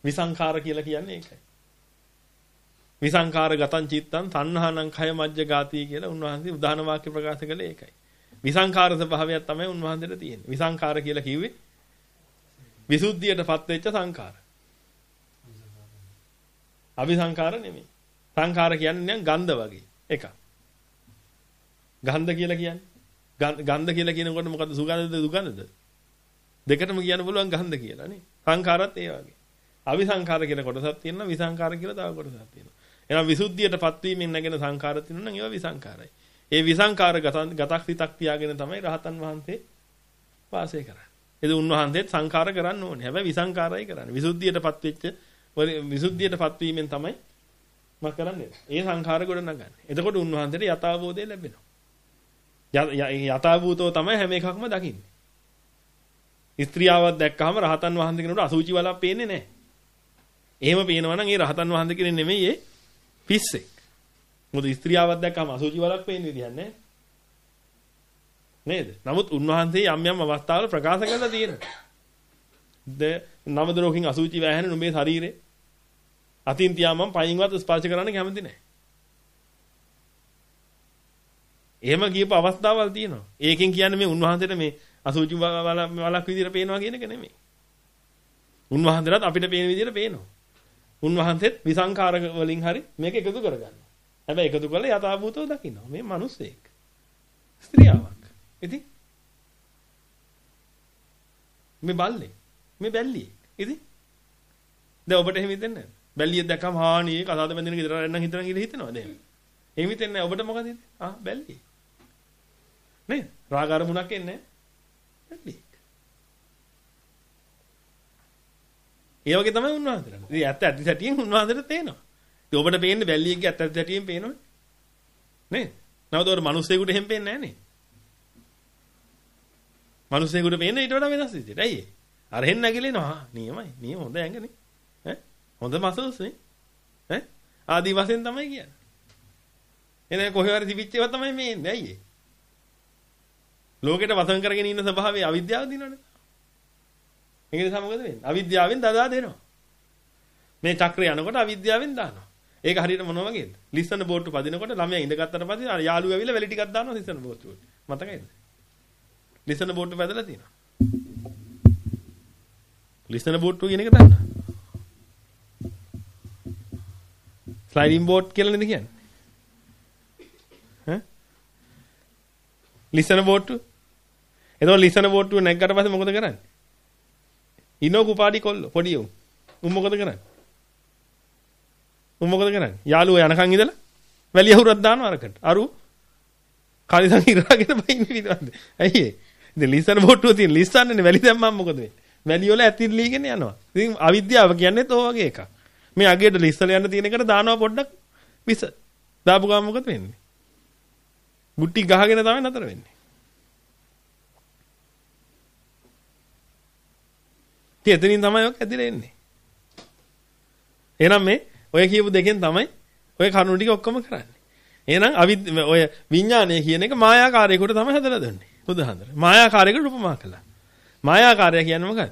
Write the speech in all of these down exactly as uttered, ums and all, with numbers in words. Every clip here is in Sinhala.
විසංඛාර කියලා කියන්නේ ඒකයි. විසංඛාර ගතං චිත්තං තණ්හානං khය මජ්ජගාති කියලා උන්වහන්සේ උදාහරණ වාක්‍ය ප්‍රකාශ කළේ ඒකයි. විසංඛාර ස්වභාවයක් තමයි උන්වහන්සේට තියෙන්නේ. විසංඛාර කියලා කිව්වේ විසුද්ධියටපත් වෙච්ච සංඛාර. අபிසංඛාර නෙමෙයි. සංඛාර කියන්නේ නිකන් ගන්ධ වගේ එකක්. ගන්ධ කියලා කියන්නේ ගන්ධ කියලා කියනකොට මොකද්ද සුගන්ධද දුගන්ධද? දෙකටම කියන්න පුළුවන් ගන්ධ කියලා නේ. සංඛාරත් ඒ වගේ. අවිසංඛාර කියලා කොටසක් තියෙනවා විසංඛාර කියලා තව කොටසක් තියෙනවා. එහෙනම් විසුද්ධියටපත් වීමෙන් නැගෙන සංඛාර තියෙනවා නම් ඒවා විසංඛාරයි. ඒ විසංඛාර ගතක් සිතක් තියාගෙන තමයි රහතන් වහන්සේ වාසය කරන්නේ. ඒක උන්වහන්සේත් සංඛාර කරන්න ඕනේ. හැබැයි විසංඛාරයි කරන්නේ. විසුද්ධියටපත් වෙච්ච විසුද්ධියටපත් වීමෙන් තමයි මම කරන්නේ. ඒ සංඛාර ගොඩ නගන්නේ. එතකොට උන්වහන්සේට යථාබෝධය ලැබෙනවා. යථාභූතෝ තමයි හැම එකක්ම දකින්නේ. ස්ත්‍රියාවක් දැක්කහම රහතන් වහන්සේ කෙනෙකුට අසුචි වලක් පේන්නේ නැහැ. එහෙම පේනවා නම් ඒ රහතන් වහන්සේ කෙනෙක් නෙමෙයි ඒ පිස්සෙක්. මොකද ස්ත්‍රියාවක් දැක්කම අසුචි වලක් පේන්නේ විදිහක් නැහැ. නේද? නමුත් උන්වහන්සේ යම් යම් අවස්ථාවල ප්‍රකාශ කරලා තියෙනවා. ද නවදරෝකින් අසුචි වැහෙන නුඹේ ශරීරේ අතින් තියා මම පයින්වත් ස්පර්ශ කරන්න කැමති නැහැ. එහෙම කියපු අවස්ථාවල් තියෙනවා. ඒකෙන් කියන්නේ මේ උන්වහන්සේට මේ අසුචි වලක් විදිහට පේනවා කියන එක නෙමෙයි. උන්වහන්සේලාත් අපිට පේන විදිහට පේනවා. උන්වහන්සේත් විසංඛාර වලින් හරි මේක එකතු කරගන්නවා. හැබැයි එකතු කරලා යථාභූතව දකින්නවා. මේ මිනිස්සෙක්. ස්ත්‍රියාවක්. ඉතින් මේ බල්ලේ මේ බැල්ලියෙක්. ඉතින් දැන් ඔබට එහෙම හිතෙන්නේ නැහැ. බැල්ලියෙක් දැක්කම හානියේ කසාද බැඳින ගෙදර යන්න හිතන කියලා හිතනවද එහෙම? එහෙම හිතෙන්නේ නැහැ. ඔබට මොකද හිතෙන්නේ? ආ බැල්ලියෙක්. නේද? රාග අරමුණක් එන්නේ නැහැ. බැල්ලියෙක්. ඒ වගේ තමයි උන්වහන්සේලා. ඉතින් ඇත්ත ඇති සැටියෙන් උන්වහන්සේට තේනවා. ඉතින් ඔබට පේන්නේ බැල්ලියෙක්ගේ ඇත්ත ඇති සැටියෙන් පේනවනේ. නේද? නමුත් ඔර මිනිස්සෙකුට එහෙම පේන්නේ නැහැ නේ. මිනිස්සෙකුට පේන්නේ ඊට වඩා වෙනස් විදිහට. ඇයි ඒ? අර හෙන්න නැගිලිනවා. නියමයි. නියම හොඳ ඇඟනේ. ඈ? හොඳ මසල්ස් නේ. ඈ? ආදි වශයෙන් තමයි කියන්නේ. එනේ කොහේ හරි තිබිච්ච ඒවා තමයි මේ එන්නේ. ඇයි ඒ? ලෝකෙට වසන් කරගෙන ඉන්න ස්වභාවයේ අවිද්‍යාව දිනවනේ. ඒක නිසා මොකද වෙන්නේ? අවිද්‍යාවෙන් දදා දෙනවා. මේ චක්‍රය යනකොට අවිද්‍යාවෙන් දානවා. ඒක හරියට මොනවා වගේද? ලිස්සන බෝට්ටු පදිනකොට ළමයා ඉඳගත්තට පස්සේ අර යාළුවා ඇවිල්ලා වැලි ටිකක් දානවා ලිස්සන බෝට්ටුවට. මතකයිද? ලිස්සන බෝට්ටු පැදලා තියෙනවා. ලිස්සන බෝට්ටු කියන එක දන්නා? ස්ලයිඩින් බෝට් කියලා නේද කියන්නේ? ඈ? ලිස්සන බෝට්ටු. එතකොට ලිස්සන බෝට්ටුව නැග්ගට පස්සේ මොකද කරන්නේ? ඉනෝ කුපාඩි කොල්ල පොඩි උන්. උන් මොකද කරන්නේ? උන් මොකද කරන්නේ? යාළුවා යනකන් ඉඳලා වැලිය හුරක් දානවා අරකට. අරු කලිසම් ඉරාගෙන බයින්නේ විතරද? ඇයි ඒ? ඉතින් ලිස්සන බෝට්ටුව තියෙන ලිස්සන්නේ වැලි දැම්මම මොකද වෙන්නේ? වැලි වල ඇතිලීගෙන යනවා. ඉතින් අවිද්‍යාව කියන්නේත් ඕ වගේ එකක්. මේ අගේට ලිස්සල යන්න තියෙන එකට දානවා පොඩ්ඩක් විස. දාපු ගමන් මොකද වෙන්නේ? මුට්ටි ගහගෙන තමයි නතර වෙන්නේ. ඉතින් එතනින් තමයි ඔක ඇදිලා එන්නේ. එහෙනම් මේ ඔය කියපු දෙකෙන් තමයි ඔය කරුණු ටික ඔක්කොම කරන්නේ. එහෙනම් අවිද්‍ය ඔය විඥානය කියන එක මායාකාරයකට තමයි හදලා දෙන්නේ. බුදුහාඳර. මායාකාරයකට උපමා කළා. මායාකාරය කියන්නේ මොකක්ද?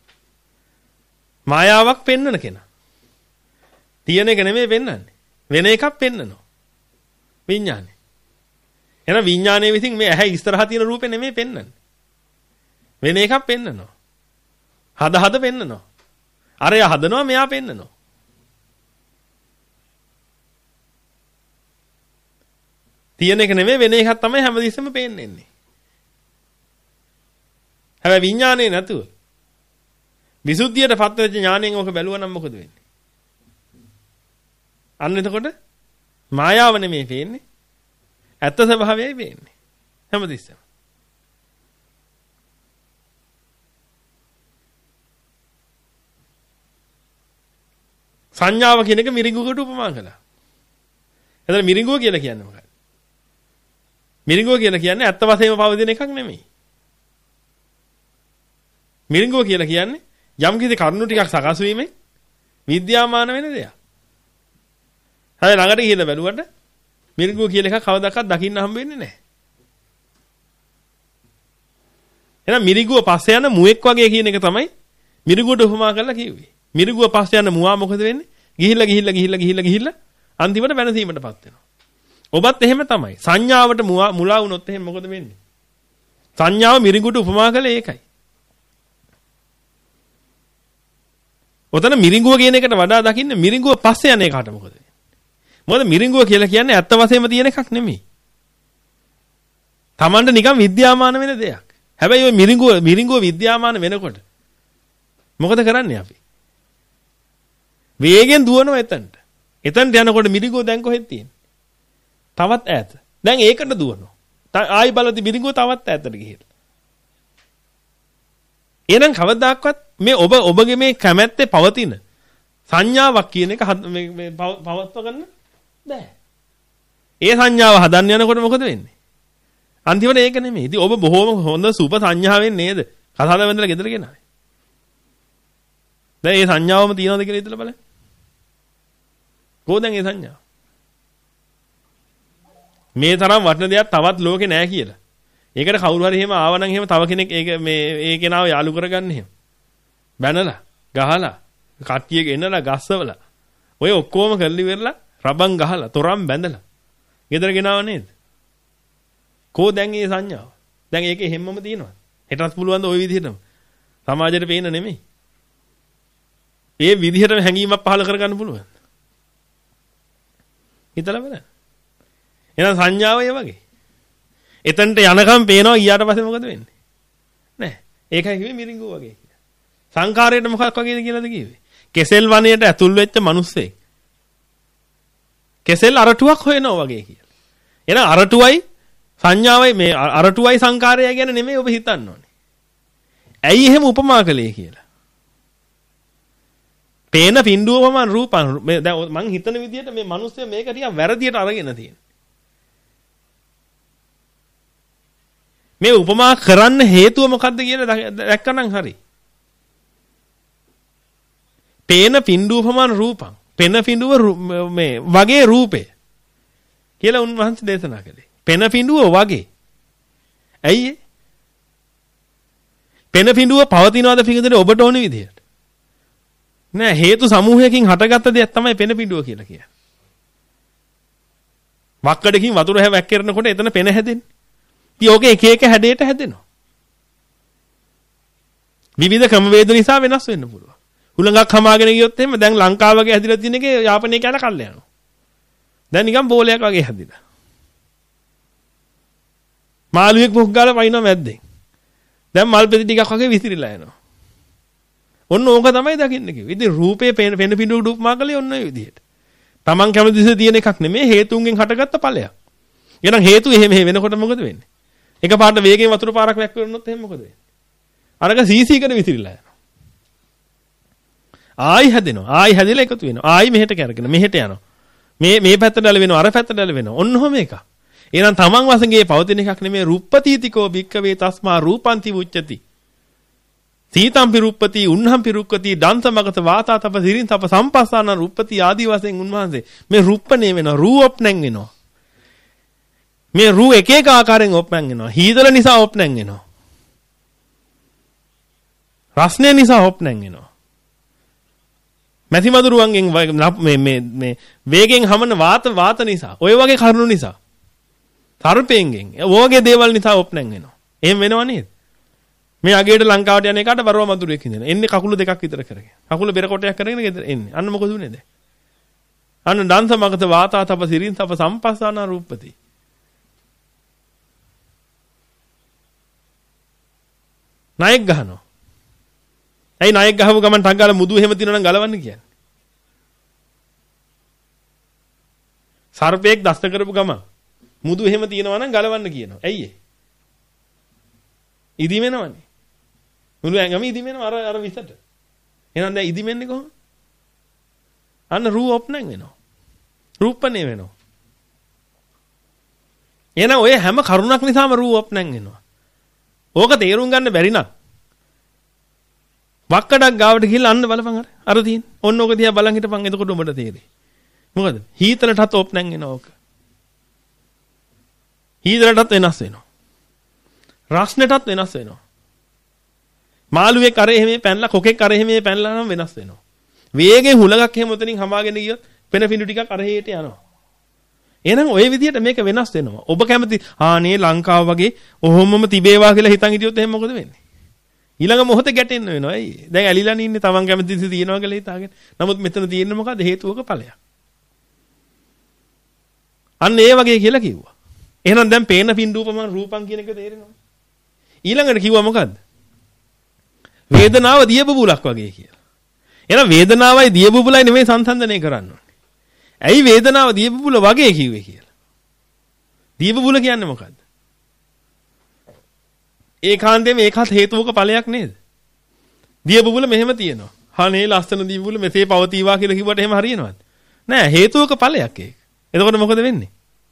මායාවක් පෙන්වන කෙනා. තියෙන එක නෙමෙයි පෙන්වන්නේ. වෙන එකක් පෙන්වනවා. විඥානය. එහෙනම් විඥානයේ විසින් මේ ඇහැ ඉස්සරහා තියෙන රූපේ නෙමෙයි පෙන්වන්නේ. වෙන එකක් පෙන්වනවා. හද හද පෙන්නනවා. අරය හදනවා මෙයා පෙන්නනවා. තියෙන එක නෙමෙයි වෙන එකක් තමයි හැමදෙස්සෙම පේන්නේ. හැබැයි විඥානේ නැතුව විසුද්ධියටපත් වෙච්ච ඥාණයෙන් ඔක බැලුවා නම් මොකද වෙන්නේ? අන්න එතකොට මායාව නෙමෙයි පේන්නේ. ඇත්ත ස්වභාවයයි පේන්නේ. හැමදෙස්සෙම. සංඥාව කියන එක මිරිඟුවකට උපමා කළා. එතන මිරිඟුව කියලා කියන්නේ මොකක්ද? මිරිඟුව කියලා කියන්නේ ඇත්ත වශයෙන්ම පවතින එකක් නෙමෙයි. මිරිඟුව කියලා කියන්නේ යම් කිසි කරුණු ටිකක් සකස් වීමෙන් විද්‍යාමාන වෙන දෙයක්. හැබැයි ළඟට ගිහිල්ලා බැලුවට මිරිඟුව කියලා එකක් කවදාකවත් දකින්න හම්බ වෙන්නේ නැහැ. එහෙනම් මිරිඟුව පස්සේ යන මුවෙක් වගේ කියන එක තමයි මිරිඟුවට උපමා කරලා කිව්වේ. මිරිඟුව පස්සේ යන මුවා මොකද වෙන්නේ? ගිහිල්ලා ගිහිල්ලා ගිහිල්ලා ගිහිල්ලා ගිහිල්ලා අන්තිමට වෙනසීමටපත් වෙනවා. ඔබත් එහෙම තමයි. සංඥාවට මුලා වුණොත් එහෙම මොකද වෙන්නේ? සංඥාව මිරිඟුට උපමා කළේ ඒකයි. ඔතන මිරිඟුව කියන එකට වඩා දකින්න මිරිඟුව පස්සේ යන එකට මොකද වෙන්නේ? මොකද මිරිඟුව කියලා කියන්නේ ඇත්ත වශයෙන්ම තියෙන එකක් නෙමෙයි. Tamanට නිකන් විද්‍යාමාන වෙන දෙයක්. හැබැයි ඔය මිරිඟුව මිරිඟුව විද්‍යාමාන වෙනකොට මොකද කරන්නේ අපි? වේගෙන් දුවනවා එතනට. එතනට යනකොට මිරිඟුව දැන් කොහෙද තියෙන්නේ? තවත් ඈත. දැන් ඒකට දුවනවා. ආයි බලද්දි මිරිඟුව තවත් ඈතට ගිහිල්ලා. එහෙනම් කවදාක්වත් මේ ඔබ ඔබගේ මේ කැමැත්තේ පවතින සංඥාවක් කියන එක මේ මේ පවත්ව ගන්න බෑ. ඒ සංඥාව හදන්න යනකොට මොකද වෙන්නේ? අන්තිමට ඒක නෙමෙයි. ඉතින් ඔබ බොහොම හොඳ සුප සංඥාවෙන් නේද? කතාද වෙන්දලා ගෙදර ගෙනාවේ. දැන් මේ සංඥාවම තියනවද කියලා හිතලා බලන්න. කොහොමද මේ සංඥාව? මේ තරම් වටින දෙයක් තවත් ලෝකේ නැහැ කියලා. ඒකට කවුරු හරි එහෙම ආවනම් එහෙම තව කෙනෙක් ඒක මේ ඒ කෙනාව යාළු කරගන්න එහෙම. බැනලා, ගහලා, කට්ටිය ගෙන්නලා, ගස්සවලා. ඔය ඔක්කොම කරලි වෙරලා, රබන් ගහලා, තොරම් බැඳලා. ගෙදර ගෙනාව නේද? කෝ දැන් මේ සංඥාව. දැන් ඒකේ හැමම තියෙනවා. හෙටත් පුළුවන් ද ওই විදිහටම. සමාජයට පේන්න නෙමෙයි. ඒ විදිහටම හැඟීමක් පහල කරගන්න පුළුවන්. හිතලා බලන්න. එහෙනම් සංඥාව ඒ වගේ. එතනට යනකම් පේනවා ගියාට පස්සේ මොකද වෙන්නේ? නෑ. ඒකයි කිව්වේ මිරිඟුව වගේ කියලා. සංඛාරයට මොකක් වගේද කියලාද කිව්වේ? කෙසෙල් වනයේට ඇතුල් වෙච්ච මිනිස්සෙක්. කෙසෙල් අරටුවක් හොයනවා වගේ කියලා. එහෙනම් අරටුවයි සංඥාවයි මේ අරටුවයි සංඛාරය ගැන නෙමෙයි ඔබ හිතන්න ඕනේ. ඇයි එහෙම උපමා කළේ කියලා? පේන පින්ඩුවමම රූපං මේ දැන් මං හිතන විදිහට මේ මිනිස්සු මේක ටිකක් වැරදියට අරගෙන තියෙනවා. මේ උපමා කරන්න හේතුව මොකද්ද කියලා දැක්කනම් හරි. පේන පින්ඩුවමම රූපං. පෙන පින්ඩුව මේ වගේ රූපේ කියලා උන්වහන්සේ දේශනා කළේ. පෙන පින්ඩුව වගේ. ඇයි ඒ? පෙන පින්ඩුව පවතිනවාද පිටින්දේ ඔබට ඕන විදිහට? නෑ හේතු සමූහයකින් හටගත්ත දෙයක් තමයි පෙන පින්ඩුව කියලා කියන්නේ. වක්කඩකින් වතුර හැවක් කරනකොට එතන පෙන හැදෙන්නේ. ඉතින් ඕකේ එක එක හැඩයට හැදෙනවා. විවිධ ක්‍රම වේද නිසා වෙනස් වෙන්න පුළුවන්. හුලඟක් හමාගෙන ගියොත් එහෙම දැන් ලංකාව වගේ හැදිලා තියෙන එකේ යාපනයේ කැල කල්ල යනවා. දැන් නිකන් බෝලයක් වගේ හැදිලා. මාළුවෙක් මුක් ගාලා වයින්නවා මැද්දෙන්. දැන් මල් පෙති ටිකක් වගේ විසිරිලා යනවා. ඔන්න ඕක තමයි දකින්න කිව්වේ. ඉතින් රූපේ පෙන පෙන පිඬු උපමා කළේ ඔන්න ඔය විදිහට. Taman කැමති දිසේ තියෙන එකක් නෙමෙයි හේතුන්ගෙන් හටගත්ත ඵලයක්. එහෙනම් හේතු එහෙම වෙනකොට මොකද වෙන්නේ? එකපාරට වේගෙන් වතුර පාරක් වැක් කරනොත් එහෙනම් මොකද වෙන්නේ? අරක සීසීකට විසිරිලා යනවා. ආයි හැදෙනවා. ආයි හැදිලා එකතු වෙනවා. ආයි මෙහෙට කරගෙන මෙහෙට යනවා. මේ මේ පැත්තට ඇල වෙනවා අර පැත්තට ඇල වෙනවා. ඔන්න ඔහම එකක්. එහෙනම් Taman වශයෙන්ගේ පවතින එකක් නෙමෙයි රුප්පතීතිකෝ භික්කවේ තස්මා රූපන්ති උච්චති. සීතම්පි රුප්පති උන්හම්පි රුක්කති දන්සමගත වාතා තප සිරින් තප සම්පස්සාන රුප්පති ආදී වශයෙන් උන්වහන්සේ මේ රුප්පනේ වෙනවා රූ ඔප්නැන් වෙනවා. මේ රූ එක එක ආකාරයෙන් ඔප්නැන් වෙනවා. හීතල නිසා ඔප්නැන් වෙනවා. රස්නේ නිසා ඔප්නැන් වෙනවා. මැසි මදුරුවන්ගෙන් මේ මේ මේ වේගෙන් හමන වාත වාත නිසා ඔය වගේ කරුණු නිසා සර්පෙන්ගෙන් ඕගේ දේවල් නිසා ඔප්නැන් වෙනවා. එහෙම වෙනව නේද? මේ අගේට ලංකාවට යන එකට බරව මදුරුවෙක් ඉඳලා එන්නේ කකුල දෙකක් විතර කරගෙන. කකුල බෙර කොටයක් කරගෙන ගෙදර එන්නේ. අන්න මොකද උනේ දැන්? අන්න දන්ස මගත වාතා තප සිරින් තප සම්පස්සාන රූපති. නායක ගහනවා. ඇයි නායක ගහව ගමන් ටක් ගාලා මුදුව එහෙම තියනවා නම් ගලවන්න කියන්නේ? සර්පෙක් දස්ත කරපු ගමන් මුදුව එහෙම තියනවා නම් ගලවන්න කියනවා. ඇයි ඒ? ඉදි වෙනවනේ. මුළු ඇඟම ඉදි වෙනවා අර අර විසට. එහෙනම් දැන් ඉදි වෙන්නේ කොහොමද? අන්න රූප ඔප්නැන් වෙනවා. රූපනේ වෙනවා. එහෙනම් ඔය හැම කරුණක් නිසාම රූප ඔප්නැන් වෙනවා. ඕක තේරුම් ගන්න බැරි නම් වක්කඩක් ගාවට ගිහලා අන්න බලපන් අර අර තියෙන. ඔන්න ඕක දිහා බලන් හිටපන් එතකොට උඹට තේරෙයි. මොකද? හීතලටත් ඔප්නැන් වෙනවා ඕක. හීතලටත් වෙනස් වෙනවා. රස්නෙටත් වෙනස් වෙනවා. මාළුවෙක් අර එහෙම පැනලා කොකෙක් අර එහෙම පැනලා නම් වෙනස් වෙනවා. වේගෙන් හුලඟක් එහෙම උතනින් හමාගෙන ගියොත් පෙන පිඬු ටිකක් අර හේට යනවා. එහෙනම් ওই විදිහට මේක වෙනස් වෙනවා. ඔබ කැමති ආනේ ලංකාව වගේ ඔහොමම තිබේවා කියලා හිතන් හිටියොත් එහෙනම් මොකද වෙන්නේ? ඊළඟ මොහොතේ ගැටෙන්න වෙනවා. ඇයි? දැන් ඇලිලානේ ඉන්නේ Taman කැමති දේ තියෙනවා කියලා හිතාගෙන. නමුත් මෙතන තියෙන්නේ මොකද්ද? හේතුවක ඵලයක්. අන්න ඒ වගේ කියලා කිව්වා. එහෙනම් දැන් පේන පින්ඩූපම රූපම් කියන එක තේරෙනවද? ඊළඟට කිව්වා මොකද්ද? වේදනාව දිය බුබුලක් වගේ කියලා. එහෙනම් වේදනාවයි දිය බුබුලයි නෙමෙයි සංසන්දනය කරන්න ඕනේ. ඇයි වේදනාව දිය බුබුල වගේ කිව්වේ කියලා? දිය බුබුල කියන්නේ මොකද්ද? ඒකාන්තයෙන් ඒකත් හේතුවක ඵලයක් නේද? දිය බුබුල මෙහෙම තියෙනවා. හානේ ලස්සන දිය බුබුල මෙසේ පවතිවා කියලා කිව්වට එහෙම හරියනවද? නෑ හේතුවක ඵලයක් ඒක. එතකොට මොකද වෙන්නේ?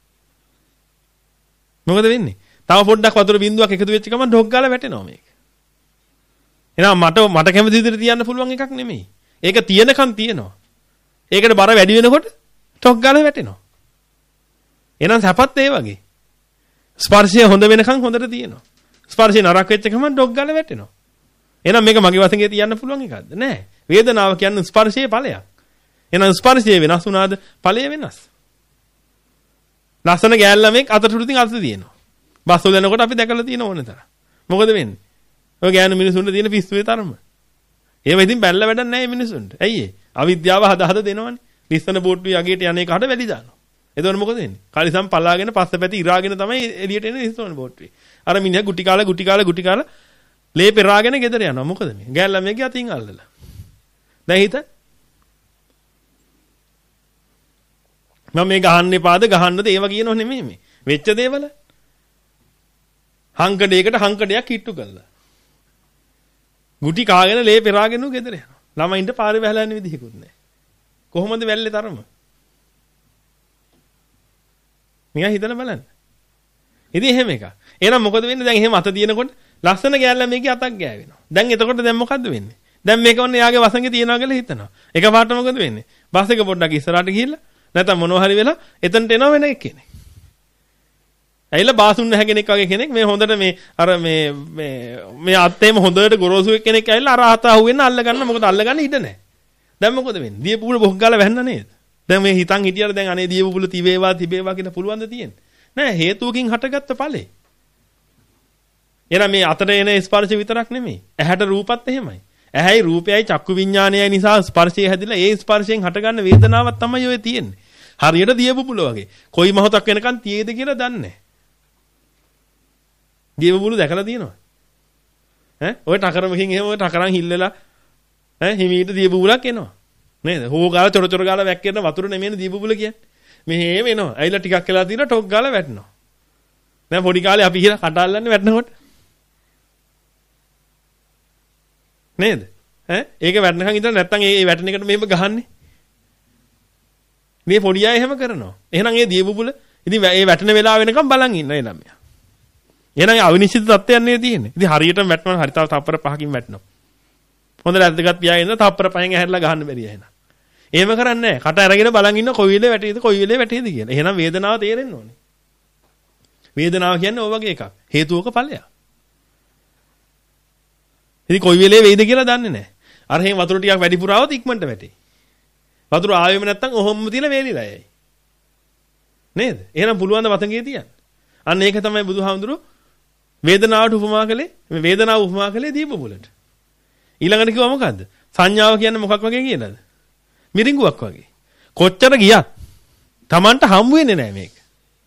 මොකද වෙන්නේ? තව පොඩ්ඩක් වතුර බින්දුවක් එකතු වෙච්ච ගමන් ඩොග් ගාලා වැටෙනවා මේක. එහෙනම් මට මට කැමති විදිහට තියන්න පුළුවන් එකක් නෙමෙයි. ඒක තියෙනකන් තියෙනවා. ඒකට බර වැඩි වෙනකොට ඩොග් ගාලා වැටෙනවා. එහෙනම් සැපත් ඒ වගේ. ස්පර්ශය හොඳ වෙනකන් හොඳට තියෙනවා. ස්පර්ශය නරක වෙච්ච ගමන් ඩොග් ගාලා වැටෙනවා. එහෙනම් මේක මගේ වශයෙන් තියන්න පුළුවන් එකක්ද? නෑ. වේදනාව කියන්නේ ස්පර්ශයේ ඵලයක්. එහෙනම් ස්පර්ශය වෙනස් වුණාද ඵලය වෙනස්. ලස්සන ගෑල්ලමෙක් අතට උඩින් අත තියෙනවා. බස් වල යනකොට අපි දැකලා තියෙන ඕන තරම්. මොකද වෙන්නේ? ඔය ගෑනු මිනිසුන්ට තියෙන පිස්සුවේ තරම. ඒව ඉතින් බැලලා වැඩක් නැහැ මිනිසුන්ට. ඇයි ඒ? අවිද්‍යාව හද හද දෙනවනේ. ලිස්සන බෝට්ටුවේ යගේට යන එකට වැඩි දානවා. එතකොට මොකද වෙන්නේ? කලිසම් පලාගෙන පස්සපැති ඉරාගෙන තමයි එළියට එන්නේ ලිස්සන බෝට්ටුවේ. අර මිනිහා ගුටි කාලා ගුටි කාලා ගුටි කාලා ලේ පෙරාගෙන ගෙදර යනවා. මොකද මේ? ගෑල්ලමෙක්ගේ අතින් අල්ලලා. දැන් හිත මම මේ ගහන්න එපාද ගහන්නද ඒව කියනව නෙමෙයි මේ. වෙච්ච දේවල. හංකඩයකට හංකඩයක් කිට්ටු කළා. ගුටි කාගෙන ලේ පෙරාගෙන උ ගෙදර යනවා. ළමයින්ට පාරේ වැහලා යන විදිහකුත් නැහැ. කොහොමද වැල්ලේ තරම? නිකන් හිතලා බලන්න. ඉතින් එහෙම එකක්. එහෙනම් මොකද වෙන්නේ? දැන් එහෙම අත දිනනකොට ලස්සන ගෑල්ලා මේකේ අතක් ගෑවෙනවා. දැන් එතකොට දැන් මොකද්ද වෙන්නේ? දැන් මේක ඔන්න යාගේ වසඟේ තියනවා කියලා හිතනවා. එකපාරට මොකද වෙන්නේ? බස් එක පොඩ්ඩක් ඉස්සරහට ගිහිල්ලා නැත්නම් මොනවා හරි වෙලා එතනට එනවා වෙන කෙනෙක්. ඇයිලා බාසුන් නැහැ කෙනෙක් වගේ කෙනෙක් මේ හොඳට මේ අර මේ මේ මේ අත්තේම හොඳට ගොරෝසු කෙනෙක් ඇවිල්ලා අර අත අහුවෙන්න අල්ල ගන්න මොකද අල්ල ගන්න ඉඩ නැහැ. දැන් මොකද වෙන්නේ? දිය පුපුල බොක් ගාලා වැන්න නේද? දැන් මේ හිතන් හිටියට දැන් අනේ දිය පුපුල තිබේවා තිබේවා කියලා පුළුවන් ද තියෙන්නේ? නෑ හේතුවකින් හටගත්ත ඵලෙ. එහෙනම් මේ අතට එන ස්පර්ශ විතරක් නෙමෙයි. ඇහැට රූපත් එහෙමයි. ඇහැයි රූපයයි චක්කු විඥානයයි නිසා ස්පර්ශය හැදිලා ඒ ස්පර්ශයෙන් හටගන්න වේදනාවක් තමයි ඔය තියෙන්නේ. හරියට දිය පුපුල වගේ. කොයි මොහොතක් වෙනකන් තියේද කියලා දන්නේ නැහැ. දිය පුපුල දැකලා තියෙනවද? ඈ ඔය ටකරමකින් එහෙම ඔය ටකරන් හිල්ලලා ඈ හිමීට දිය පුපුලක් එනවා. නේද? හෝ ගාලා චොර චොර ගාලා වැක්කෙන වතුර නෙමෙයිනේ දිය පුපුල කියන්නේ. මෙහෙම එනවා. ඇයිලා ටිකක් වෙලා තියෙනවා ටොක් ගාලා වැටෙනවා. දැන් පොඩි කාලේ අපි කියලා කටල්ලන්නේ වැටෙනකොට. නේද? ඈ ඒක වැටෙනකන් ඉඳලා නැත්තම් ඒ වැටෙන එකට මෙහෙම ගහන්නේ. මේ පොඩි අය එහෙම කරනවා. එහෙනම් ඒ දිය පුපුල ඉතින් ඒ වැටෙන වෙලාව වෙනකම් බලන් ඉන්න ඒ ළමයා. එහෙනම් අවිනිශ්චිත තත්ත්වයක් නේ තියෙන්නේ. ඉතින් හරියටම වැටෙනවා හරි තව තප්පර පහකින් වැටෙනවා. හොඳට ඇද්දගත් පියාගෙන ඉඳලා තප්පර පහෙන් ඇහැරලා ගහන්න බැරිය එහෙනම්. එහෙම කරන්නේ නැහැ. කට අරගෙන බලන් ඉන්න කොයි වෙලේ වැටේද කොයි වෙලේ වැටේද කියලා. එහෙනම් වේදනාව තේරෙන්න ඕනේ. වේදනාව කියන්නේ ඔය වගේ එකක්. හේතුවක ඵලයක්. ඉතින් කොයි වෙලේ වෙයිද කියලා දන්නේ නැහැ. අර එහෙන් වතුර ටිකක් වැඩිපුර ආවොත් ඉක්මනට වැටේ. වතුර ආවෙම නැත්තම් ඔහොම තියලා වේලිලා යයි. නේද? එහෙනම් පුළුවන් ද වතංගේ තියන්න. අන්න ඒක තමයි බුදුහාමුදුරුවෝ වේදනාවට උපමා කළේ. මේ වේදනාව උපමා කළේ දීපපුලට. ඊළඟට කිව්වා මොකද්ද? සංඥාව කියන්නේ මොකක් වගේ කියලාද? මිරිඟුවක් වගේ. කොච්චර ගියත් Tamanට හම්බ වෙන්නේ නැහැ මේක.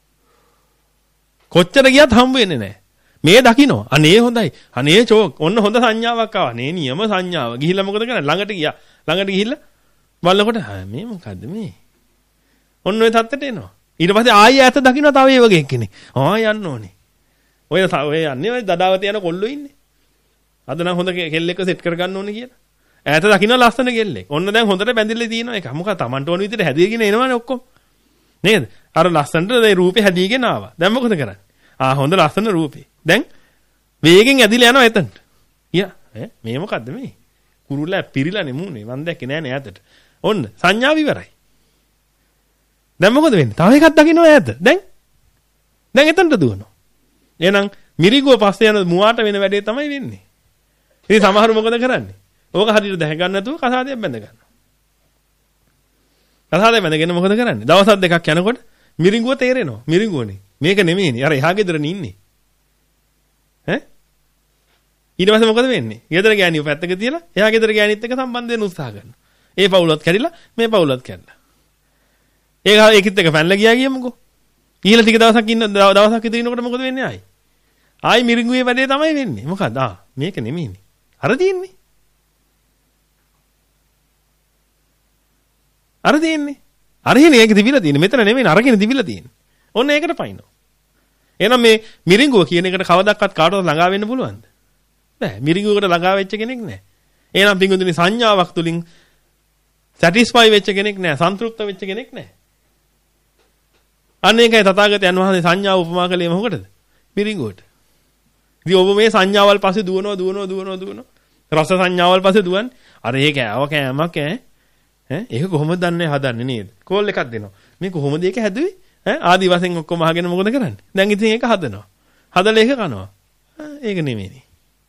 කොච්චර ගියත් හම්බ වෙන්නේ නැහැ. මේ දකින්න. අනේ හොඳයි. අනේ චෝක්. ඔන්න හොඳ සංඥාවක් ආවා. නේ නියම සංඥාව. ගිහිල්ලා මොකද කරන්නේ? ළඟට ගියා. ළඟට ගිහිල්ලා බලනකොට මේ මොකද්ද මේ? ඔන්න ඔය තත්ත්වයට එනවා. ඊට පස්සේ ආයෙ ඈත දකින්න තව ඒ වගේ කෙනෙක්. ආ යන්න ඕනේ. ඔය ඔය යන්නේ ඔය දඩාවත යන කොල්ලෝ ඉන්නේ. අද නම් හොඳ කෙල්ලෙක්ව සෙට් කරගන්න ඕනේ කියලා. ඈත දකින්න ලස්සන කෙල්ලෙක්. ඔන්න දැන් හොඳට බැඳිලා තියෙනවා එක. මොකද Tamanට ඕන විදිහට හැදීගෙන එනවනේ ඔක්කොම. නේද? අර ලස්සනට මේ රූපේ හැදීගෙන ආවා. දැන් මොකද කරන්නේ? ආ හොඳ ලස්සන රූපේ. දැන් වේගෙන් ඇදිලා යනවා එතනට. යා ඈ මේ මොකද්ද මේ? කුරුල්ලා පිරිලානේ මූනේ. මම දැක්කේ නෑනේ ඈතට. ඔන්න සංඥාව ඉවරයි. දැන් මොකද වෙන්නේ? තව එකක් දකින්න ඈත. දැන් දැන් එතනට දුවනවා. එහෙනම් මිරිගුව පස්සේ යන මුවාට වෙන වැඩේ තමයි වෙන්නේ. ඉතින් සමහරු මොකද කරන්නේ? ඕක හරියට දැහ ගන්න නැතුව කසාදයක් බැඳ ගන්නවා. කසාදේ බැඳගෙන මොකද කරන්නේ? දවස් දෙකක් යනකොට මිරිඟුව තේරෙනවා. මිරිඟුවනේ. මේක නෙමෙයිනේ. අර එහා ගෙදරනේ ඉන්නේ. ඈ? ඊට පස්සේ මොකද වෙන්නේ? ගෙදර ගෑණියව පැත්තක තියලා එහා ගෙදර ගෑණිත් එක්ක සම්බන්ධ වෙන්න උත්සාහ කරනවා. ඒ පවුලත් කැඩිලා මේ පවුලත් කැඩලා. ඒක ඒකිට එක පැනලා ගියා කියමුකෝ. ඊළඟ ටික දවසක් ඉන්න දවසක් ඉදිරිය ඉන්නකොට මොකද වෙන්නේ ආයි? ආයි මිරිඟුවේ වැඩේ තමයි වෙන්නේ. මොකද? ආ මේක නෙමෙයිනේ. අර තියෙන්නේ. අර තියෙන්නේ. අර හිනේ ඒක තිබිලා තියෙන්නේ. මෙතන නෙමෙයි අරගෙන තිබිලා තියෙන්නේ. ඔන්න ඒකට පයින්නවා. එහෙනම් මේ මිරිඟුව කියන එකට කවදාවත් කාටවත් ළඟා වෙන්න පුළුවන්ද? බෑ. මිරිඟුවකට ළඟා වෙච්ච කෙනෙක් නෑ. එහෙනම් පිංගුතුනි සංඥාවක් තුලින් සැටිස්ෆයි වෙච්ච කෙනෙක් නෑ. සන්තුෂ්ත වෙච්ච කෙනෙක් නෑ. අන්න ඒකයි තථාගතයන් වහන්සේ සංඥාව උපමා කළේ මොකටද? මිරිඟුවට. ඉතින් ඔබ මේ සංඥාවල් පස්සේ දුවනවා දුවනවා දුවනවා දුවනවා. රස සංඥාවල් පස්සේ දුවන්නේ. අර ඒක ආව කෑමක් ඈ. ඈ ඒක කොහොමද දන්නේ හදන්නේ නේද? කෝල් එකක් දෙනවා. මේ කොහොමද ඒක හැදුවේ? ඈ ආදි වශයෙන් ඔක්කොම අහගෙන මොකද කරන්නේ? දැන් ඉතින් ඒක හදනවා. හදලා ඒක කනවා. ඒක නෙමෙයි.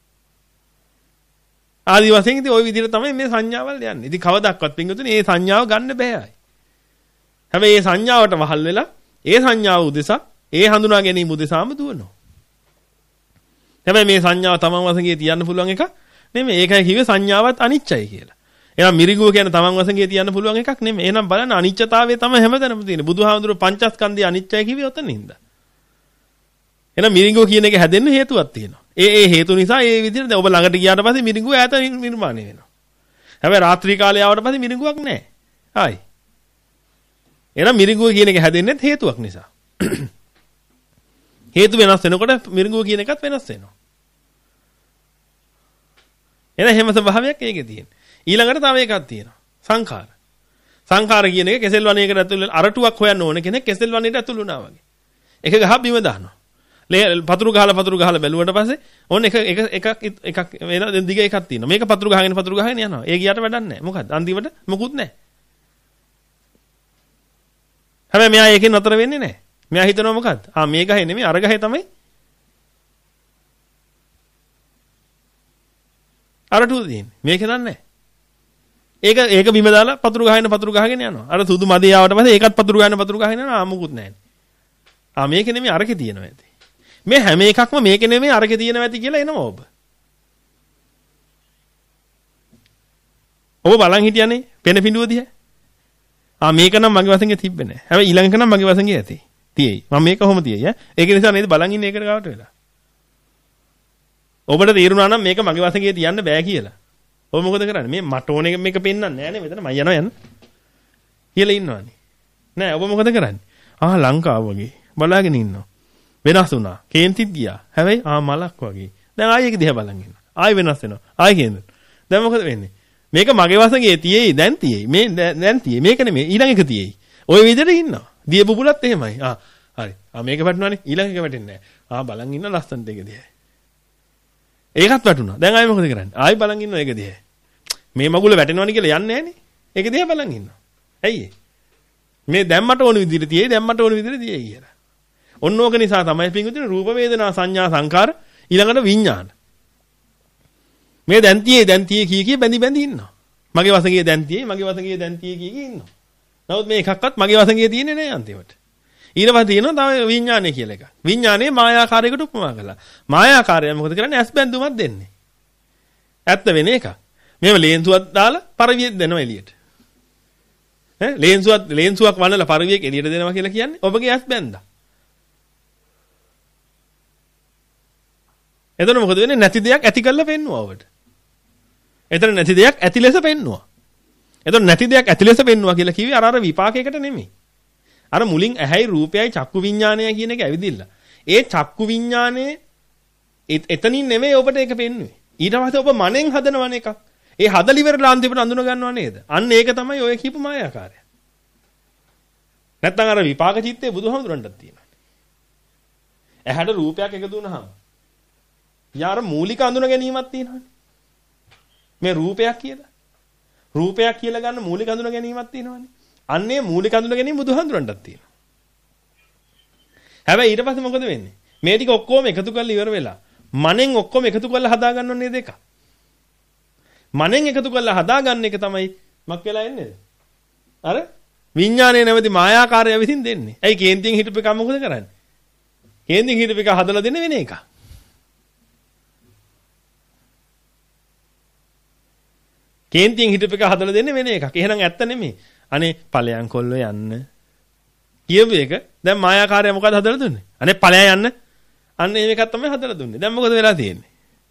ආදි වශයෙන් ඉතින් ওই විදිහට තමයි මේ සංඥාවල් යන්නේ. ඉතින් කවදාවත් පින්වතුනි මේ සංඥාව ගන්න බෑයි. හැබැයි මේ සංඥාවට වහල් වෙලා ඒ සංඥාව උදෙසා ඒ හඳුනා ගැනීම උදෙසාම දුවනවා. හැබැයි මේ සංඥාව තමන් වශයෙන් තියන්න පුළුවන් එකක් නෙමෙයි. ඒකයි කිව්වේ සංඥාවත් අනිච්චයි කියලා. එහෙනම් මිරිඟුව කියන්නේ තමන් වශයෙන් තියන්න පුළුවන් එකක් නෙමෙයි. එහෙනම් බලන්න අනිච්චතාවය තමයි හැමතැනම තියෙන්නේ. බුදුහාමුදුරුවෝ පංචස්කන්ධය අනිච්චයි කිව්වේ ඔතනින්ද. එහෙනම් මිරිඟුව කියන එක හැදෙන්න හේතුවක් තියෙනවා. ඒ ඒ හේතු නිසා ඒ විදිහට දැන් ඔබ ළඟට ගියාට පස්සේ මිරිඟුව ඈත නිර්මාණය වෙනවා. හැබැයි රාත්‍රී කාලේ ආවට පස්සේ මිරිඟුවක් නැහැ. ආයි. එහෙනම් මිරිඟුව කියන එක හැදෙන්නේ හේතුවක් නිසා. හේතු වෙනස් වෙනකොට මිරිඟුව කියන එකත් වෙනස් වෙනවා. එහෙනම් හැම ස්වභාවයක් ඒකේ තියෙනවා. ඊළඟට තව එකක් තියෙනවා. සංඛාර. සංඛාර කියන එක කෙසෙල් වණේකට ඇතුළු අරටුවක් හොයන්න ඕන කෙනෙක් කෙසෙල් වණේට ඇතුළු වුණා වගේ. එක ගහ බිම දානවා. පතුරු ගහලා පතුරු ගහලා බැලුවට පස්සේ ඕන එක එක එකක් එකක් වෙන දිග එකක් තියෙනවා. මේක පතුරු ගහගෙන පතුරු ගහගෙන යනවා. ඒ ගියට වැඩක් නැහැ. මොකද අන්තිමට මොකුත් නැහැ. හැබැයි මෙයා ඒකෙන් නතර වෙන්නේ නැහැ. මෙයා හිතනවා මොකද්ද? ආ මේ ගහේ නෙමෙයි අර ගහේ තමයි අරටුව තියෙන්නේ. මේක නන්නේ. ඒක ඒක බිම දාලා පතුරු ගහගෙන පතුරු ගහගෙන යනවා. අර සුදු මදේ ආවට පස්සේ ඒකත් පතුරු ගහගෙන පතුරු ගහගෙන යනවා. ආ මොකුත් නැහැ. ආ මේක නෙමෙයි අරකේ තියෙනවා ඇති. මේ හැම එකක්ම මේක නෙමෙයි අරකේ තියෙනවා ඇති කියලා එනවා ඔබ. ඔබ බලන් හිටියනේ පෙන පිඬුව දිහා. ආ මේක නම් මගේ වශයෙන් තිබ්බේ නැහැ. හැබැයි ඊළඟ එක නම් මගේ වශයෙන් ඇති. තියෙයි. මම මේක කොහොම තියෙයි ඈ. ඒක නිසා නේද බලන් ඉන්නේ ඒකට ගාවට වෙලා. ඔබට තේරුණා නම් මේක මගේ වශයෙන් තියන්න බෑ කියලා. ඔබ මොකද කරන්නේ? මේ මට ඕන එක මේක පෙන්වන්නේ නැහැ නේ මෙතන මම යනවා යන්න. කියලා ඉන්නවනේ. නෑ ඔබ මොකද කරන්නේ? ආ ලංකාව වගේ බලාගෙන ඉන්නවා. වෙනස් වුණා. කේන්තිත් ගියා. හැබැයි ආ මලක් වගේ. දැන් ආයෙ ඒක දිහා බලන් ඉන්නවා. ආයෙ වෙනස් වෙනවා. ආයෙ කේන්ද. දැන් මොකද වෙන්නේ? මේක මගේ වශයෙන් තියෙයි දැන් තියෙයි. මේ දැන් තියෙයි. මේක නෙමෙයි ඊළඟ එක තියෙයි. ওই විදිහට ඉන්නවා. දිය බුබුලත් එහෙමයි. ආ හරි. ආ මේක වැටුණානේ. ඊළඟ එක වැටෙන්නේ නැහැ. ආ බලන් ඉන්න ලස්සනට ඒක දිහා. ඒකත් වැටුණා. දැන් ආයෙ මොකද කරන්නේ? ආයෙ බලන් ඉන්නවා ඒක දිහා. මේ මගුල වැටෙනවනේ කියලා යන්නේ නැහනේ. ඒක දිහා බලන් ඉන්නවා. ඇයි මේ දැම්මට ඕන විදිහට තියෙයි දැම්මට ඕන විදිහට තියෙයි කියලා. ඔන්න ඕක නිසා තමයි පිංගුතුනි රූප වේදනා සංඥා සංකාර ඊළඟට විඥාන. මේ දැන් තියේ දැන් තියේ කී කී බැඳි බැඳි ඉන්නවා. මගේ වශයෙන් දැන් තියේ මගේ වශයෙන් දැන් තියේ කී කී ඉන්නවා. නමුත් මේ එකක්වත් මගේ වශයෙන් තියෙන්නේ නැහැ අන්තිමට. ඊට පස්සේ තියෙනවා තව විඥානය කියලා එකක්. විඥානේ මායාකාරයකට උපමා කළා. මායාකාරය මොකද කරන්නේ? ඇස් බැඳුමක් දෙන්නේ. ඇත්ත වෙන එකක්. මේව ලේන්සුවක් දාලා පරිවියක් දෙනවා එළියට. ඈ ලේන්සුවක් ලේන්සුවක් වන්නලා පරිවියක් එළියට දෙනවා කියලා කියන්නේ ඔබගේ ඇස් බැඳා. එතන මොකද වෙන්නේ? නැති දෙයක් ඇති කරලා පෙන්නුවා ඔබට. එතන නැති දෙයක් ඇති ලෙස පෙන්නුවා. එතන නැති දෙයක් ඇති ලෙස පෙන්නුවා කියලා කිව්වේ අර අර විපාකයකට නෙමෙයි. අර මුලින් ඇහැයි රූපයයි චක්කු විඥානයයි කියන එක ඇවිදින්න. ඒ චක්කු විඥානේ එතනින් නෙමෙයි ඔබට ඒක පෙන්නුවේ. ඊට පස්සේ ඔබ මනෙන් හදනවන එකක්. ඒ හදලිවරලා අන්තිමට අඳුන ගන්නව නේද? අන්න ඒක තමයි ඔය කියපු මායාකාරය. නැත්තම් අර විපාක චිත්තේ බුදුහාමුදුරන්ටත් තියෙනවා. ඇහැට රූපයක් එකතු වුණාම යාර මූලික අඳුන ගැනීමක් තියෙනවානේ. මේ රූපයක් කියලා. රූපයක් කියලා ගන්න මූලික අඳුන ගැනීමක් තියෙනවානේ. අන්නේ මූලික අඳුන ගැනීම බුදුහාමුදුරන්ටත් තියෙනවා. හැබැයි ඊට පස්සේ මොකද වෙන්නේ? මේ ටික ඔක්කොම එකතු කරලා ඉවර වෙලා මනෙන් ඔක්කොම එකතු කරලා හදා ගන්නව නේද එක? මනෙන් එකතු කරලා හදා ගන්න එක තමයි මක් වෙලා එන්නේ. අර විඥානයේ නැවති මායාකාරය විසින් දෙන්නේ. ඇයි කේන්තියෙන් හිටපු එක මොකද කරන්නේ? කේන්තියෙන් හිටපු එක හදලා දෙන්නේ වෙන එකක්. කේන්තියෙන් හිටපු එක හදලා දෙන්නේ වෙන එකක්. එහෙනම් ඇත්ත නෙමෙයි. අනේ ඵලයන් කොල්ල යන්න. කියපු එක දැන් මායාකාරය මොකද හදලා දුන්නේ? අනේ ඵලයන් යන්න. අන්න ඒ එකක් තමයි හදලා දුන්නේ. දැන් මොකද වෙලා තියෙන්නේ?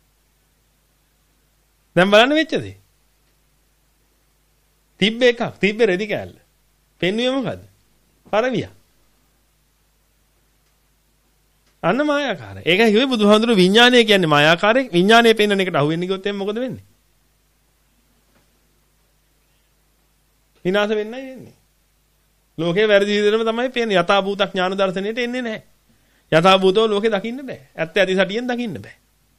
දැන් බලන්න වෙච්ච දේ. තිබ්බ එකක්. තිබ්බ රෙදි කෑල්ල. පෙන්වුවේ මොකද්ද? පරවිය. අන්න මායාකාරය. ඒකයි කිව්වේ බුදුහාඳුරු විඥානය කියන්නේ මායාකාරය. විඥානය පෙන්වන එකට අහු වෙන්නේ කිව්වොත් එම් මොකද වෙන්නේ? විනාශ වෙන්නයි වෙන්නේ. ලෝකේ වැරදි විදිහටම තමයි පේන්නේ. යථා භූත ඥාන දර්ශනයට එන්නේ නැහැ. යථා භූතව ලෝකේ දකින්න බෑ. ඇත්ත ඇති සැටියෙන් දකින්න බෑ.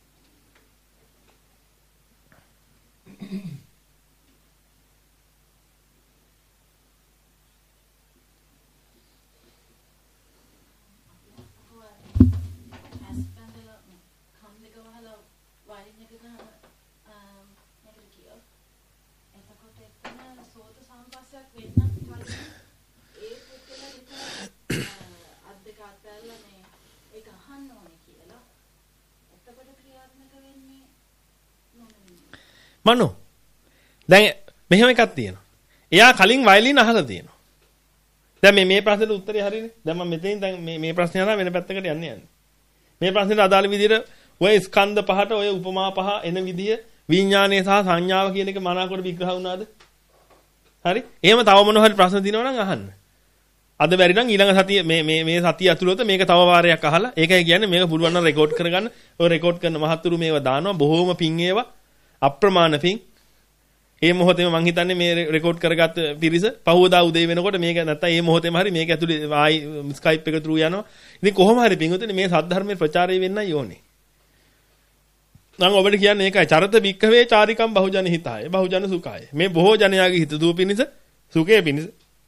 මනෝ දැන් මෙහෙම එකක් තියෙනවා. එයා කලින් වයලින් අහලා තියෙනවා. දැන් මේ මේ ප්‍රශ්නෙට උත්තරේ හරිනේ. දැන් මම මෙතනින් දැන් මේ මේ ප්‍රශ්නේ අහලා වෙන පැත්තකට යන්න යන්නේ. මේ ප්‍රශ්නෙට අදාළ විදිහට ඔය ස්කන්ධ පහට ඔය උපමා පහ එන විදිය විඥානය සහ සංඥාව කියන එක මනාකොට විග්‍රහ වුණාද? හරි? එහෙම තව මොන හරි ප්‍රශ්න දිනනවා නම් අහන්න. අද බැරි නම් ඊළඟ සතිය මේ මේ මේ සතිය ඇතුළත මේක තව වාරයක් අහලා ඒකයි කියන්නේ මේක පුළුවන් නම් රෙකෝඩ් කරගන්න. ඔය රෙකෝඩ් කරන මහත්තුරු මේව දානවා. බොහෝම පිං ඒවා. අප්‍රමාණ පිං. මේ මොහොතේම මං හිතන්නේ මේ රෙකෝඩ් කරගත්ත පිරිස පහවදා උදේ වෙනකොට මේක නැත්තම් මේ මොහොතේම හරි මේක ඇතුලේ ආයි ස්කයිප් එක through යනවා. ඉතින් කොහොම හරි පිංගුතුනි මේ සද්ධර්මයේ ප්‍රචාරය වෙන්නයි ඕනේ. නම් ඔබට කියන්නේ ඒකයි චරත වික්ඛවේ චාරිකම් බහුජන හිතාය බහුජන සුඛාය. මේ බොහෝ ජනයාගේ හිත දූ පිනිස සුඛේ පිනිස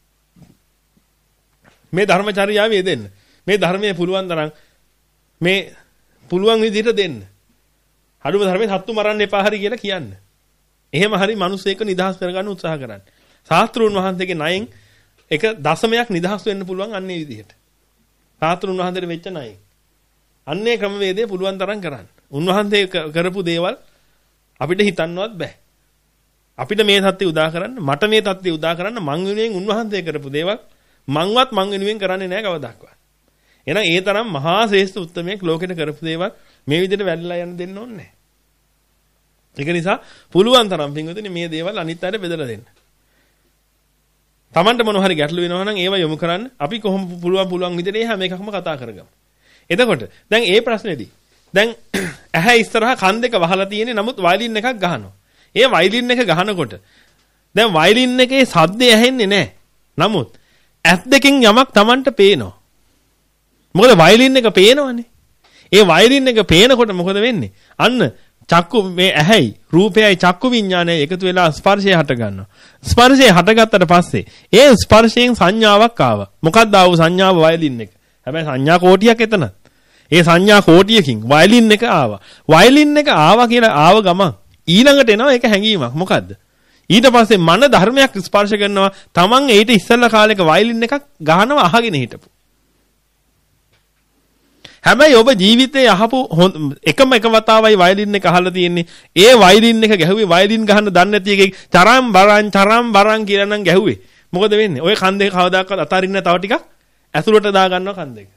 මේ ධර්මචර්යාවේ දෙන්න. මේ ධර්මයේ පුළුවන් තරම් මේ පුළුවන් විදිහට දෙන්න. අඩුම ධර්මයේ සත්තු මරන්න එපා හරි කියලා කියන්න. එහෙම හරි මිනිස්සෙක් නිදහස් කරගන්න උත්සාහ කරන්න. ශාස්ත්‍රූන් වහන්සේගේ ණයෙන් එක දශමයක් නිදහස් වෙන්න පුළුවන් අන්නේ විදිහට. ශාස්ත්‍රූන් වහන්සේට වෙච්ච ණයෙන්. අන්නේ ක්‍රමවේදය පුළුවන් තරම් කරන්න. උන්වහන්සේ කරපු දේවල් අපිට හිතන්නවත් බෑ. අපිට මේ தත්ත්වය උදා කරන්න, මට මේ தත්ත්වය උදා කරන්න මං වෙනුවෙන් උන්වහන්සේ කරපු දේවල් මංවත් මං වෙනුවෙන් කරන්නේ නැහැ කවදාවත්. එහෙනම් ඒ තරම් මහා ශ්‍රේෂ්ඨ උත්මයෙක් ලෝකෙට කරපු දේවල් මේ විදිහට වැළලා යන්න දෙන්න ඕනේ නැහැ. ඒක නිසා පුළුවන් තරම් පින්වතුනි මේ දේවල් අනිත් අයට බෙදලා දෙන්න. Tamanට මොන හරි ගැටලු වෙනවා නම් ඒව යොමු කරන්න. අපි කොහොම පුළුවන් පුළුවන් විදිහට ඒ හැම එකක්ම කතා කරගමු. එතකොට දැන් මේ ප්‍රශ්නේදී දැන් ඇහැ ඉස්සරහා කන් දෙක වහලා තියෙන්නේ නමුත් වයලින් එකක් ගහනවා. ඒ වයලින් එක ගහනකොට දැන් වයලින් එකේ ශබ්දය ඇහෙන්නේ නැහැ. නමුත් ඇස් දෙකෙන් යමක් Tamanට පේනවා. මොකද වයලින් එක පේනවනේ. ඒ වයලින් එක පේනකොට මොකද වෙන්නේ? අන්න චක්කු මේ ඇහැයි රූපයයි චක්කු විඥානයයි එකතු වෙලා ස්පර්ශය හට ගන්නවා. ස්පර්ශය හටගත්තට පස්සේ ඒ ස්පර්ශයෙන් සංඥාවක් ආවා. මොකක්ද ආව සංඥාව වයලින් එක. හැබැයි සංඥා කෝටියක් එතන. ඒ සංඥා කෝටියකින් වයලින් එක ආවා. වයලින් එක ආවා කියලා ආව ගමන් ඊළඟට එනවා ඒක හැඟීමක්. මොකද්ද? ඊට පස්සේ මන ධර්මයක් ස්පර්ශ කරනවා. Taman ඊට ඉස්සෙල්ලා කාලෙක වයලින් එකක් ගහනවා අහගෙන හිටපු. හැබැයි ඔබ ජීවිතේ අහපු එකම එක වතාවයි වයලින් එක අහලා තියෙන්නේ. ඒ වයලින් එක ගැහුවේ වයලින් ගහන්න දන්නේ නැති එකෙක් චරම් බරන් චරම් බරන් කියලා නම් ගැහුවේ. මොකද වෙන්නේ? ඔය කන් දෙක කවදාකවත් අතාරින්න තව ටිකක් ඇතුළට දා ගන්නවා කන් දෙක.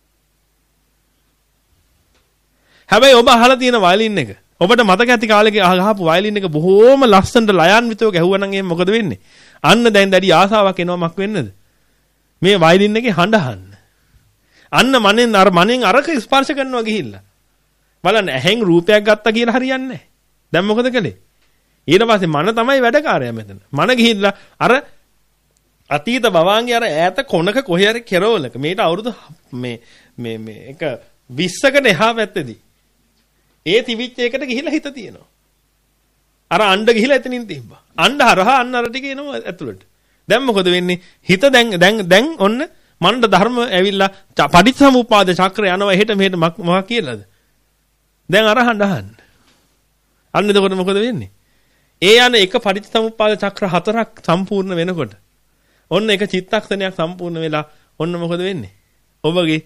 හැබැයි ඔබ අහලා තියෙන වයලින් එක ඔබට මතක ඇති කාලෙක අහපු වයලින් එක බොහොම ලස්සනට ලයාන්විතව ගැහුවා නම් එහෙනම් මොකද වෙන්නේ? අන්න දැන් දැඩි ආසාවක් එනවා මක් වෙන්නද? මේ වයලින් එකේ හඬ අහන්න. අන්න මනෙන් අර මනෙන් අරක ස්පර්ශ කරනවා ගිහිල්ලා. බලන්න ඇහෙන් රූපයක් ගත්තා කියලා හරියන්නේ නැහැ. දැන් මොකද කළේ? ඊට පස්සේ මන තමයි වැඩකාරයා මෙතන. මන ගිහිල්ලා අර අතීත භවංගේ අර ඈත කොනක කොහේ හරි කෙරවලක මේට අවුරුදු මේ මේ මේ එක විස්සකට එහා පැත්තේදී ඒ තිවිච්ච එකට ගිහිල්ලා හිත තියෙනවා. අර අණ්ඩ ගිහිල්ලා එතනින් තිබ්බා. අණ්ඩ හරහා අන්න අර ටික එනවා ඇතුළට. දැන් මොකද වෙන්නේ? හිත දැන් දැන් දැන් ඔන්න මනට ධර්ම ඇවිල්ලා පටිච්චසමුප්පාද චක්‍රය යනවා එහෙට මෙහෙට මොකක් කියලාද? දැන් අර හඬ අහන්න. අන්න එතකොට මොකද වෙන්නේ? ඒ යන එක පටිච්චසමුප්පාද චක්‍ර හතරක් සම්පූර්ණ වෙනකොට ඔන්න එක චිත්තක්ෂණයක් සම්පූර්ණ වෙලා ඔන්න මොකද වෙන්නේ? ඔබගේ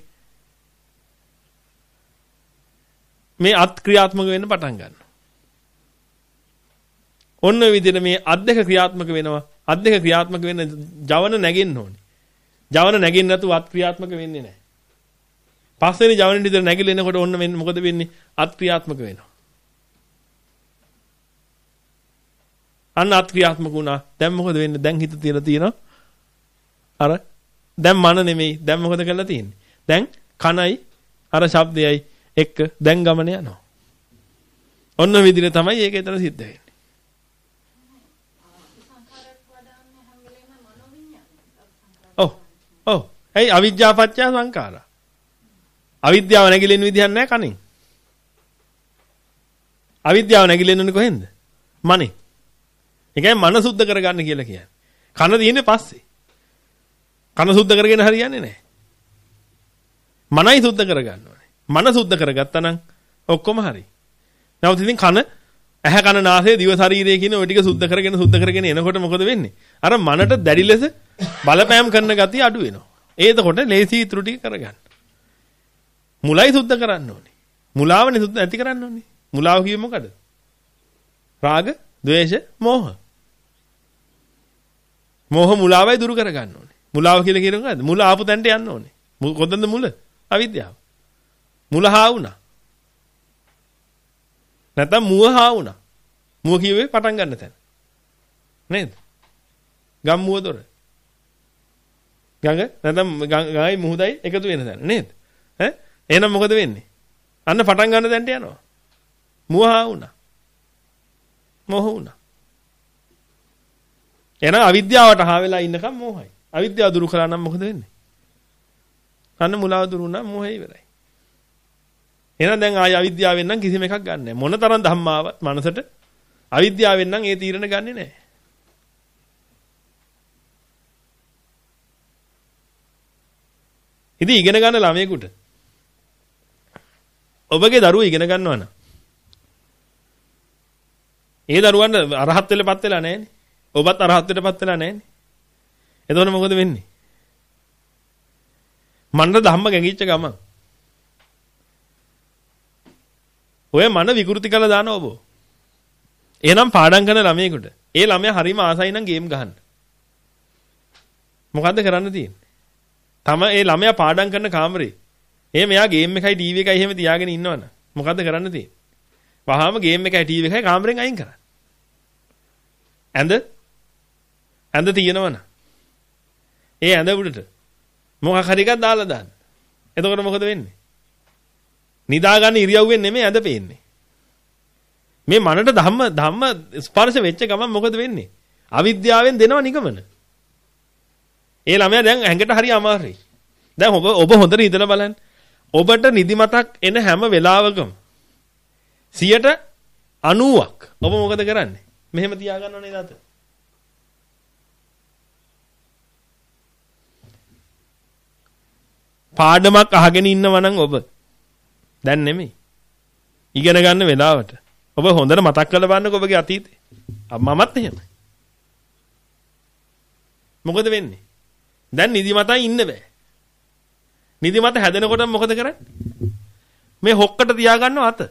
මේ අත් ක්‍රියාත්මක වෙන්න පටන් ගන්නවා. ඔන්න ඔය විදිහට මේ අත් දෙක ක්‍රියාත්මක වෙනවා. අත් දෙක ක්‍රියාත්මක වෙන්න ජවන නැගෙන්න ඕනේ. ජවන නැගෙන්න නැතුව අත් ක්‍රියාත්මක වෙන්නේ නැහැ. පස්වෙනි ජවනෙන් විතර නැගිලා එනකොට ඔන්න මෙන්න මොකද වෙන්නේ? අත් ක්‍රියාත්මක වෙනවා. අන්න අත් ක්‍රියාත්මක වුණා. දැන් මොකද වෙන්නේ? දැන් හිත තියලා තියෙනවා. අර දැන් මන නෙමෙයි. දැන් මොකද කරලා තියෙන්නේ? දැන් කනයි අර ශබ්දයයි එක්ක දැන් ගමන යනවා. ඔන්න විදිහට තමයි ඒක එතන සිද්ධ වෙන්නේ. ඔව්. ඔව්. ඇයි අවිජ්ජා පත්‍ය සංඛාරා? අවිද්‍යාව නැగిලෙන විදිහක් නැහැ කණෙන්. අවිද්‍යාව නැగిලෙන්නේ කොහෙන්ද? මනේ. ඒ කියන්නේ මන සුද්ධ කරගන්න කියලා කියන්නේ. කන තියෙන්නේ පස්සේ. කන සුද්ධ කරගෙන හරියන්නේ නැහැ. මනයි සුද්ධ කරගන්න ඕනේ. මන සුද්ධ කරගත්තා නම් ඔක්කොම හරි. නමුත් ඉතින් කන, ඇහැ කන නාසය දිව ශරීරය කියන ওই ටික සුද්ධ කරගෙන සුද්ධ කරගෙන එනකොට මොකද වෙන්නේ? අර මනට දැඩි ලෙස බලපෑම් කරන ගතිය අඩු වෙනවා. ඒකකොට ලේසි ඉතුරු ටික කරගන්න. මුලයි සුද්ධ කරන්න ඕනේ. මුලාවනේ සුද්ධ ඇති කරන්න ඕනේ. මුලාව කියේ මොකද? රාග, ద్వේෂ, මෝහ. මෝහ මුලාවයි දුරු කරගන්න ඕනේ. මුලාව කියලා කියන්නේ මොකද්ද? මුල ආපු තැනට යන්න ඕනේ. කොතනද මුල? අවිද්‍යාව. මුල හා වුණා. නැත්නම් මුව හා වුණා. මුව කියුවේ පටන් ගන්න තැන. නේද? ගම්මුව දොර. ගඟ නැත්නම් ගඟයි මුහුදයි එකතු වෙන තැන නේද? ඈ එහෙනම් මොකද වෙන්නේ? අන්න පටන් ගන්න තැනට යනවා. මුව හා වුණා. මොහ වුණා. එහෙනම් අවිද්‍යාවට හා වෙලා ඉන්නකම් මොහයි. අවිද්‍යාව දුරු කළා නම් මොකද වෙන්නේ? අන්න මුලාව දුරු වුණා මොහේ ඉවරයි. එහෙනම් දැන් ආය අවිද්‍යාවෙන් නම් කිසිම එකක් ගන්න නැහැ. මොන තරම් ධම්මාවත් මනසට අවිද්‍යාවෙන් නම් ඒ තීරණ ගන්නෙ නැහැ. ඉතින් ඉගෙන ගන්න ළමයෙකුට ඔබගේ දරුවෝ ඉගෙන ගන්නවා නම් ඒ දරුවන්ට අරහත් වෙලපත් වෙලා නැහැනේ. ඔබත් අරහත් වෙලපත් වෙලා නැහැනේ. එතකොට මොකද වෙන්නේ? මනර ධම්ම ගැඟිච්ච ගමන් ඔය මන විකෘති කළා දාන ඔබ. එහෙනම් පාඩම් කරන ළමයෙකුට ඒ ළමයා හරිම ආසයි නම් ගේම් ගහන්න. මොකද්ද කරන්න තියෙන්නේ? තම ඒ ළමයා පාඩම් කරන කාමරේ එහෙම එයා ගේම් එකයි ටීවී එකයි එහෙම තියාගෙන ඉන්නවනේ. මොකද්ද කරන්න තියෙන්නේ? වහාම ගේම් එකයි ටීවී එකයි කාමරෙන් අයින් කරන්න. ඇඳ ඇඳ තියෙනවනේ. ඒ ඇඳ උඩට මොකක් හරි එකක් දාලා දාන්න. එතකොට මොකද වෙන්නේ? නිදා ගන්න ඉරියව්වෙන් නෙමෙයි ඇඳ පේන්නේ. මේ මනට ධම්ම ධම්ම ස්පර්ශ වෙච්ච ගමන් මොකද වෙන්නේ? අවිද්‍යාවෙන් දෙනව නිගමන. ඒ ළමයා දැන් ඇඟට හරි අමාරුයි. දැන් ඔබ ඔබ හොඳට හිතලා බලන්න. ඔබට නිදිමතක් එන හැම වෙලාවකම සියයට අනූවක් ඔබ මොකද කරන්නේ? මෙහෙම තියාගන්නව නේද අත? පාඩමක් අහගෙන ඉන්නවා නම් ඔබ දැන් නෙමෙයි. ඉගෙන ගන්න වෙලාවට ඔබ හොඳට මතක් කරලා බලන්නකෝ ඔබගේ අතීතේ. මමත් එහෙමයි. මොකද වෙන්නේ? දැන් නිදිමතයි ඉන්න බෑ. නිදිමත හැදෙනකොට මොකද කරන්නේ? මේ හොක්කට තියාගන්නව අත.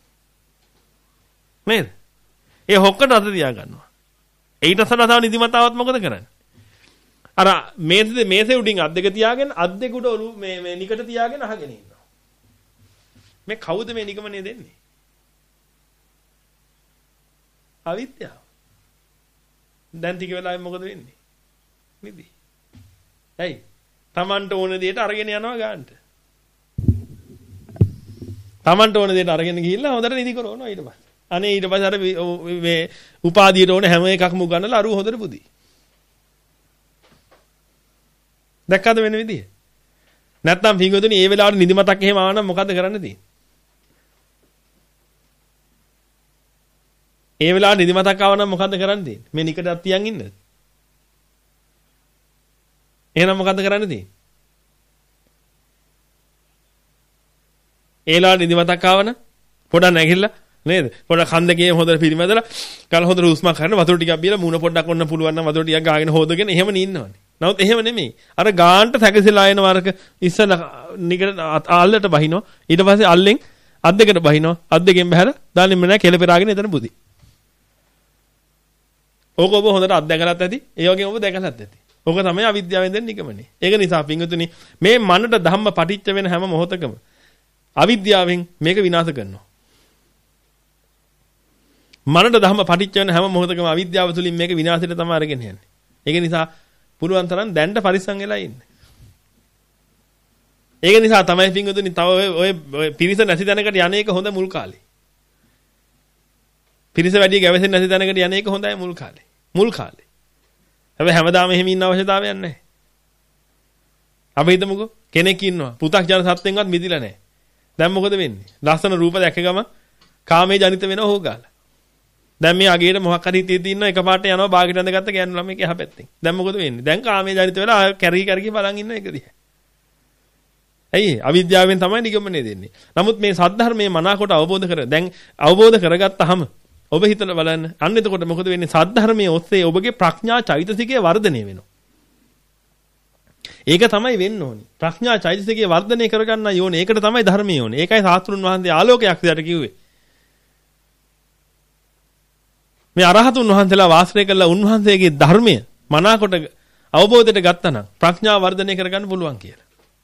නේද? ඒ හොක්කට අත තියාගන්නවා. ඊට සලසව නිදිමතාවත් මොකද කරන්නේ? අර මේසේ මේසේ උඩින් අත් දෙක තියාගෙන අත් දෙක උඩ ඔලු මේ මේ නිකට තියාගෙන අහගෙන ඉන්නවා. මේ කවුද මේ නිගමනය දෙන්නේ? අවිද්‍යාව. දැන් ටික වෙලාවෙන් මොකද වෙන්නේ? නිදි. ඇයි? Tamanට ඕන දෙයට අරගෙන යනවා ගන්නට. Tamanට ඕන දෙයට අරගෙන ගිහිල්ලා හොඳට නිදි කරනවා ඊට පස්සේ. අනේ ඊට පස්සේ අර මේ උපාධියට ඕන හැම එකක්ම උගන්නලා අරුව හොඳට පුදී. දැක්කද වෙන විදිය? නැත්නම් පිංගුතුනි මේ වෙලාවට නිදිමතක් එහෙම ආව නම් මොකද්ද කරන්න තියෙන්නේ? ඒ වෙලාවට නිදිමතක් ආව නම් මොකද්ද කරන්න තියෙන්නේ? මේ නිකටක් තියන් ඉන්නද? එහෙනම් මොකද්ද කරන්න තියෙන්නේ? ඒ වෙලාවට නිදිමතක් ආව නම් පොඩක් නැගිටලා නේද? පොඩක් කන් දෙකේ හොඳට පිරිමැදලා කල හොඳට හුස්මක් ගන්න වතුර ටිකක් බීලා මූණ පොඩ්ඩක් ඔන්න පුළුවන් නම් වතුර ටිකක් ගාගෙන හොදගෙන එහෙම නින්නවනේ. නමුත් එහෙම නෙමෙයි. අර ගාන්ට සැකසෙලා එන වරක ඉස්සලා නිකට අල්ලට බහිනවා. ඊට පස්සේ අල්ලෙන් අත් දෙකට බහිනවා. අත් දෙකෙන් බහැර දාන්නෙම නැහැ කෙල පෙරාගෙන එතන බුදි. ඕක ඔබ හොඳට අත්දැකලත් ඇති. ඒ වගේම ඔබ දැකලත් ඇති. ඕක තමයි අවිද්‍යාවෙන් දෙන නිගමනේ. ඒක නිසා පිංගුතුනි මේ මනට ධම්ම පටිච්ච වෙන හැම මොහොතකම අවිද්‍යාවෙන් මේක විනාශ කරනවා. මනට ධම්ම පටිච්ච වෙන හැම මොහොතකම අවිද්‍යාව තුලින් මේක විනාශයට තමයි අරගෙන යන්නේ. ඒක නිසා පුළුවන් තරම් දැන්ට පරිස්සම් වෙලා ඉන්න. ඒක නිසා තමයි පිංගුතුනි තව ඔය ඔය පිරිස නැති දැනකට යන්නේක හොඳ මුල් කාලේ. පිරිස වැඩි ගැවසෙන්නේ නැති දැනකට යන්නේක හොඳයි මුල් කාලේ. මුල් කාලේ. හැබැයි හැමදාම එහෙම ඉන්න අවශ්‍යතාවයක් නැහැ. අපි හිතමුකෝ කෙනෙක් ඉන්නවා පු탁ජන සත්වෙන්වත් මිදිලා නැහැ. දැන් මොකද වෙන්නේ? ලස්සන රූප දැක ගම කාමයේ ජනිත වෙනවා හොගාලා. දැන් මේ අගේට මොකක් හරි හිතේ තියෙනවා එකපාරට යනවා බාගෙට ඇඳගත්ත ගෑනු ළමෙක් එහා පැත්තෙන්. දැන් මොකද වෙන්නේ? දැන් කාමයේ ජනිත වෙලා කැරකි කැරකි බලන් ඉන්න එක දිහා. ඇයි අවිද්‍යාවෙන් තමයි නිගමනය දෙන්නේ. නමුත් මේ සද්ධර්මයේ මනාකොට අවබෝධ කර දැන් අවබෝධ කරගත්තාම ඔබ හිතලා බලන්න. අන්න එතකොට මොකද වෙන්නේ? සද්ධර්මයේ ඔස්සේ ඔබගේ ප්‍රඥා චෛතසිකය වර්ධනය වෙනවා. ඒක තමයි වෙන්න ඕනේ. ප්‍රඥා චෛතසිකය වර්ධනය කරගන්න ඕනේ. ඒකට තමයි ධර්මය ඕනේ. ඒකයි සාස්ත්‍රුන් වහන්සේ ආලෝකයක් විදියට කිව්වේ. මේ අරහතුන් වහන්සේලා වාසය කළා උන්වහන්සේගේ ධර්මය මනාකොට අවබෝධයට ගත්තා නම් ප්‍රඥාව වර්ධනය කරගන්න පුළුවන් කියලා.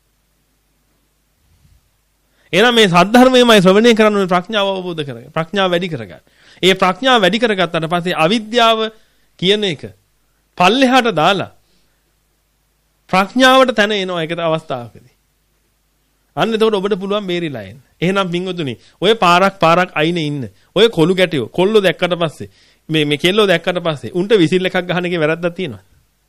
එහෙනම් මේ සද්ධර්මයමයි ශ්‍රවණය කරන්න ඕනේ ප්‍රඥාව අවබෝධ කරගන්න. ප්‍රඥාව වැඩි කරගන්න. ඒ ප්‍රඥාව වැඩි කරගත්තාට පස්සේ අවිද්‍යාව කියන එක පල්ලෙහාට දාලා ප්‍රඥාවට තැන එනවා ඒක අවස්ථාවකදී. අන්න එතකොට ඔබට පුළුවන් බේරිලා එන්න. එහෙනම් පින්වතුනි, ඔය පාරක් පාරක් අයිනේ ඉන්න. ඔය කොළු ගැටියෝ කොල්ලෝ දැක්කට පස්සේ මේ මේ කෙල්ලෝ දැක්කට පස්සේ උන්ට විසිල් එකක් ගහන එකේ වැරද්දක් තියෙනවද?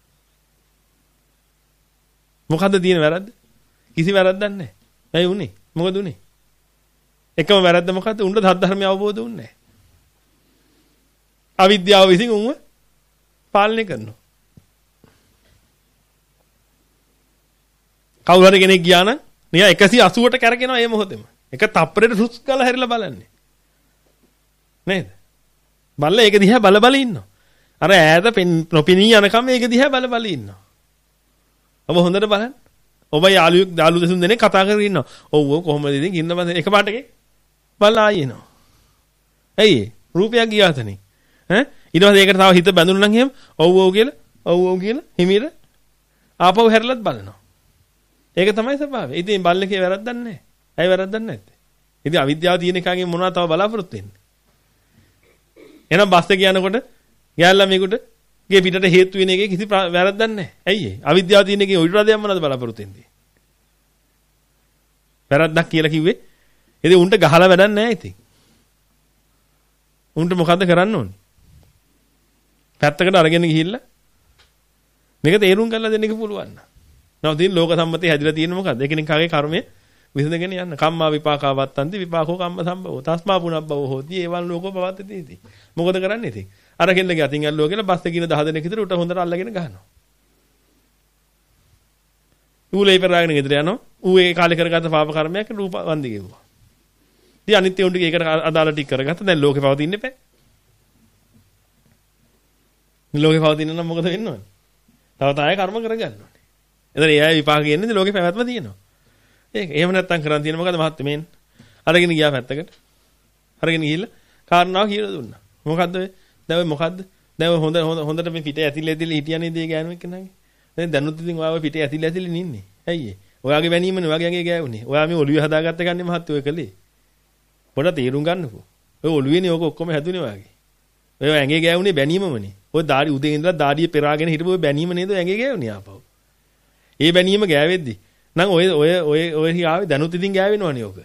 මොකද්ද තියෙන වැරද්ද? කිසි වැරද්දක් නැහැ. ඇයි උනේ? මොකද උනේ? එකම වැරද්ද මොකද්ද? උන්ට ධර්මය අවබෝධ වුනේ නැහැ. අවිද්‍යාව විසින් උන්ව පාලනය කරනවා. කවුරු හරි කෙනෙක් ගියා නම් නිකන් එකසිය අසූවට කැරකෙනවා මේ මොහොතේම. එක තප්පරේට රුස් ගාලා හැරිලා බලන්නේ. නේද? බල්ලා ඒක දිහා බල බල ඉන්නවා. අර ඈත නොපෙනී යනකම් ඒක දිහා බල බල ඉන්නවා. ඔබ හොඳට බලන්න. ඔබ යාළුවෙක් යාළු දෙසුන් දෙනෙක් කතා කරගෙන ඉන්නවා. ඔව් ඔව් කොහොමද ඉතින් ඉන්න බඳ එකපාරටගේ බලලා ආයෙ එනවා. ඇයි රූපයක් ගියාතනේ. ඈ ඊට පස්සේ ඒකට තව හිත බැඳුණා නම් එහෙම ඔව් ඔව් කියලා ඔව් ඔව් කියලා හිමීර ආපහු හැරලත් බලනවා. ඒක තමයි ස්වභාවය. ඉතින් බල්ලකේ වැරද්දක් නැහැ. ඇයි වැරද්දක් නැත්තේ? ඉතින් අවිද්‍යාව තියෙන එකගෙන් මොනවද තව බලාපොරොත්තු වෙන්නේ? එහෙනම් බස් එක යනකොට ගෑල්ලා මේකට ගේ පිටට හේතු වෙන එකේ කිසි වැරද්දක් නැහැ. ඇයි ඒ? අවිද්‍යාව තියෙන එකේ උඩ රදයක් මොනවද බලාපොරොත්තු වෙන්නේ? වැරද්දක් කියලා කිව්වේ. ඉතින් උන්ට ගහලා වැඩක් නැහැ ඉතින්. උන්ට මොකද්ද කරන්න ඕනේ? පැත්තකට අරගෙන ගිහිල්ලා මේක තේරුම් ගන්න දෙන්න එක පුළුවන් නා. නමුත් ඉතින් ලෝක සම්මතය හැදිලා තියෙන්නේ මොකද්ද? එකිනෙකාගේ කර්මය විසඳගෙන යන්න. කම්මා විපාකා වත්තන්ති විපාකෝ කම්ම සම්භවෝ. තස්මා පුනබ්බවෝ හෝති. ඒවල් ලෝකෝ පවත්තති ඉතින්. මොකද කරන්නේ ඉතින්? අර කෙල්ලගේ අතින් ඇල්ලුවා කියලා බස් එකේ ඉන්න දහ දෙනෙක් විතර උට හොඳට අල්ලගෙන ගහනවා. ඌලේ පෙරාගෙන ගෙදර යනවා. ඌ ඒ කාලේ කරගත්ත පාප කර්මයක් රූප වන්දි ගෙවුවා. ඉතින් අනිත් උන් ටික ඒකට අදාළ ටික කරගත්තා. දැන් ලෝකේ පවතින්න එපා. ලෝකේ පවතින්න නම් මොකද වෙන්න ඕනේ? තව තාය කර්ම කරගන්න ඕනේ. එතන ඒ අය විපාක කියන්නේ ලෝකේ පැවැත්ම තියෙනවා. ඒක. එහෙම නැත්තම් කරන් තියෙන මොකද මහත්මේ මේන්? අරගෙන ගියා පැත්තකට. අරගෙන ගිහිල්ලා කාරණාව කියලා දුන්නා. මොකද්ද ඔය? දැන් ඔය මොකද්ද? දැන් හොඳ හොඳට මේ පිටේ ඇතිලි ඇතිලි හිටියනේ දී ගෑනුවෙක් කෙනාගේ. දැන් දැනුත් ඉතින් ඔයාව පිටේ ඇතිලි ඇතිලි නින්නේ. ඇයි ඒ? ඔයාගේ වැනීමනේ ඔයාගේ ඇඟේ ගෑවුනේ. ඔයා මේ ඔළුවේ හදාගත්ත ගන්නේ මහත්මේ ඔය කලේ. පොඩ තීරුම් ගන්නකෝ. ඔය ඔළුවේනේ ඔක ඔක්කොම හැදුනේ ඔයාගේ. ඔය ඇඟේ ගෑවුනේ බැනීමමනේ. ඔය දාඩි උදේ ඉඳලා දාඩිය පෙරාගෙන හිටපු ඔය බැනීම නේද ඇඟේ ගෑවුනේ ආපහු. ඒ බැනීම ගෑවෙද්දි නම් ඔය ඔය ඔය ඔය ආවේ දැනුත් ඉතින් ගෑවෙනවනේ ඔක.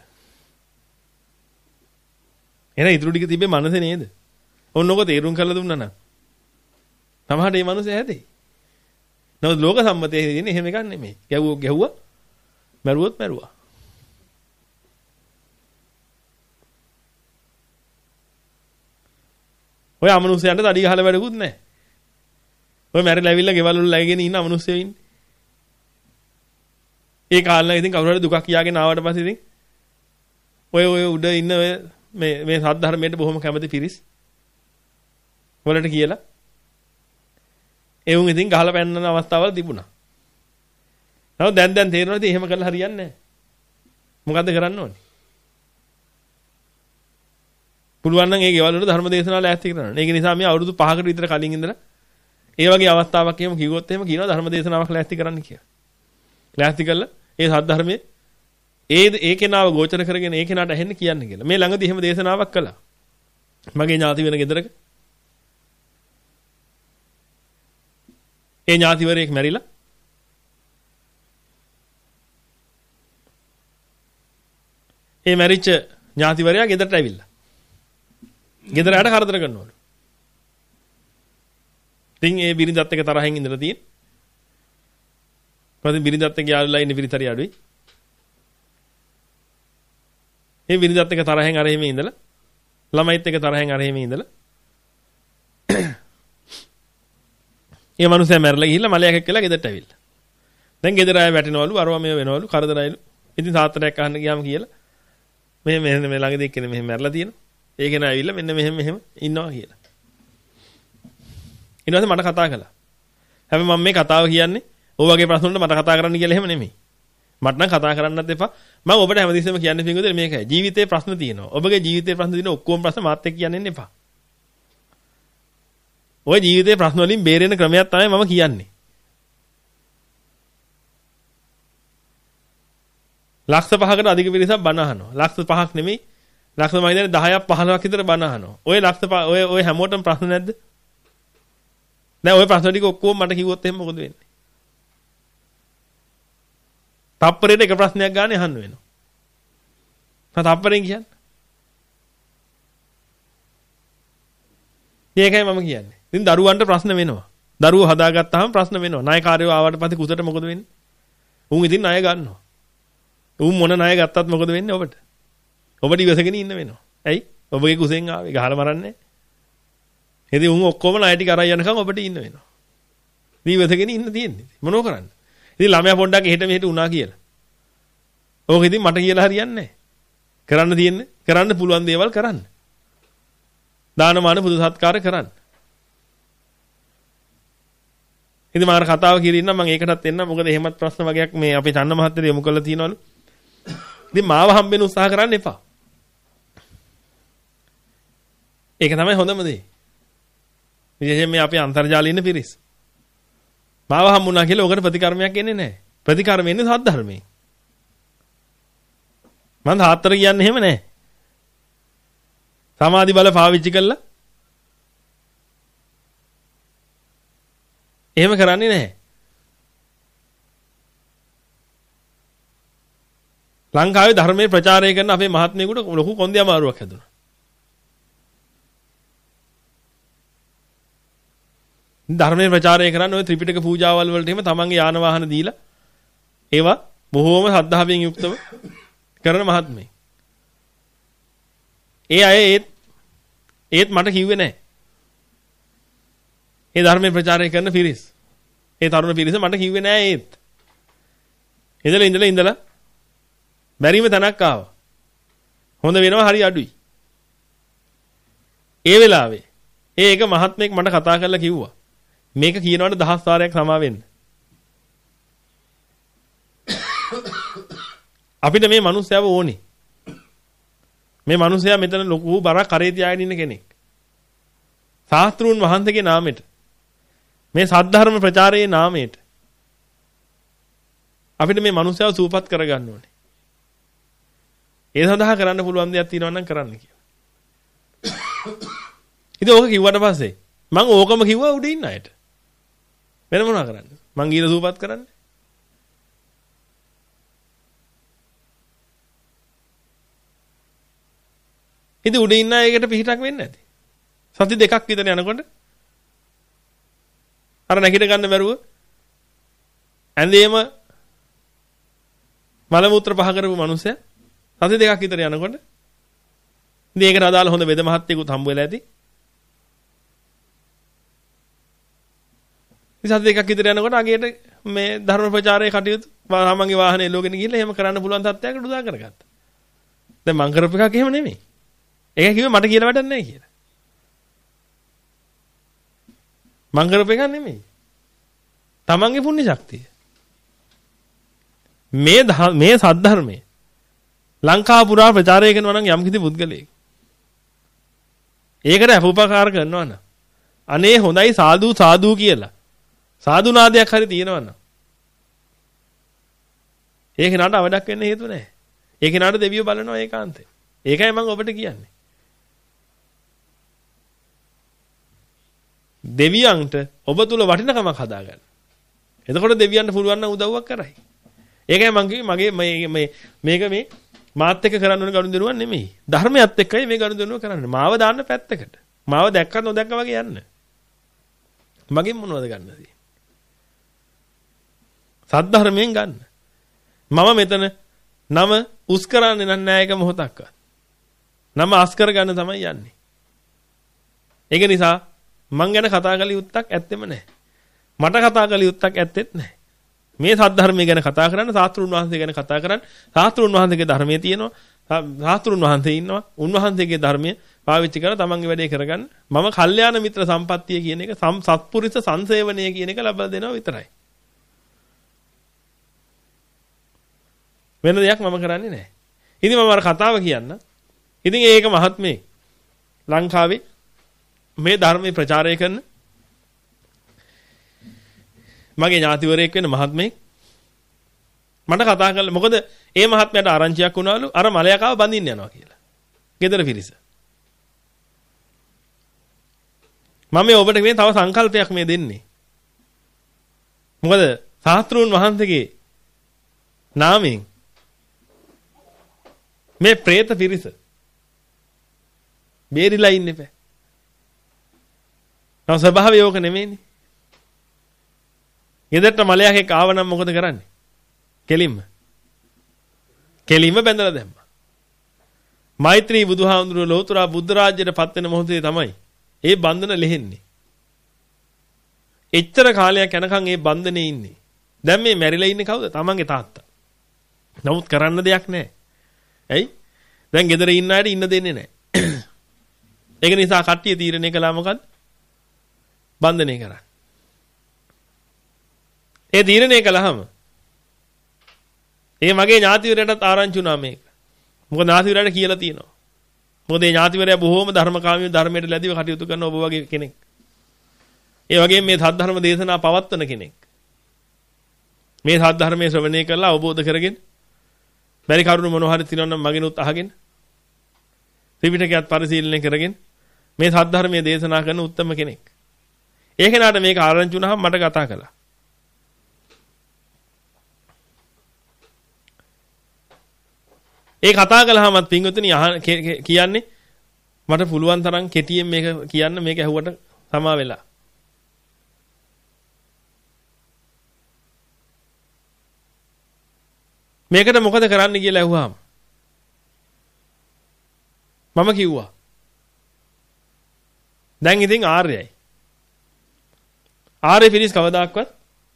එහෙනම් ඉතුරු ටික තිබ්බේ මනසේ නේද? ඔන්න ඔක තේරුම් කරලා දුන්නා නම්. සමහරට මේ මනුස්සය හැදෙයි. නමුත් ලෝක සම්මතයේ තියෙන එහෙම එකක් නෙමෙයි. ගැව්වෝ ගැව්වා. මැරුවොත් මැරුවා. ඔය අමනුස්සයන්ට තඩි ගහලා වැඩකුත් නැහැ. ඔය මැරිලා ඇවිල්ලා ගෙවල් වල läගගෙන ඉන්න අමනුස්සයෝ ඉන්නේ. ඒ කාලේ ඉතින් කවුරු හරි දුකක් කියාගෙන ආවට පස්සේ ඉතින් ඔය ඔය උඩ ඉන්න ඔය මේ මේ සද්ධර්මයට බොහොම කැමති පිරිස් වලට කියලා ඒ උන් ඉතින් ගහලා පැන්නන අවස්ථාවල් තිබුණා. නමුත් දැන් දැන් තේරෙනවා ඉතින් එහෙම කළා හරියන්නේ නැහැ. මොකද්ද කරන්න ඕනේ? පුළුවන් නම් ඒ ගෙවල් වල ධර්ම දේශනාවල ඈත්ති කරන්න. ඒක නිසා මේ අවුරුදු පහකට විතර කලින් ඉඳලා ඒ වගේ අවස්ථාවක් එහෙම කිව්වොත් එහෙම කියනවා ධර්ම දේශනාවක් ඈත්ති කරන්න කියලා. ඈත්ති කළා ඒ සද්ධර්මයේ ඒ ඒ කෙනාව ගෝචර කරගෙන ඒ කෙනාට ඇහෙන්න කියන්න කියලා. මේ ළඟදී එහෙම දේශනාවක් කළා. මගේ ඥාති වෙන ගෙදරක. ඒ ඥාතිවරයෙක් මැරිලා. ඒ මැරිච්ච ඥාතිවරයා ගෙදරට ඇවිල්ලා. ගෙදරට කරදර කරනවලු. ඉතින් ඒ බිරිඳත් එක්ක තරහින් ඉඳලා තියෙන. කොහොමද බිරිඳත් එක්ක යාළුලා ඉන්නේ පිරිතරි අඩුයි. ඒ බිරිඳත් එක්ක තරහෙන් අර එහෙම ඉඳලා ළමයිත් එක්ක තරහෙන් අර එහෙම ඉඳලා ඒ මනුස්සයා මැරලා ගිහිල්ලා මලයක් එක්කලා ගෙදරට ඇවිල්ලා. දැන් ගෙදර ආය වැටෙනවලු අරවා මේ වෙනවලු කරදරයිලු. ඉතින් තාත්තට අහන්න ගියාම කියලා මේ මෙහෙම මේ ළඟදී එක්කෙනෙක් මෙහෙම මැරලා තියෙනවා. ඒක නා ඇවිල්ලා මෙන්න මෙහෙම මෙහෙම ඉන්නවා කියලා. ඊට පස්සේ මට කතා කළා. හැබැයි මම මේ කතාව කියන්නේ ඔය වගේ ප්‍රශ්න වලට මට කතා කරන්න කියලා එහෙම නෙමෙයි. මට නම් කතා කරන්නත් එපා. මම ඔබට හැමදෙස්සෙම කියන්නේ පිටුදේ මේකයි. ජීවිතේ ප්‍රශ්න තියෙනවා. ඔබගේ ජීවිතේ ප්‍රශ්න තියෙන ඔක්කොම ප්‍රශ්න මාත් එක්ක කියන්න එපා. ඔය ජීවිතේ ප්‍රශ්න වලින් බේරෙන ක්‍රමයක් තමයි මම කියන්නේ. ලක්ෂ පහකට අධික පිරිසක් බණ අහනවා. ලක්ෂ පහක් නෙමෙයි. ලක්ෂ මම හිතන්නේ දහයක් පහළොවක් විතර බණ අහනවා. ඔය ලක්ෂ ඔය ඔය හැමෝටම ප්‍රශ්න නැද්ද? දැන් ඔය ප්‍රශ්න ටික ඔක්කොම මට කිව්වොත් එහෙනම් මොකද වෙන්නේ? තප්පරේට එක ප්‍රශ්නයක් ගන්න අහන්න වෙනවා. මම තප්පරෙන් කියන්නේ. ඒකයි මම කියන්නේ. ඉතින් දරුවන්ට ප්‍රශ්න වෙනවා. දරුවෝ හදාගත්තාම ප්‍රශ්න වෙනවා. ණයකාරයෝ ආවට පස්සේ කුසට මොකද වෙන්නේ? උන් ඉතින් ණය ගන්නවා. උන් මොන ණය ගත්තත් මොකද වෙන්නේ ඔබට? ඔබට ඉවසගෙන ඉන්න වෙනවා. ඇයි? ඔබගේ කුසෙන් ආවේ ගහලා මරන්නේ. ඉතින් උන් ඔක්කොම ණය ටික අරන් යනකම් ඔබට ඉන්න වෙනවා. ඉතින් ඉවසගෙන ඉන්න තියෙන්නේ. මොනව කරන්නේ? ඉතින් ළමයා පොඩ්ඩක් එහෙට මෙහෙට උනා කියලා. ඕක ඉතින් මට කියලා හරියන්නේ නැහැ. කරන්න තියෙන්නේ කරන්න පුළුවන් දේවල් කරන්න. දානමාන පුදු සත්කාර කරන්න. ඉතින් මම අර කතාව කියලා ඉන්නම් මම ඒකටත් එන්න මොකද එහෙමත් ප්‍රශ්න වගේක් මේ අපේ චන්න මහත්තයා යොමු කරලා තියෙනවලු. ඉතින් මාව හම්බෙන්න උත්සාහ කරන්න එපා. ඒක තමයි හොඳම දේ. විශේෂයෙන් මේ අපේ අන්තර්ජාලයේ ඉන්න පිරිස්. මාව හම්බුණා කියලා ඔකට ප්‍රතිකර්මයක් එන්නේ නැහැ. ප්‍රතිකර්ම එන්නේ සද්ධර්මයෙන්. මම තාත්තර කියන්නේ එහෙම නැහැ. සමාධි බල පාවිච්චි කළා. එහෙම කරන්නේ නැහැ. ලංකාවේ ධර්මයේ ප්‍රචාරය කරන අපේ මහත්මයෙකුට ලොකු කොන්දේ අමාරුවක් හැදුණා. ධර්මයේ ප්‍රචාරය කරන්න ওই ත්‍රිපිටක පූජාවල් වලට එහෙම තමන්ගේ යාන වාහන දීලා ඒවා බොහෝම ශ්‍රද්ධාවෙන් යුක්තව කරන මහත්මයෙක්. ඒ අය ඒත් ඒත් මට කිව්වේ නැහැ. ඒ ධර්මයේ ප්‍රචාරය කරන පිරිස්. ඒ තරුණ පිරිස මට කිව්වේ නැහැ ඒත්. ඉඳලා ඉඳලා ඉඳලා බැරිම තැනක් ආවා. හොඳ වෙනවා හරි අඩුයි. ඒ වෙලාවේ ඒ එක මහත්මයෙක් මට කතා කරලා කිව්වා. මේක කියනවට දහස් වාරයක් සමා වෙන්න. අපිට මේ මිනිස්සයව ඕනේ. මේ මිනිස්සයා මෙතන ලොකු බරක් කරේ තියාගෙන ඉන්න කෙනෙක්. ශාස්ත්‍රූන් වහන්සේගේ නාමයට මේ සද්ධර්ම ප්‍රචාරයේ නාමයට අපිට මේ මිනිස්සයව සූපත් කරගන්න ඕනේ. ඒ සඳහා කරන්න පුළුවන් දෙයක් තියෙනවා නම් කරන්න කියලා. ඉතින් ඕක කිව්වට පස්සේ මම ඕකම කිව්වා උඩ ඉන්න අයට. වෙන මොනවා කරන්නේ? මං ගිහලා සූපත් කරන්නේ. ඉතින් උඩ ඉන්න අයකට පිටක් වෙන්නේ නැති. සති දෙකක් විතර යනකොට අර නැගිට ගන්න බැරුව ඇඳේම මල මුත්‍ර පහ කරපු මිනිස්සයා සති දෙකක් විතර යනකොට ඉතින් ඒකට අදාළ හොඳ වෙද මහත්තයෙකුත් හම්බ වෙලා ඇති. ඉතින් සති දෙකක් විතර යනකොට අගේට මේ ධර්ම ප්‍රචාරයේ කටයුතු තමන්ගේ වාහනේ එලෝගෙන ගිහිල්ලා එහෙම කරන්න පුළුවන් තත්ත්වයකට උදා කරගත්තා. දැන් මං කරපු එකක් එහෙම නෙමෙයි. ඒක කිව්වේ මට කියලා වැඩක් නැහැ කියලා. මං කරපු එකක් නෙමෙයි. තමන්ගේ පුණ්‍ය ශක්තිය. මේ මේ සද්ධර්මයේ ලංකාව පුරා ප්‍රචාරය කරනවා නම් යම්කිසි පුද්ගලයෙක්. ඒකට අපෝපකාර කරනවා නම් අනේ හොඳයි සාදු සාදු කියලා. සාදු නාදයක් හරි තියෙනවා නම් ඒක නට අවඩක් වෙන්න හේතු නැහැ. ඒක නට දෙවියෝ බලනවා ඒකාන්තේ. ඒකයි මම ඔබට කියන්නේ. දෙවියන්ට ඔබ තුල වටිනකමක් හදාගන්න. එතකොට දෙවියන්ට පුළුවන් නම් උදව්වක් කරයි. ඒකයි මම කිව්වේ මගේ මේ මේක මේ මාත් එක්ක කරන්න ඕන ගනුදෙනුවක් නෙමෙයි. ධර්මයත් එක්කයි මේ ගනුදෙනුව කරන්නේ. මාව දාන්න පැත්තකට. මාව දැක්කත් නොදැක්ක වගේ යන්න. මගෙන් මොනවද ගන්න තියෙන්නේ? සද්ධර්මයෙන් ගන්න. මම මෙතන නම උස් කරන්නේ නැහැ එක මොහොතක්වත්. නම අස් කර ගන්න තමයි යන්නේ. ඒක නිසා මං ගැන කතා කළ යුත්තක් ඇත්තෙම නැහැ. මට කතා කළ යුත්තක් ඇත්තෙත් නැහැ. මේ සද්ධර්මය ගැන කතා කරන්න, සාස්ත්‍රුන් වහන්සේ ගැන කතා කරන්න, සාස්ත්‍රුන් වහන්සේගේ ධර්මයේ තියෙනවා, සාස්ත්‍රුන් වහන්සේ ඉන්නවා, උන්වහන්සේගේ ධර්මය පාවිච්චි කරලා තමන්ගේ වැඩේ කරගන්න. මම කල්යාණ මිත්‍ර සම්පත්තිය කියන එක, සත්පුරුෂ සංසේවනය කියන එක ලබා දෙනවා විතරයි. වෙන දෙයක් මම කරන්නේ නැහැ. ඉතින් මම අර කතාව කියන්න. ඉතින් ඒක මහත්මේ ලංකාවේ මේ ධර්මයේ ප්‍රචාරය කරන මගේ ඥාතිවරයෙක් වෙන මහත්මයෙක් මට කතා කළා. මොකද ඒ මහත්මයාට ආරංචියක් වුණාලු අර මලයකාව බඳින්න යනවා කියලා. ගෙදර පිරිස. මම මේ ඔබට මේ තව සංකල්පයක් මේ දෙන්නේ. මොකද සාස්ත්‍රුන් වහන්සේගේ නාමයෙන් මේ പ്രേත පිරිස බේරිලා ඉන්න එපා. නෝ ස්වභාවය ඕක නෙමෙයිනේ. ගෙදරට මලයක් එක්ක ආව නම් මොකද කරන්නේ? කෙලින්ම. කෙලින්ම බැඳලා දැම්මා. මෛත්‍රී බුදුහාමුදුරුවෝ ලෝතර බුද්ධ රාජ්‍යයට පත් වෙන මොහොතේ තමයි ඒ බන්ධන ලෙහෙන්නේ. එච්චර කාලයක් යනකම් ඒ බන්ධනේ ඉන්නේ. දැන් මේ මැරිලා ඉන්නේ කවුද? තමන්ගේ තාත්තා. නමුත් කරන්න දෙයක් නැහැ. ඇයි? දැන් ගෙදර ඉන්න අයට ඉන්න දෙන්නේ නැහැ. ඒක නිසා කට්ටිය තීරණය කළා මොකද්ද? බන්ධනය කරන්න. ඒ තීරණය කළාම ඒ මගේ ඥාතිවරයාටත් ආරංචි වුණා මේක. මොකද ඥාතිවරයාට කියලා තියෙනවා. මොකද ඒ ඥාතිවරයා බොහෝම ධර්මකාමී ධර්මයට ලැබිව කටයුතු කරන ඔබ වගේ කෙනෙක්. ඒ වගේම මේ සද්ධර්ම දේශනා පවත්වන කෙනෙක්. මේ සද්ධර්මයේ ශ්‍රවණය කරලා අවබෝධ කරගෙන බැරි කරුණු මොනවා හරි තියෙනවා නම් මගෙනුත් අහගෙන ත්‍රිපිටකයත් පරිශීලනය කරගෙන මේ සද්ධර්මයේ දේශනා කරන උත්තම කෙනෙක්. ඒ කෙනාට මේක ආරංචි වුණාම මට කතා කළා. ඒ කතා කළාමත් පින්වතුනි කියන්නේ මට පුළුවන් තරම් කෙටියෙන් මේක කියන්න මේක ඇහුවට සමා වෙලා. මේකට මොකද කරන්න කියලා ඇහුවාම මම කිව්වා දැන් ඉතින් ආර්යයි. ආර්ය පිරිස් කවදාක්වත්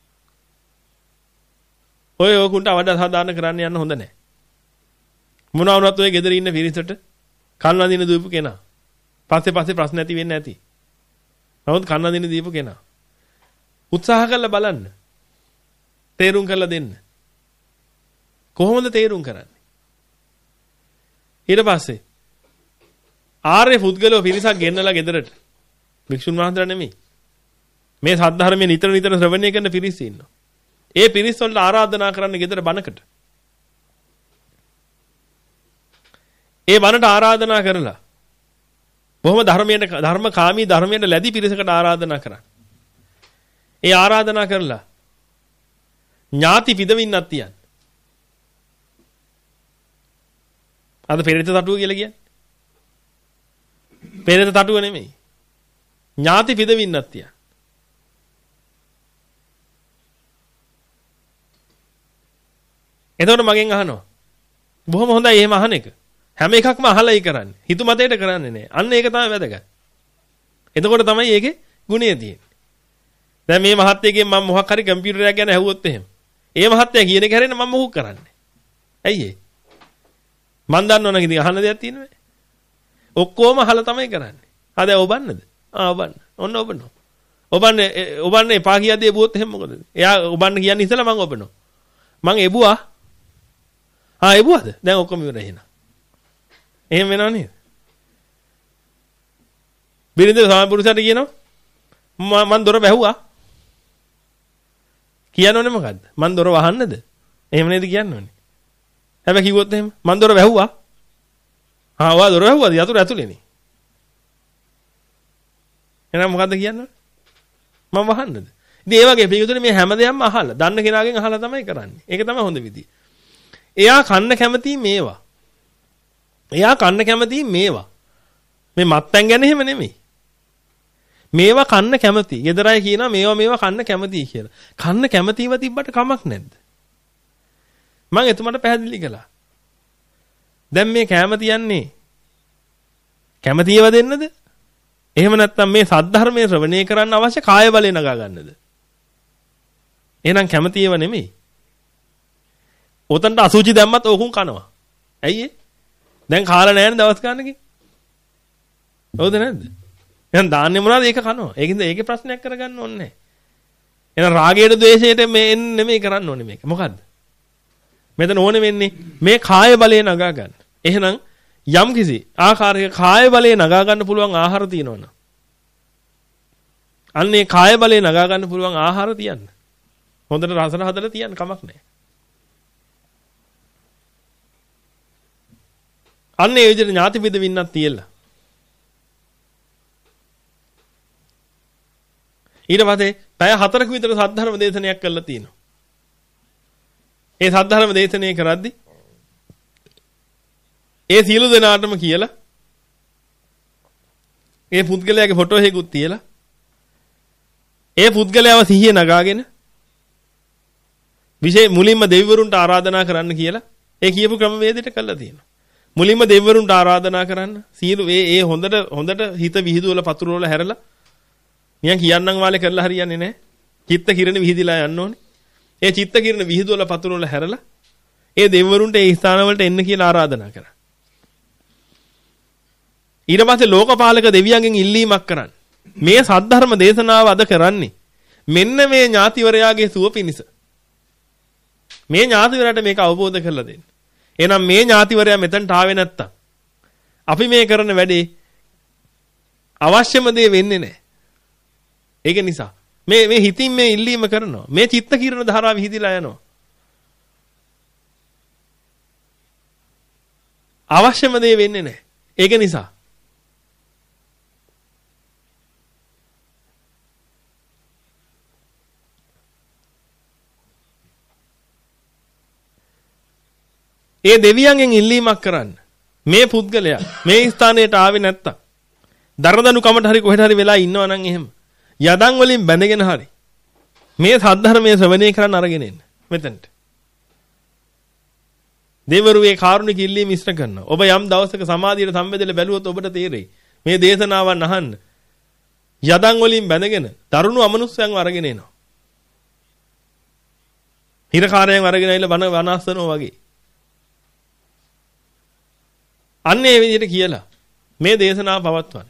ඔය ඔකුන්ට අවඩ සාධාරණ කරන්න යන්න හොඳ නැහැ. මොනවා වුණත් ඔය ගෙදර ඉන්න පිරිසට කන් වදින දීපු කෙනා. පස්සේ පස්සේ ප්‍රශ්න ඇති වෙන්නේ නැති. නමුත් කන් වදින දීපු කෙනා. උත්සාහ කරලා බලන්න. තේරුම් කරලා දෙන්න. කොහොමද තේරුම් කරන්නේ? ඊට පස්සේ ආර්ය පුද්ගලෝ පිරිසක් ගෙන්නලා ගෙදරට. භික්ෂුන් වහන්සේලා නෙමෙයි. මේ සද්ධර්මයේ නිතර නිතර ශ්‍රවණය කරන පිරිස ඉන්නවා. ඒ පිරිස් වලට ආරාධනා කරන්න ගෙදර බණකට. ඒ බණට ආරාධනා කරලා බොහොම ධර්මයට ධර්මකාමී ධර්මයට ලැබි පිරිසකට ආරාධනා කරා. ඒ ආරාධනා කරලා ඥාති පිදවින්නක් තියන්න. අද පෙරේත තටුව කියලා කියන්නේ. පෙරේත තටුව නෙමෙයි. ඥාති පිදවින්නක් තියන්න. එතකොට මගෙන් අහනවා. බොහොම හොඳයි එහෙම අහන එක. හැම එකක්ම අහලයි කරන්නේ. හිතු මතයට කරන්නේ නැහැ. අන්න ඒක තමයි වැදගත්. එතකොට තමයි ඒකේ ගුණය තියෙන්නේ. දැන් මේ මහත්තයගෙන් මම මොකක් හරි කම්පියුටරයක් ගැන ඇහුවොත් එහෙම. ඒ මහත්තයා කියන එක හැරෙන්න මම මොකක් කරන්නේ? ඇයි ඒ? මන් දන්නව නම් ඉතින් අහන්න දෙයක් තියෙනවනේ. ඔක්කොම අහලා තමයි කරන්නේ. ආ දැන් ඔබන්නද? ආ ඔබන්න. ඔන්න ඔබනවා. ඔබන්න ඔබන්න එපා කියද්දී එබුවොත් එහෙම මොකද? එයා ඔබන්න කියන්නේ ඉතලා මං ඔබනවා. මං එබුවා. ආ එබුවද? දැන් ඔක්කොම ඉවරයි එහෙනම්. එහෙම වෙනව නේද? බිරිඳ ස්වාමි පුරුෂයාට කියනවා මං දොර වැහුවා. කියනෝනේ මොකද්ද? මං දොර වහන්නද? එහෙම නේද කියන්නෝනේ. හැබැයි කිව්වොත් එහෙම මං දොර වැහුවා. ආ ඔයා දොර වැහුවාද? යතුරු ඇතුලේනේ. එහෙනම් මොකද්ද කියන්නේ? මම වහන්නද? ඉතින් ඒ වගේ පිටුතුනේ මේ හැම දෙයක්ම අහලා, දන්න කෙනාගෙන් අහලා තමයි කරන්නේ. ඒක තමයි හොඳ විදිය. එයා කන්න කැමති මේවා. එයා කන්න කැමති මේවා. මේ මත්පැන් ගැන එහෙම නෙමෙයි. මේවා කන්න කැමති. ගෙදරයි කියනවා මේවා මේවා කන්න කැමති කියලා. කන්න කැමතිව තිබ්බට කමක් නැද්ද? මම එතුමාට පැහැදිලි කළා. දැන් මේ කැම තියන්නේ කැමතිව දෙන්නද? එහෙම නැත්නම් මේ සද්ධර්මයේ ශ්‍රවණය කරන්න අවශ්‍ය කාය බලය නගා ගන්නද? එහෙනම් කැමතිව නෙමෙයි. ඔතනට අසුචි දැම්මත් ඕකුන් කනවා. ඇයි ඒ? දැන් කාලා නැහැ නේ දවස් ගන්නකින්. හවුද නැද්ද? එහෙනම් දාන්නේ මොනවද? ඒක කනවා. ඒකින්ද ඒකේ ප්‍රශ්නයක් කරගන්න ඕනේ නැහැ. එහෙනම් රාගයට ද්වේෂයට මේ නෙමෙයි කරන්න ඕනේ මේක. මොකද්ද? මෙතන ඕනේ වෙන්නේ මේ කාය බලය නගා ගන්න. එහෙනම් යම් කිසි ආකාරයක කාය බලය නගා ගන්න පුළුවන් ආහාර තියෙනවනේ. අන්නේ කාය බලය නගා ගන්න පුළුවන් ආහාර තියන්න. හොඳට රසන හදලා තියන්න කමක් නැහැ. අන්නේ ඒ විදිහට ඥාති බෙද වින්නක් තියලා. ඊට පස්සේ පැය හතරක විතර සද්ධර්ම දේශනයක් කළා තියෙනවා. ඒ සද්ධර්ම දේශනය කරද්දී ඒ සියලු දෙනාටම කියලා ඒ පුද්ගලයාගේ ෆොටෝ එකකුත් තියලා ඒ පුද්ගලයාව සිහිය නගාගෙන විශේෂ මුලින්ම දෙවිවරුන්ට ආරාධනා කරන්න කියලා ඒ කියපු ක්‍රමවේදයට කළා තියෙනවා. මුලින්ම දෙවිවරුන්ට ආරාධනා කරන්න සියලු ඒ ඒ හොඳට හොඳට හිත විහිදුවල පතුරවල හැරලා නිකන් කියන්නම් වාලේ කරලා හරියන්නේ නැහැ. චිත්ත කිරණ විහිදිලා යන්න ඕනේ. ඒ චිත්ත කිරණ විහිදුවල පතුරවල හැරලා ඒ දෙවිවරුන්ට ඒ ස්ථාන වලට එන්න කියලා ආරාධනා කරා. ඊට පස්සේ ලෝකපාලක දෙවියන්ගෙන් ඉල්ලීමක් කරන්න. මේ සද්ධර්ම දේශනාව අද කරන්නේ මෙන්න මේ ඥාතිවරයාගේ සුව පිණිස. මේ ඥාතිවරයාට මේක අවබෝධ කරලා දෙන්න. එහෙනම් මේ ඥාතිවරයා මෙතනට ආවේ නැත්තම් අපි මේ කරන වැඩේ අවශ්‍යම දේ වෙන්නේ නැහැ. ඒක නිසා මේ මේ හිතින් මේ ඉල්ලීම කරනවා. මේ චිත්ත කිරණ ධාරාව විහිදිලා යනවා. අවශ්‍යම දේ වෙන්නේ නැහැ. ඒක නිසා ඒ දෙවියන්ගෙන් ඉල්ලීමක් කරන්න. මේ පුද්ගලයා මේ ස්ථානයට ආවේ නැත්තම් දරදනු කමට හරි කොහෙට හරි වෙලා ඉන්නවා නම් එහෙම යදන් වලින් බැඳගෙන හරි මේ සද්ධර්මයේ ශ්‍රවණය කරන්න අරගෙන එන්න මෙතනට. දෙවරුවේ කාරුණික ඉල්ලීම ඉෂ්ට කරනවා. ඔබ යම් දවසක සමාධියට සම්බෙදලා බැලුවොත් ඔබට තේරෙයි. මේ දේශනාවන් අහන්න යදන් වලින් බැඳගෙන දරුණු අමනුෂ්‍යයන්ව අරගෙන එනවා. හිරකාරයන් අරගෙන ඇවිල්ලා වන වනාස්සනවා වගේ. අන්න ඒ විදිහට කියලා මේ දේශනාව පවත්වන්න.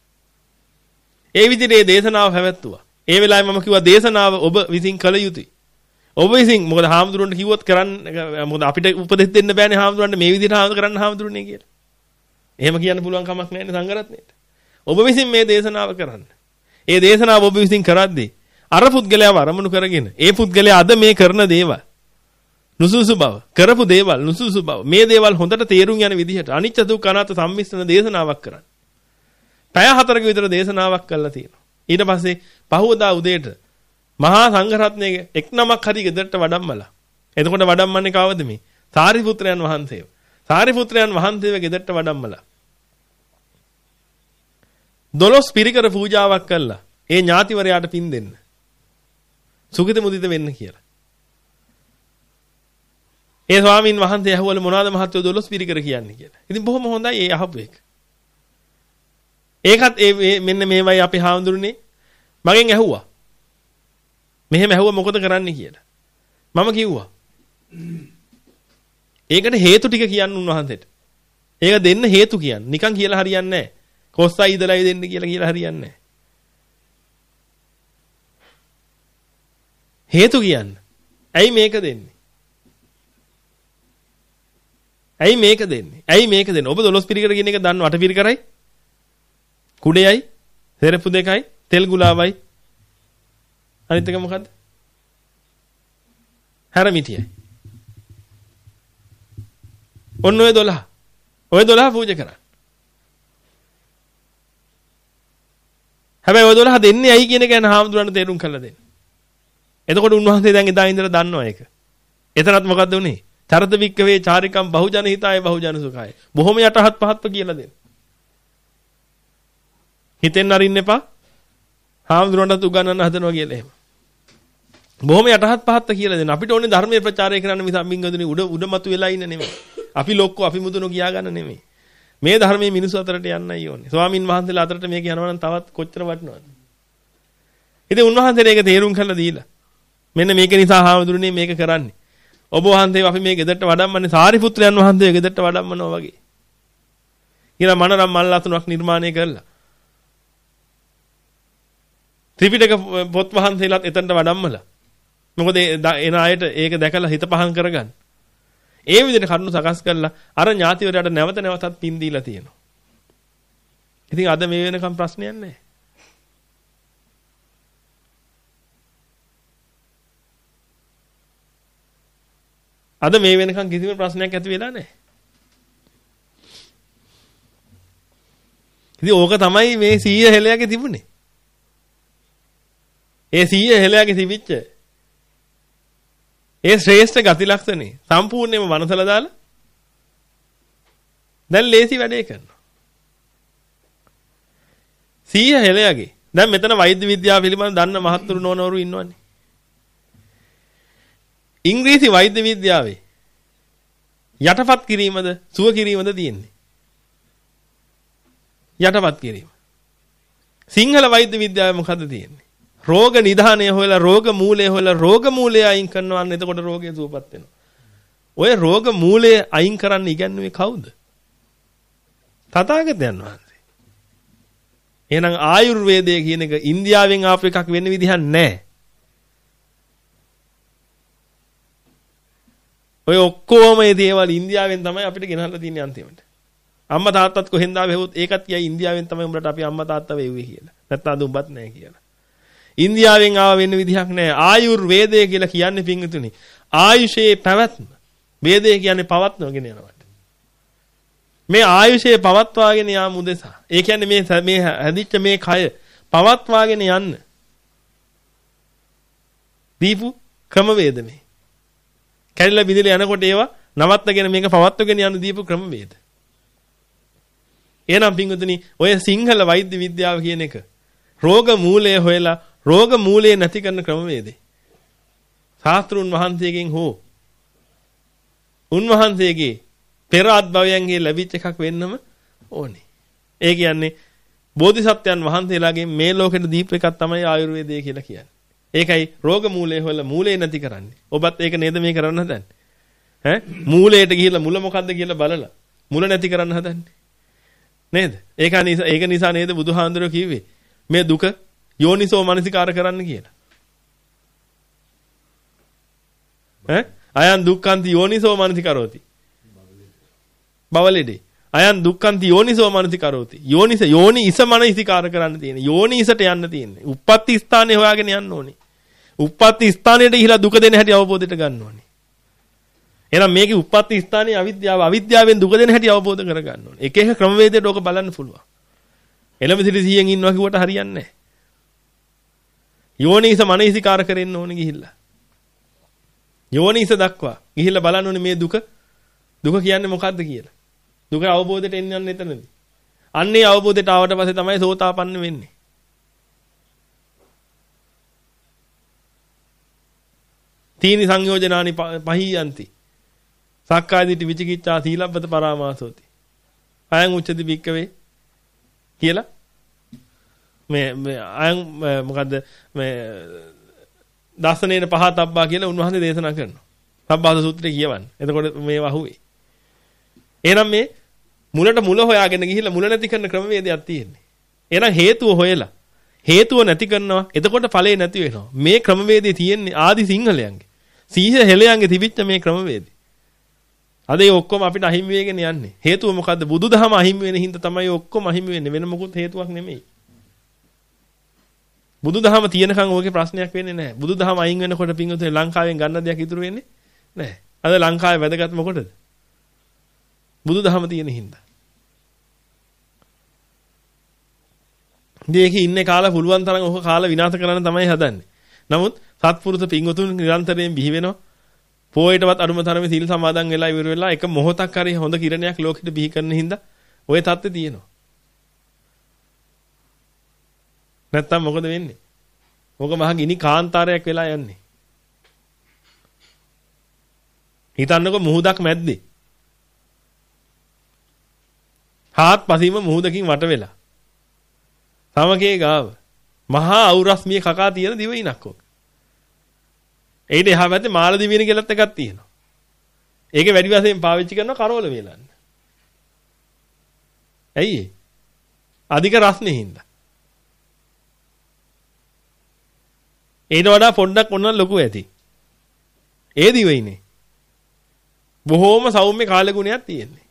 ඒ විදිහට මේ දේශනාව පැවැත්තුවා. ඒ වෙලාවේ මම කිව්වා දේශනාව ඔබ විසින් කළ යුතුයි. ඔබ විසින් මොකද හාමුදුරන්ට කිව්වොත් කරන්න මොකද අපිට උපදෙස් දෙන්න බෑනේ හාමුදුරන්ට මේ විදිහට හාමුදුර කරන්න හාමුදුරනේ කියලා. එහෙම කියන්න පුළුවන් කමක් නැහැ සංඝරත්නයට. ඔබ විසින් මේ දේශනාව කරන්න. ඒ දේශනාව ඔබ විසින් කරද්දී අර පුද්ගලයාව අරමුණු කරගෙන ඒ පුද්ගලයා අද මේ කරන දේවල් නුසුසු බව කරපු දේවල් නුසුසු බව මේ දේවල් හොඳට තේරුම් යන විදිහට අනිච්ච දුක්ඛ අනාත්ම සම්මිශ්‍රණ දේශනාවක් කරන්න. පැය හතරක විතර දේශනාවක් කළා තියෙනවා. ඊට පස්සේ පහවදා උදේට මහා සංඝරත්නයේ එක් නමක් හරි ගෙදරට වඩම්මලා. එතකොට වඩම්මන්නේ කවවද මේ? සාරිපුත්‍රයන් වහන්සේව. සාරිපුත්‍රයන් වහන්සේව ගෙදරට වඩම්මලා. දොළොස් පිරිකර පූජාවක් කළා. ඒ ඥාතිවරයාට පින් දෙන්න. සුගිත මුදිත වෙන්න කියලා. ඒ ස්වාමින් වහන්සේ ඇහුවල මොනවාද මහත්වෝ දොළොස් පිරිකර කියන්නේ කියලා. ඉතින් බොහොම හොඳයි ඒ අහපු එක. ඒකත් ඒ මෙන්න මේවයි අපි හාමුදුරනේ මගෙන් ඇහුවා. මෙහෙම ඇහුවා මොකද කරන්න කියලා. මම කිව්වා. ඒකට හේතු ටික කියන්න උන්වහන්සේට. ඒක දෙන්න හේතු කියන්න. නිකන් කියලා හරියන්නේ නැහැ. කොස්සයි ඉදලයි දෙන්න කියලා කියලා හරියන්නේ නැහැ. හේතු කියන්න. ඇයි මේක දෙන්නේ? ඇයි මේක දෙන්නේ? ඇයි මේක දෙන්නේ? ඔබ දොළොස් පිරිකර කියන එක දන්නව අට පිරිකරයි? කුඩේයි, සෙරප්පු දෙකයි, තෙල් ගුලාවයි. අනිත් එක මොකද්ද? හැරමිටියයි. ඔන්න ඔය දොළහ. ඔය දොළහ පූජා කරා. හැබැයි ඔය දොළහ දෙන්නේ ඇයි කියන එක ගැන හාමුදුරන්ට තේරුම් කරලා දෙන්න. එතකොට උන්වහන්සේ දැන් එදා ඉඳලා දන්නවා ඒක. එතනත් මොකද්ද උනේ? චරත වික්කවේ චාරිකම් බහුජන හිතාය බහුජන සුඛාය. බොහොම යටහත් පහත්ව කියලා දෙන්න. හිතෙන් අරින්න එපා. හාමුදුරන්ට උගන්වන්න හදනවා කියලා එහෙම. බොහොම යටහත් පහත්ව කියලා දෙන්න. අපිට ඕනේ ධර්මයේ ප්‍රචාරය කරන්න මිස මින්ගදුනේ උඩ උඩමතු වෙලා ඉන්න නෙමෙයි. අපි ලොක්කෝ අපි මුදුනෝ කියා ගන්න නෙමෙයි. මේ ධර්මයේ මිනිස්සු අතරට යන්නයි ඕනේ. ස්වාමින් වහන්සේලා අතරට මේක යනවා නම් තවත් කොච්චර වටිනවද? ඉතින් උන්වහන්සේට ඒක තේරුම් කරලා දීලා. මෙන්න මේක නිසා හාමුදුරනේ මේක කරන්නේ. ඔබ වහන්සේ අපි මේ ගෙදරට වඩම්මන්නේ සාරිපුත්‍රයන් වහන්සේ ගෙදරට වඩම්මනවා වගේ. ඊළඟ මනරම් මල් අතුනක් නිර්මාණය කළා. ත්‍රිපිටක පොත් වහන්සේලාත් එතනට වඩම්මලා. මොකද එන අයට ඒක දැකලා හිත පහන් කරගන්න. ඒ විදිහට කරුණු සකස් කරලා අර ඥාතිවරයාට නැවත නැවතත් පින් දීලා තියෙනවා. ඉතින් අද මේ වෙනකම් ප්‍රශ්නයක් නැහැ. අද මේ වෙනකම් කිසිම ප්‍රශ්නයක් ඇති වෙලා නැහැ. ඉතින් ඕක තමයි මේ සීය හෙලයාගේ තිබුණේ. ඒ සීය හෙලයාගේ තිබිච්ච ඒ ශ්‍රේෂ්ඨ ගති ලක්ෂණේ සම්පූර්ණයෙන්ම වනසලා දාලා දැන් ලේසි වැඩේ කරනවා. සීය හෙලයාගේ දැන් මෙතන වෛද්‍ය විද්‍යාව පිළිබඳව දන්න මහත්තුරු නෝනවරු ඉන්නවනේ. ඉංග්‍රීසි වෛද්‍ය විද්‍යාවේ යටපත් කිරීමද සුව කිරීමද තියෙන්නේ. යටපත් කිරීම. සිංහල වෛද්‍ය විද්‍යාවේ මොකද්ද තියෙන්නේ? රෝග නිදානය හොයලා රෝග මූලය හොයලා රෝග මූලය අයින් කරනවා නම් එතකොට රෝගය සුවපත් වෙනවා. ඔය රෝග මූලය අයින් කරන්න ඉගැන්නුවේ කවුද? තථාගතයන් වහන්සේ. එහෙනම් ආයුර්වේදය කියන එක ඉන්දියාවෙන් ආපු එකක් වෙන්න විදිහක් නැහැ. ඔය ඔක්කොම මේ දේවල් ඉන්දියාවෙන් තමයි අපිට ගෙනහල්ලා තින්නේ අන්තිමට. අම්මා තාත්තත් කොහෙන්ද ආවෙහොත් ඒකත් කියයි ඉන්දියාවෙන් තමයි උඹට අපි අම්මා තාත්තා වෙව්වේ කියලා. නැත්නම් අද උඹත් නැහැ කියලා. ඉන්දියාවෙන් ආව වෙන්න විදිහක් නැහැ. ආයුර්වේදය කියලා කියන්නේ පිංගුතුනි. ආයුෂයේ පැවැත්ම. වේදය කියන්නේ පවත්වගෙන යනවට. මේ ආයුෂයේ පවත්වාගෙන යාම උදෙසා. ඒ කියන්නේ මේ මේ හැදිච්ච මේ කය පවත්වාගෙන යන්න. දීපු ක්‍රමවේද මේ. කැඩිලා බිඳිලා යනකොට ඒවා නවත්තගෙන මේක පවත්වගෙන යන දීපු ක්‍රමවේද. එහෙනම් පිංගුතුනි ඔය සිංහල වෛද්‍ය විද්‍යාව කියන එක රෝග මූලය හොයලා රෝග මූලය නැති කරන ක්‍රමවේදේ. ශාස්ත්‍රුන් වහන්සේගෙන් හෝ උන්වහන්සේගේ පෙර අත්භවයන්ගේ ලැබිච්ච එකක් වෙන්නම ඕනේ. ඒ කියන්නේ බෝධිසත්වයන් වහන්සේලාගේ මේ ලෝකෙට දීප එකක් තමයි ආයුර්වේදය කියලා කියන්නේ. ඒකයි රෝග මූලය හොයලා මූලය නැති කරන්නේ. ඔබත් ඒක නේද මේ කරන්න හදන්නේ? ඈ මූලයට ගිහිල්ලා මුල මොකද්ද කියලා බලලා මුල නැති කරන්න හදන්නේ. නේද? ඒක නිසා ඒක නිසා නේද බුදුහාඳුරෝ කිව්වේ මේ දුක යෝනිසෝ මනසිකාර කරන්න කියලා. ඈ අයන් දුක්ඛන්ති යෝනිසෝ මනසිකරෝති. බවලෙඩේ. අයන් දුක්ඛන්ති යෝනිසෝ මනසිකරෝති. යෝනිස යෝනි ඉස මනසිකාර කරන්න තියෙන්නේ. යෝනිසට යන්න තියෙන්නේ. උප්පත්ති ස්ථානේ හොයාගෙන යන්න ඕනේ. උප්පත්ති ස්ථානයට ගිහිලා දුක දෙන හැටි අවබෝධයට ගන්න ඕනේ. එහෙනම් මේකේ උප්පත්ති ස්ථානේ අවිද්‍යාව අවිද්‍යාවෙන් දුක දෙන හැටි අවබෝධ කරගන්න ඕනේ. එක එක ක්‍රමවේදයට ඕක බලන්න පුළුවන්. එළඹ සිටි සිහියෙන් ඉන්නවා කිව්වට හරියන්නේ නැහැ. යෝනිස මනසිකාර කරෙන්න ඕනේ ගිහිල්ලා. යෝනිස දක්වා ගිහිල්ලා බලන්න ඕනේ මේ දුක දුක කියන්නේ මොකද්ද කියලා. දුක අවබෝධයට එන්න යන එතනදී. අන්නේ අවබෝධයට ආවට පස්සේ තමයි සෝතාපන්න වෙන්නේ. තීනි සංයෝජනානි පහියන්ති. සක්කාය දිට්ඨි විචිකිච්ඡා සීලබ්බත පරාමාසෝති. අයං උච්චති භික්කවේ කියලා මේ මේ අයං මොකද්ද මේ දසනේන පහතබ්බා කියලා උන්වහන්සේ දේශනා කරනවා. සබ්බාස සූත්‍රය කියවන්න. එතකොට මේව අහුවේ. එහෙනම් මේ මුලට මුල හොයාගෙන ගිහිල්ලා මුල නැති කරන ක්‍රමවේදයක් තියෙන්නේ. එහෙනම් හේතුව හොයලා හේතුව නැති කරනවා. එතකොට ඵලේ නැති වෙනවා. මේ ක්‍රමවේදේ තියෙන්නේ ආදි සිංහලයන්ගේ. සීහ හෙළයන්ගේ තිබිච්ච මේ ක්‍රමවේදේ. අද ඒ ඔක්කොම අපිට අහිමි වෙගෙන යන්නේ. හේතුව මොකද්ද? බුදුදහම අහිමි වෙන හින්දා තමයි ඔක්කොම අහිමි වෙන්නේ. වෙන මොකුත් හේතුවක් නෙමෙයි. බුදුදහම තියෙනකන් ඔයගේ ප්‍රශ්නයක් වෙන්නේ නැහැ. බුදුදහම අයින් වෙනකොට පින්වතුනි ලංකාවෙන් ගන්න දෙයක් ඉතුරු වෙන්නේ නැහැ. අද ලංකාවේ වැදගත් මොකටද? බුදුදහම තියෙන හින්දා. දෙයක ඉන්නේ කාලා පුළුවන් තරම් ඔක කාලා විනාශ කරන්න තමයි හදන්නේ. නමුත් සත්පුරුෂ පින්වතුන් නිරන්තරයෙන් බිහි වෙනවා. පොයටවත් අඩුම තරමේ සීල් සමාදන් වෙලා ඉවර වෙලා එක මොහොතක් හරි හොඳ කිරණයක් ලෝකෙට බිහි කරන හින්දා ওই தත්ත්වය තියෙනවා. නැත්තම් මොකද වෙන්නේ? මොක මහ ගිනි කාන්තාරයක් වෙලා යන්නේ. හිතන්නකො මුහුදක් මැද්දේ. හාත්පසින්ම මුහුදකින් වට වෙලා. සමකේ ගාව මහා අවුරස්මිය කකා තියෙන දිවයිනක් ඔක. ඒිට එහා පැත්තේ මාළදිවියන කියලාත් එකක් තියෙනවා. ඒකේ වැඩි වශයෙන් පාවිච්චි කරන කරවල වේලන්න. ඇයි ඒ? අධික රස්නේ හින්දා. ඊට වඩා පොඩ්ඩක් ඔන්න ලොකු ඇති. ඒ දිවයිනේ. බොහෝම සෞම්‍ය කාලගුණයක් තියෙන්නේ.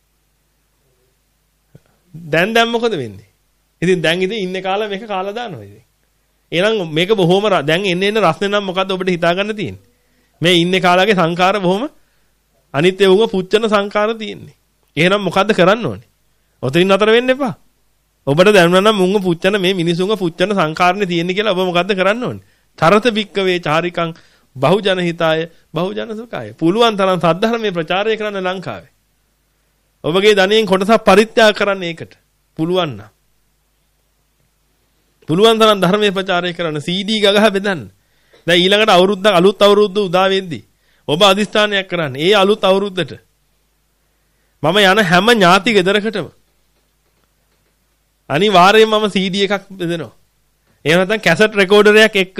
දැන් දැන් මොකද වෙන්නේ? ඉතින් දැන් ඉතින් ඉන්නේ කාලා මේක කාලා දානවා ඉතින්. එහෙනම් මේක බොහොම දැන් එන්නේ එන රස්නේ නම් මොකද්ද ඔබට හිතා ගන්න තියෙන්නේ? මේ ඉන්නේ කාලාගේ සංඛාර බොහොම අනිත්‍ය වුණ පුච්චන සංඛාර තියෙන්නේ. එහෙනම් මොකද්ද කරන්න ඕනේ? ඔතනින් නතර වෙන්න එපා. ඔබට දැනුණා නම් මුංග පුච්චන මේ මිනිසුන්ගේ පුච්චන සංඛාරනේ තියෙන්නේ කියලා ඔබ මොකද්ද කරන්න ඕනේ? තරත වික්කවේ චාරිකං බහුජන හිතාය බහුජන සුඛාය. පුළුවන් තරම් සද්ධර්මයේ ප්‍රචාරය කරන්න ලංකාවේ. ඔබගේ ධනෙන් කොටසක් පරිත්‍යාග කරන්න ඒකට. පුළුවන් නම්. පුළුවන් තරම් ධර්මයේ ප්‍රචාරය කරන්න සී ඩී ගගහ බෙදන්න. දැන් ඊළඟට අවුරුද්ද අලුත් අවුරුද්ද උදා වෙද්දී ඔබ අදිස්ථානයක් කරන්න. ඒ අලුත් අවුරුද්දට මම යන හැම ඥාති ගෙදරකටම අනිවාර්යයෙන්ම මම සී ඩී එකක් බෙදනවා. එහෙම නැත්නම් කැසට් රෙකෝඩරයක් එක්ක.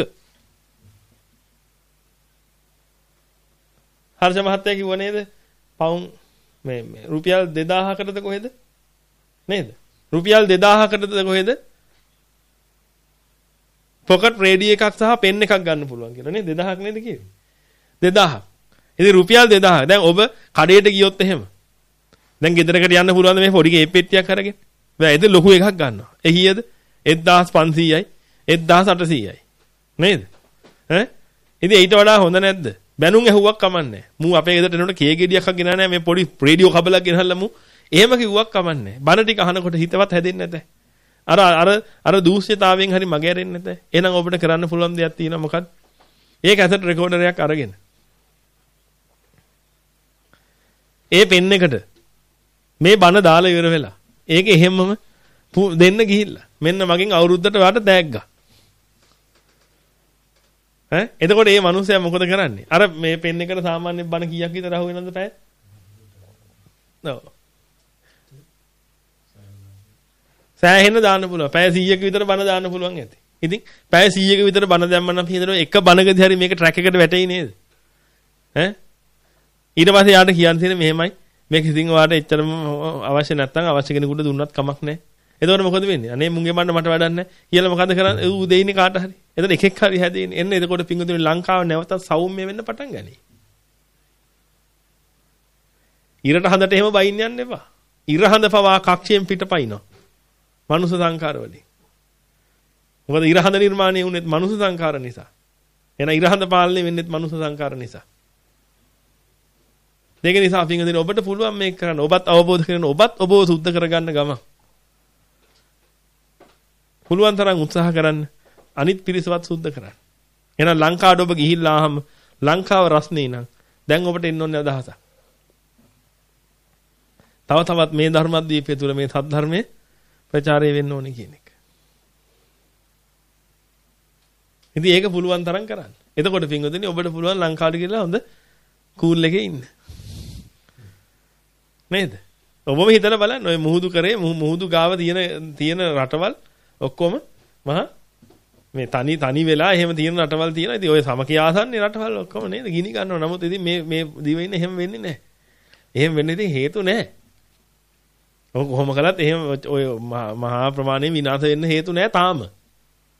හර්ෂ මහත්තයා කිව්ව නේද? පවුන් මේ රුපියල් දෙදාහකටද කොහෙද? නේද? රුපියල් දෙදාහකටද කොහෙද? පොකට් රේඩියෝ එකක් සහ පෙන් එකක් ගන්න පුළුවන් කියලා නේද? දෙදාහක් නේද කිව්වේ? දෙදාහක්. ඉතින් රුපියල් දෙදාහක්. දැන් ඔබ කඩේට ගියොත් එහෙම. දැන් ගෙදරකට යන්න පුළුවන් මේ පොඩි ගේ පෙට්ටියක් අරගෙන. බෑ ඒක ලොකු එකක් ගන්නවා. ඒ කීයද? එක්දාස් පන්සීයයි, එක්දාස් අටසීයයි. නේද? ඈ? ඉතින් ඊට වඩා හොඳ නැද්ද? බැනුම් ඇහුවක් කමන්නේ. මූ අපේ ගෙදරට එනකොට කේ ගෙඩියක් අක් ගෙනා නැහැ මේ පොඩි රේඩියෝ කබලක් ගෙනහල්ලා මූ. එහෙම කිව්වක් කමන්නේ. බන ටික අහනකොට හිතවත් හැදෙන්නේ නැත. අර අර අර දූෂ්‍යතාවයෙන් හරි මග ඇරෙන්නේ නැත. එහෙනම් ඔබට කරන්න පුළුවන් දෙයක් තියෙනවා මොකක්ද? ඒ කැසට් රෙකෝඩරයක් අරගෙන. ඒ පෙන් එකට මේ බන දාලා ඉවර වෙලා. ඒක එහෙමම දෙන්න ගිහිල්ලා. මෙන්න මගෙන් අවුරුද්දට වාට තෑග්ගා. ඈ එතකොට මේ මිනිස්සයා මොකද කරන්නේ? අර මේ පෙන් එකට සාමාන්‍ය බන කීයක් විතර අහු වෙනවද පැය? ඔව්. සෑහෙන දාන්න පුළුවන්. පැය සීයක විතර බන දාන්න පුළුවන් ඇති. ඉතින් පැය සීයක විතර බන දැම්ම නම් හිතනවා එක බනකදී හරි මේක ට්‍රැක් එකට වැටෙයි නේද? ඈ ඊට පස්සේ යාට කියන්න තියෙන්නේ මෙහෙමයි. මේක ඉතින් ඔයාලට එච්චරම අවශ්‍ය නැත්නම් අවශ්‍ය කෙනෙකුට දුන්නත් කමක් නැහැ. එතකොට මොකද වෙන්නේ? අනේ මුංගේ බන්න මට වැඩක් නැහැ කියලා මොකද කරන්නේ? ඌ දෙයිනේ කාට හරි. එතකොට එකෙක් හරි හැදෙන්නේ. එන්න එතකොට පිංගුතුනි ලංකාව නැවතත් සෞම්‍ය වෙන්න පටන් ගනී. ඉරට හඳට එහෙම බයින්න යන්න එපා. ඉර හඳ පවා කක්ෂයෙන් පිටපයින්නවා. මනුෂ්‍ය සංකාර වලින්. මොකද ඉර හඳ නිර්මාණය වුණෙත් මනුෂ්‍ය සංකාර නිසා. එහෙනම් ඉර හඳ පාලනය වෙන්නේත් මනුෂ්‍ය සංකාර නිසා. දෙක නිසා පිංගුතුනි ඔබට පුළුවන් මේක කරන්න. ඔබත් අවබෝධ කරගෙන ඔබත් ඔබව සුද්ධ කරගන්න ගම. පුළුවන් තරම් උත්සාහ කරන්න. අනිත් පිරිසවත් සුද්ධ කරන්න. එහෙනම් ලංකාවට ඔබ ගිහිල්ලා ආවම ලංකාව රස්නේ නම් දැන් ඔබට එන්න ඕනේ අදහසක්. තව තවත් මේ ධර්මද්වීපය තුල මේ සද්ධර්මයේ ප්‍රචාරය වෙන්න ඕනේ කියන එක. ඉතින් ඒක පුළුවන් තරම් කරන්න. එතකොට පින්වතුනි ඔබට පුළුවන් ලංකාවට ගිහලා හොඳ කූල් එකේ ඉන්න. නේද? ඔබම හිතලා බලන්න ඔය මුහුදු කරේ මුහුදු ගාව තියෙන තියෙන රටවල් ඔක්කොම මහ මේ තනි තනි වෙලා එහෙම තියෙන රටවල් තියෙනවා. ඉතින් ඔය සමකී ආසන්නේ රටවල් ඔක්කොම නේද? ගිනි ගන්නවා. නමුත් ඉතින් මේ මේ දිවෙන්නේ එහෙම වෙන්නේ නැහැ. එහෙම වෙන්නේ ඉතින් හේතු නැහැ. ඔය කොහොම කළත් එහෙම ඔය මහා ප්‍රමාණයෙන් විනාශ වෙන්න හේතු නැහැ තාම.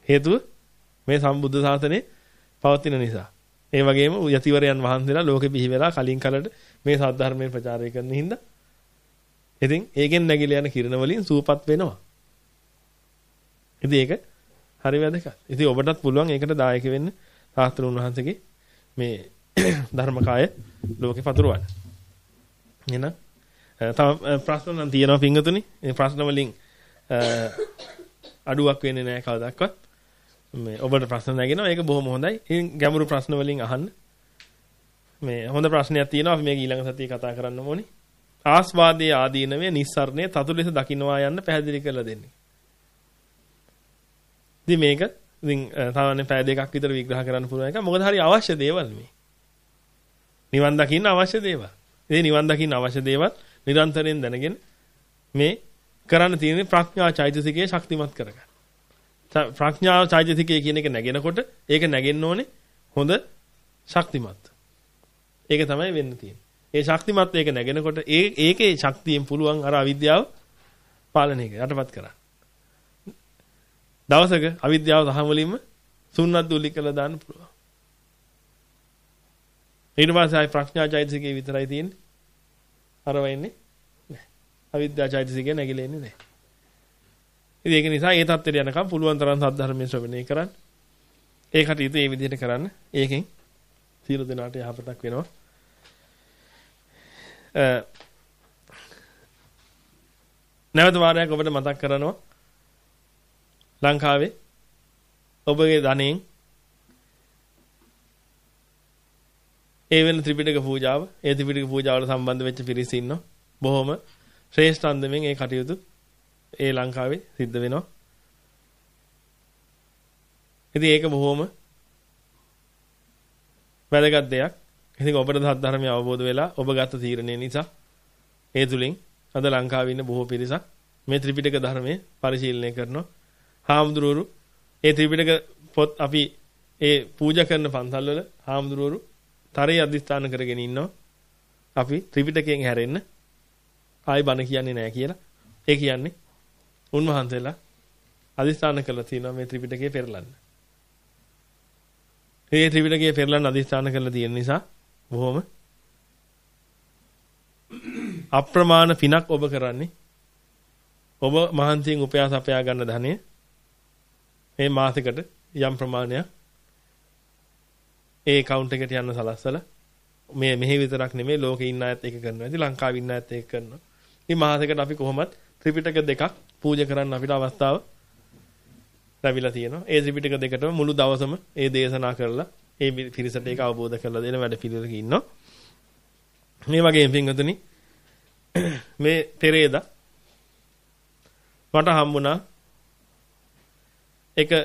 හේතුව මේ සම්බුද්ධ ශාසනය පවතින නිසා. ඒ වගේම යතිවරයන් වහන්සේලා ලෝකෙ බිහි වෙලා කලින් කලට මේ සද්ධර්මයෙන් ප්‍රචාරය කරන හින්දා ඉතින් ඒකෙන් නැගිලා යන කිරණ වලින් සූපත් වෙනවා. ඉතින් ඒක හරි වැදගත්. ඉතින් ඔබටත් පුළුවන් ඒකට දායක වෙන්න සාස්ත්‍රුන් වහන්සේගේ මේ ධර්මකාය ලෝකේ පතුරවන්න. එහෙනම් තව ප්‍රශ්න නම් තියෙනවා පින්වතුනි. මේ ප්‍රශ්න වලින් අඩුවක් වෙන්නේ නැහැ කවදාවත්. මේ ඔබට ප්‍රශ්න නැගෙනවා. ඒක බොහොම හොඳයි. ඉතින් ගැඹුරු ප්‍රශ්න වලින් අහන්න. මේ හොඳ ප්‍රශ්නයක් තියෙනවා. අපි මේක ඊළඟ සතියේ කතා කරන්න ඕනේ. ආස්වාදයේ ආදීනවේ නිස්සරණය තතු ලෙස දකින්නවා යන්න පැහැදිලි කරලා දෙන්නේ. ඉතින් මේක ඉතින් සාමාන්‍ය පැය දෙකක් විතර විග්‍රහ කරන්න පුළුවන් එක. මොකද හරි අවශ්‍ය දේවල් මේ. නිවන් දකින්න අවශ්‍ය දේවල්. ඒ නිවන් දකින්න අවශ්‍ය දේවල් නිරන්තරයෙන් දැනගෙන මේ කරන්න තියෙන්නේ ප්‍රඥා චෛතසිකයේ ශක්තිමත් කරගන්න. ප්‍රඥා චෛතසිකය කියන එක නැගෙනකොට ඒක නැගෙන්න ඕනේ හොඳ ශක්තිමත්. ඒක තමයි වෙන්න තියෙන්නේ. ඒ ශක්තිමත් ඒක නැගෙනකොට ඒ ඒකේ ශක්තියෙන් පුළුවන් අර අවිද්‍යාව පාලනය කරලා යටපත් කරන්න. දවසක අවිද්‍යාව සහ වලින්ම සුන්නත් දුලි කළා දාන්න පුළුවන්. ඊට පස්සේ ආයි ප්‍රඥා චෛතසිකේ විතරයි තියෙන්නේ. අර වෙන්නේ නැහැ. අවිද්‍යා චෛතසිකේ නැగిලා ඉන්නේ නැහැ. ඉතින් ඒක නිසා ඒ தත්ත්වයට යනකම් පුළුවන් තරම් සද්ධර්මයේ ශ්‍රවණය කරන්න. ඒ කටයුතු මේ විදිහට කරන්න. ඒකෙන් සියලු දෙනාට යහපතක් වෙනවා. නැවත වාරයක් ඔබට මතක් කරනවා ලංකාවේ ඔබගේ ධනෙන් ඒ වෙන ත්‍රිපිටක පූජාව ඒ ත්‍රිපිටක පූජාවල සම්බන්ධ වෙච්ච පිරිස ඉන්නවා බොහොම ශ්‍රේෂ්ඨ අන්දමෙන් ඒ කටයුතු ඒ ලංකාවේ සිද්ධ වෙනවා. ඉතින් ඒක බොහොම වැදගත් දෙයක්. ඉතින් ඔබට ධර්මය අවබෝධ වෙලා ඔබ ගත්ත තීරණය නිසා ඒ තුලින් අද ලංකාවේ ඉන්න බොහෝ පිරිසක් මේ ත්‍රිපිටක ධර්මයේ පරිශීලනය කරනවා. හාමුදුරුවරු ඒ ත්‍රිපිටක පොත් අපි ඒ පූජා කරන පන්සල් වල හාමුදුරුවරු තරයේ අධිෂ්ඨාන කරගෙන ඉන්නවා. අපි ත්‍රිපිටකයෙන් හැරෙන්න ආයි බණ කියන්නේ නැහැ කියලා. ඒ කියන්නේ උන්වහන්සේලා අධිෂ්ඨාන කරලා තියෙනවා මේ ත්‍රිපිටකේ පෙරලන්න. මේ ත්‍රිපිටකයේ පෙරලන්න අධිෂ්ඨාන කරලා තියෙන නිසා බොහොම අප්‍රමාණ පිනක් ඔබ කරන්නේ. ඔබ මහන්සියෙන් උපයාස අපයා ගන්න ධනය මේ මාසෙකට යම් ප්‍රමාණයක් ඒ account එකට යන්න සලස්සලා මේ මෙහි විතරක් නෙමෙයි ලෝකේ ඉන්න අයත් ඒක කරනවා. ඉතින් ලංකාවේ ඉන්න අයත් ඒක කරනවා. මේ මාසෙකට අපි කොහොමත් ත්‍රිපිටක දෙකක් පූජා කරන්න අපිට අවස්ථාව ලැබිලා තියෙනවා. ඒ ත්‍රිපිටක දෙකටම මුළු දවසම ඒ දේශනා කරලා ඒ පිරිසට ඒක අවබෝධ කරලා දෙන වැඩ පිළිවෙලක ඉන්නවා. මේ වගේ පින්වතුනි මේ පෙරේදා මට හම්බුණා එක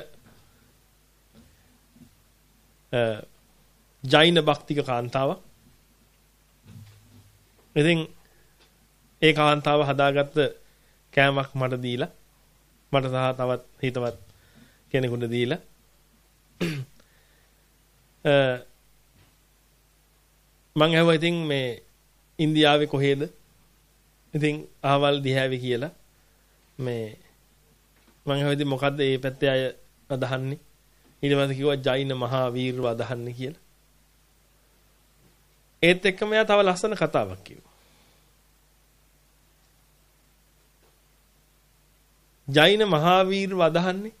ජෛන භක්තික කාන්තාවක්. ඉතින් ඒ කාන්තාව හදාගත්ත කෑමක් මට දීලා මට සහ තවත් හිතවත් කෙනෙකුට දීලා මං ඇහුවා ඉතින් මේ ඉන්දියාවේ කොහෙද? ඉතින් අහවල් දිහාවේ කියලා මේ මං ඇහුවා ඉතින් මොකද්ද මේ පැත්තේ අය අදහන්නේ? ඊට පස්සේ කිව්වා ජෛන මහා වීරව අදහන්නේ කියලා. ඒත් එක්කම එයා තව ලස්සන කතාවක් කිව්වා. ජෛන මහා වීරව අදහන්නේ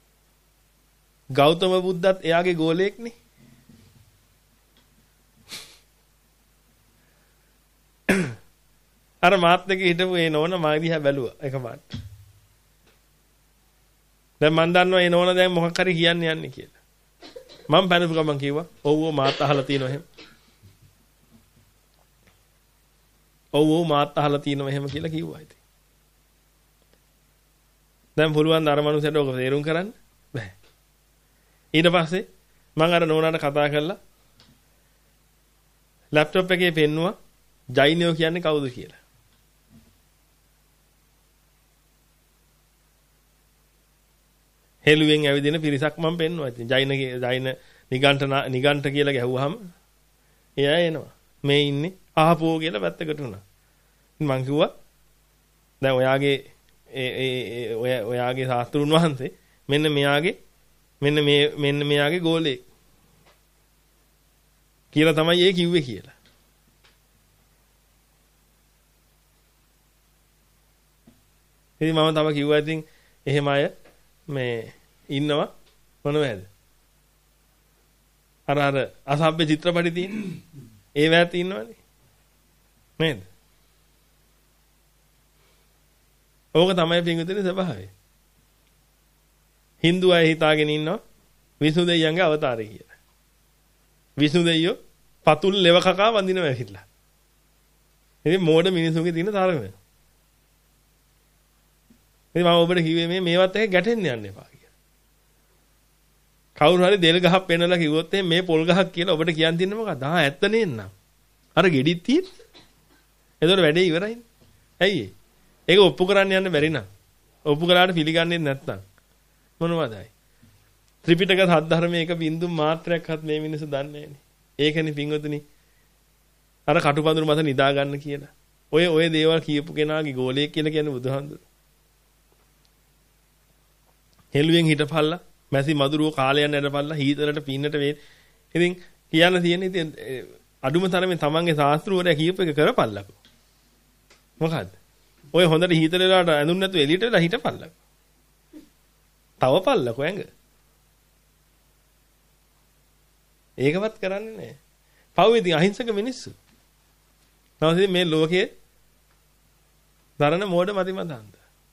ගෞතම බුද්ධත් එයාගේ ගෝලයෙක්නේ. අර මාත් එක්ක හිටපු ඒ නෝන මා දිහා බැලුවා එකපාරට. දැන් මන් දන්නවා ඒ නෝන දැන් මොකක් හරි කියන්න යන්නේ කියලා. මම පැනපු ගමන් කිව්වා ඔව් ඔව් මාත් අහලා තියෙනවා එහෙම. ඔව් ඔව් මාත් අහලා තියෙනවා එහෙම කියලා කිව්වා ඉතින්. දැන් පුළුවන් අර මනුස්සයට ඔක තේරුම් කරන්න බෑ. ඊට පස්සේ මම අර නෝනාට කතා කරලා ලැප්ටොප් එකේ පෙන්නුවා ජෛනයෝ කියන්නේ කවුද කියලා. හෙළුවෙන් ඇවිදින පිරිසක් මම පෙන්නුවා. ඉතින් ජෛන ජෛන නිගණ්ඨ නිගණ්ඨ කියලා ගැහුවාම එයා එනවා. මේ ඉන්නේ ආපෝ කියලා පැත්තකට උනා. මම කිව්වා දැන් ඔයාගේ ඒ ඒ ඔයාගේ සාස්ත්‍රුන් වහන්සේ මෙන්න මෙයාගේ මෙන්න මේ මෙන්න මෙයාගේ ගෝලේ. කියලා තමයි ඒ කිව්වේ කියලා. ඉතින් මම තව කිව්වා ඉතින් එහෙම අය මේ ඉන්නවා මොනවද? අර අර අසභ්‍ය චිත්‍රපටි තියෙන. ඒ වැත් ඉන්නවනේ. නේද? ඕක තමයි පිංගුතුනේ ස්වභාවය. Hindu අය හිතාගෙන ඉන්නවා විෂ්ණු දෙවියන්ගේ අවතාරය කියලා. විෂ්ණු දෙවියෝ පතුල් ලෙව කකා වඳිනවා ඇහිලා. ඉතින් මෝඩ මිනිසුන්ගේ තියෙන තරම. ඉතින් මම ඔබට කිව්වේ මේ මේවත් එක ගැටෙන්න යන්න එපා කියලා. කවුරු හරි දෙල් ගහක් පෙන්නලා කිව්වොත් මේ පොල් ගහක් කියලා ඔබට කියන්න තියෙන්නේ මොකක්ද? ආ ඇත්ත නේන්නම්. අර ගෙඩිත් තියෙත්. එතකොට වැඩේ ඉවරයිනේ. ඇයි ඒ? ඒක ඔප්පු කරන්න යන්න බැරි නම්. ඔප්පු කළාට පිළිගන්නේ නැත්නම් මොනවදයි? ත්‍රිපිටක සද්ධර්මයේ එක බින්දු මාත්‍රයක්වත් මේ මිනිස්සු දන්නේ නැහෙනි. ඒකනේ පින්වතුනි. අර කටුපඳුරු මත නිදා ගන්න කියලා. ඔය ඔය දේවල් කියපු කෙනාගේ ගෝලයක් කියලා කියන්නේ බුදුහාමුදුරුවෝ. හෙළුවෙන් හිටපල්ලා මැසි මදුරුව කාලයන් ඇදපල්ලා හීතරට පින්නට වේ. ඉතින් කියන්න තියෙන්නේ ඉතින් අඩුම තරමේ තමන්ගේ ශාස්ත්‍රවරයා කියපු එක කරපල්ලකෝ. මොකද්ද? ඔය හොඳට හීතර වෙලාවට ඇඳුම් නැතුව එළියට වෙලා හිටපල්ලකෝ. තව පල්ලකෝ ඇඟ. ඒකවත් කරන්නේ නැහැ. පව් ඉතින් අහිංසක මිනිස්සු. නැවත මේ ලෝකයේ දරන මෝඩ මතිමතාන්ත.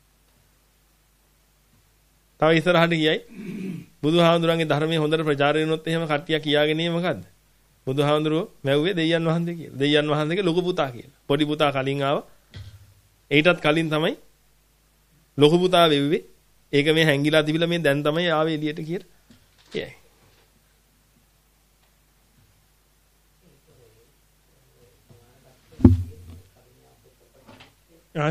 තව ඉස්සරහට ගියයි බුදුහාමුදුරන්ගේ ධර්මයේ හොඳට ප්‍රචාරය වුණොත් එහෙම කට්ටිය කියාගෙන ඉන්නේ මොකද්ද? බුදුහාමුදුරුවෝ මැව්වේ දෙයයන් වහන්සේ කියලා. දෙයයන් වහන්සේගේ ලොකු පුතා කියලා. පොඩි පුතා කලින් ආවා. ඊටත් කලින් තමයි ලොකු පුතා වෙව්වේ. ඒක මේ හැංගිලා තිබිලා මේ දැන් තමයි ආවේ එළියට කියලා. එයයි. ආ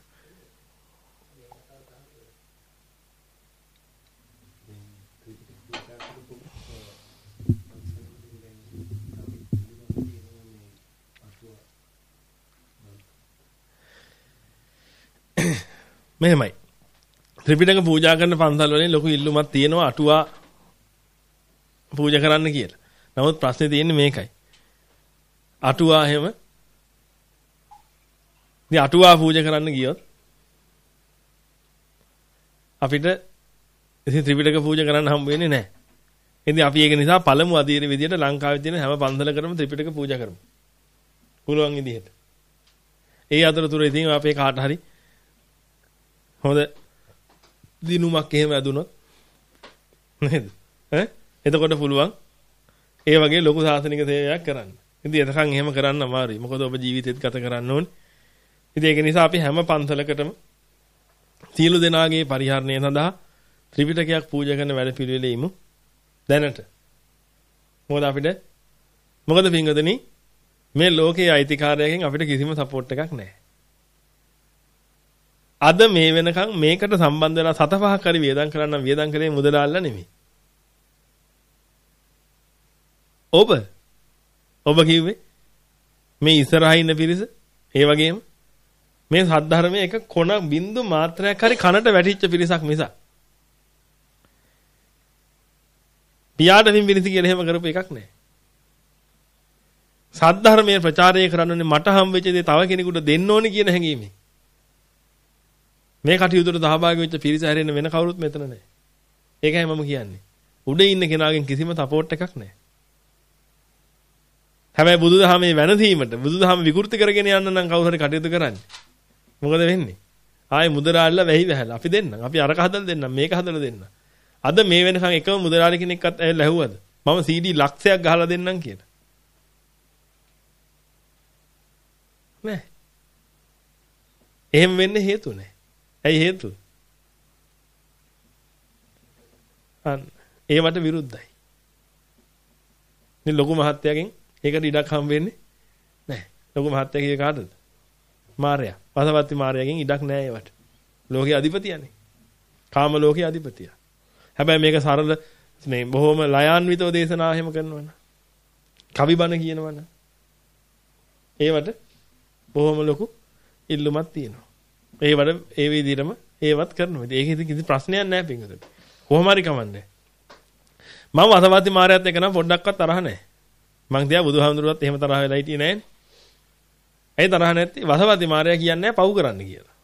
මෙහෙමයි. ත්‍රිපිටක පූජා කරන පන්සල් වලින් ලොකු ඉල්ලුමක් තියෙනවා අටුවා පූජා කරන්න කියලා. නමුත් ප්‍රශ්නේ තියෙන්නේ මේකයි. අටුවා එහෙම ඉතින් අටුවා පූජා කරන්න ගියොත් අපිට ඉතින් ත්‍රිපිටක පූජා කරන්න හම්බ වෙන්නේ නැහැ. ඉතින් අපි ඒක නිසා පළමු අධීර විදියට ලංකාවේ තියෙන හැම පන්සලකටම ත්‍රිපිටක පූජා කරමු. පුළුවන් විදිහට. ඒ අතරතුර ඉතින් අපේ කාට හරි හොඳ දිනුමක් එහෙම ඇදුනොත් නේද? ඈ එතකොට පුළුවන් ඒ වගේ ලොකු සාසනික සේවයක් කරන්න. ඉතින් එතකන් එහෙම කරන්න අමාරුයි. මොකද ඔබ ජීවිතේත් ගත කරන්න ඕනේ. ඉතින් ඒක නිසා අපි හැම පන්සලකටම සියලු දෙනාගේ පරිහරණය සඳහා ත්‍රිපිටකයක් පූජා කරන වැඩ පිළිවෙලෙ ඉමු. දැනට. මොකද අපිට මොකද පින්වදනි මේ ලෝකයේ අයිතිකාරයකින් අපිට කිසිම සපෝට් එකක් නැහැ. අද මේ වෙනකන් මේකට සම්බන්ධ වෙලා සත පහක් හරි වියදම් කරන්න වියදම් කරේ මුදලාල්ලා නෙමෙයි. ඔබ ඔබ කිව්වේ මේ ඉස්සරහා ඉන්න පිරිස ඒ වගේම මේ සද්ධර්මයේ එක කොන බින්දු මාත්‍රයක් හරි කනට වැටිච්ච පිරිසක් මිසක් පියාට පින්බිරිසි කියලා එහෙම කරපු එකක් නැහැ. සද්ධර්මයේ ප්‍රචාරය කරන්නේ මට හම් වෙච්ච දේ තව කෙනෙකුට දෙන්න ඕනේ කියන හැඟීමෙන්. මේ කටයුතුට සහභාගී වෙච්ච පිරිස හැරෙන්න වෙන කවුරුත් මෙතන නැහැ. ඒකයි මම කියන්නේ. උඩ ඉන්න කෙනාගෙන් කිසිම සපෝට් එකක් නැහැ. හැබැයි බුදුදහමේ වෙනසීමට බුදුදහම විකෘති කරගෙන යන්න නම් කවුරු හරි කටයුතු කරන්නේ. මොකද වෙන්නේ? ආයේ මුදලාල්ලා වැහි වැහැලා අපි දෙන්නම්. අපි අරක හදලා දෙන්නම් මේක හදලා දෙන්නම්. අද මේ වෙනකන් එකම මුදලාලි කෙනෙක්වත් ඇවිල්ලා ඇහුවද? මම සී ඩී ලක්ෂයක් ගහලා දෙන්නම් කියලා. නෑ. එහෙම වෙන්න හේතු නෑ. ඇයි හේතුව? අන්න ඒවට විරුද්ධයි. මේ ලොකු මහත්තයාගෙන් ඒකට ඉඩක් හම් වෙන්නේ නැහැ. ලොකු මහත්තයා කියේ කාටද? මාර්යා. වසවත්ති මාර්යාගෙන් ඉඩක් නැහැ ඒවට. ලෝකයේ අධිපතියනේ. කාම ලෝකයේ අධිපතිය. හැබැයි මේක සරල මේ බොහොම ලයාන්විතව දේශනා එහෙම කරනවනේ. කවි බණ කියනවනේ. ඒවට බොහොම ලොකු ඉල්ලුමක් තියෙනවා. ඒවට ඒ විදිහටම ඒවත් කරනවා. ඒක ඉතින් කිසි ප්‍රශ්නයක් නැහැ පින්වතුනි. කොහොම හරි කමන්නේ. මම වසවාති මාරයත් එක්ක නම් පොඩ්ඩක්වත් තරහ නැහැ. මං තියා බුදුහාමුදුරුවත් එහෙම තරහ වෙලා හිටියේ නැහැනේ. ඇයි තරහ නැත්තේ? වසවාති මාරයා කියන්නේ පව් කරන්න කියලා.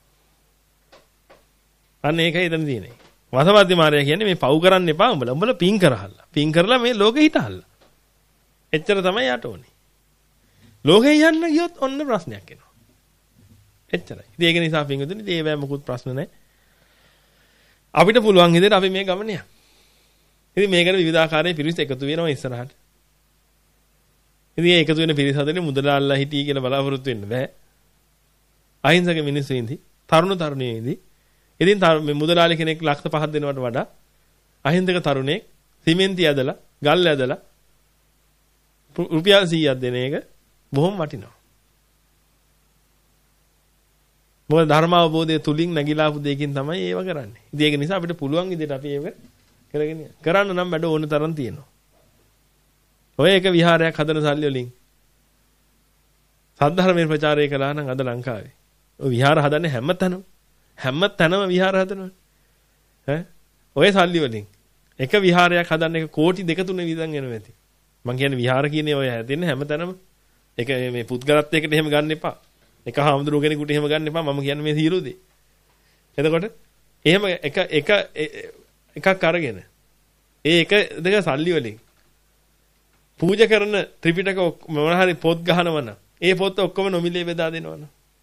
අන්න ඒකයි එතන තියෙන්නේ. වසවාති මාරයා කියන්නේ මේ පව් කරන්න එපා උඹලා. උඹලා පින් කරහල්ලා. පින් කරලා මේ ලෝකෙ හිටහල්ලා. එච්චර තමයි යට ඕනේ. ලෝකෙ යන්න ගියොත් ඔන්න ප්‍රශ්නයක් එනවා. එච්චරයි. ඉතින් ඒක නිසා පින්වතුනි ඉතින් ඒවැ මොකුත් ප්‍රශ්න නැහැ. අපිට පුළුවන් විදිහට අපි මේ ගමන යන්න. ඉතින් මේකට විවිධාකාරයේ පිරිස් එකතු වෙනවා ඉස්සරහට. ඉතින් ඒ එකතු වෙන පිරිස හදන්නේ මුදලාල්ලා හිටියේ කියලා බලාපොරොත්තු වෙන්න බෑ. අහිංසක මිනිස්සු ඉඳි, තරුණ තරුණියෝ ඉඳි. ඉතින් මේ මුදලාලි කෙනෙක් ලක්ෂ පහක් දෙනවට වඩා අහිංසක තරුණෙක් සිමෙන්ති ඇදලා, ගල් ඇදලා රුපියල් සීයක් දෙන එක බොහොම වටිනවා. මොකද ධර්ම අවබෝධය තුලින් නැగిලා ආපු දෙයකින් තමයි ඒව කරන්නේ. ඉතින් ඒක නිසා අපිට පුළුවන් විදිහට අපි ඒක කරගෙන යන්න. කරන්න නම් වැඩ ඕන තරම් තියෙනවා. ඔය එක විහාරයක් හදන සල්ලි වලින් සද්ධර්මයේ ප්‍රචාරය කළා නම් අද ලංකාවේ. ඔය විහාර හදන්නේ හැම තැනම. හැම තැනම විහාර හදනවා. ඈ ඔය සල්ලි වලින් එක විහාරයක් හදන්න එක කෝටි දෙක තුන විතර එනවා ඇති. මං කියන්නේ විහාර කියන්නේ ඔය හැදෙන්නේ හැම තැනම. ඒක මේ පුද්ගලත්වයකට එහෙම ගන්න එපා. එක හාමුදුරුවෝ කෙනෙකුට එහෙම ගන්න එපා. මම කියන්නේ මේ සියලු දේ. එතකොට එහෙම එක එක එකක් අරගෙන ඒ එක දෙක සල්ලි වලින් පූජා කරන ත්‍රිපිටක මොන හරි පොත් ගහනවනම් ඒ පොත් ඔක්කොම නොමිලේ බෙදා දෙනවනම්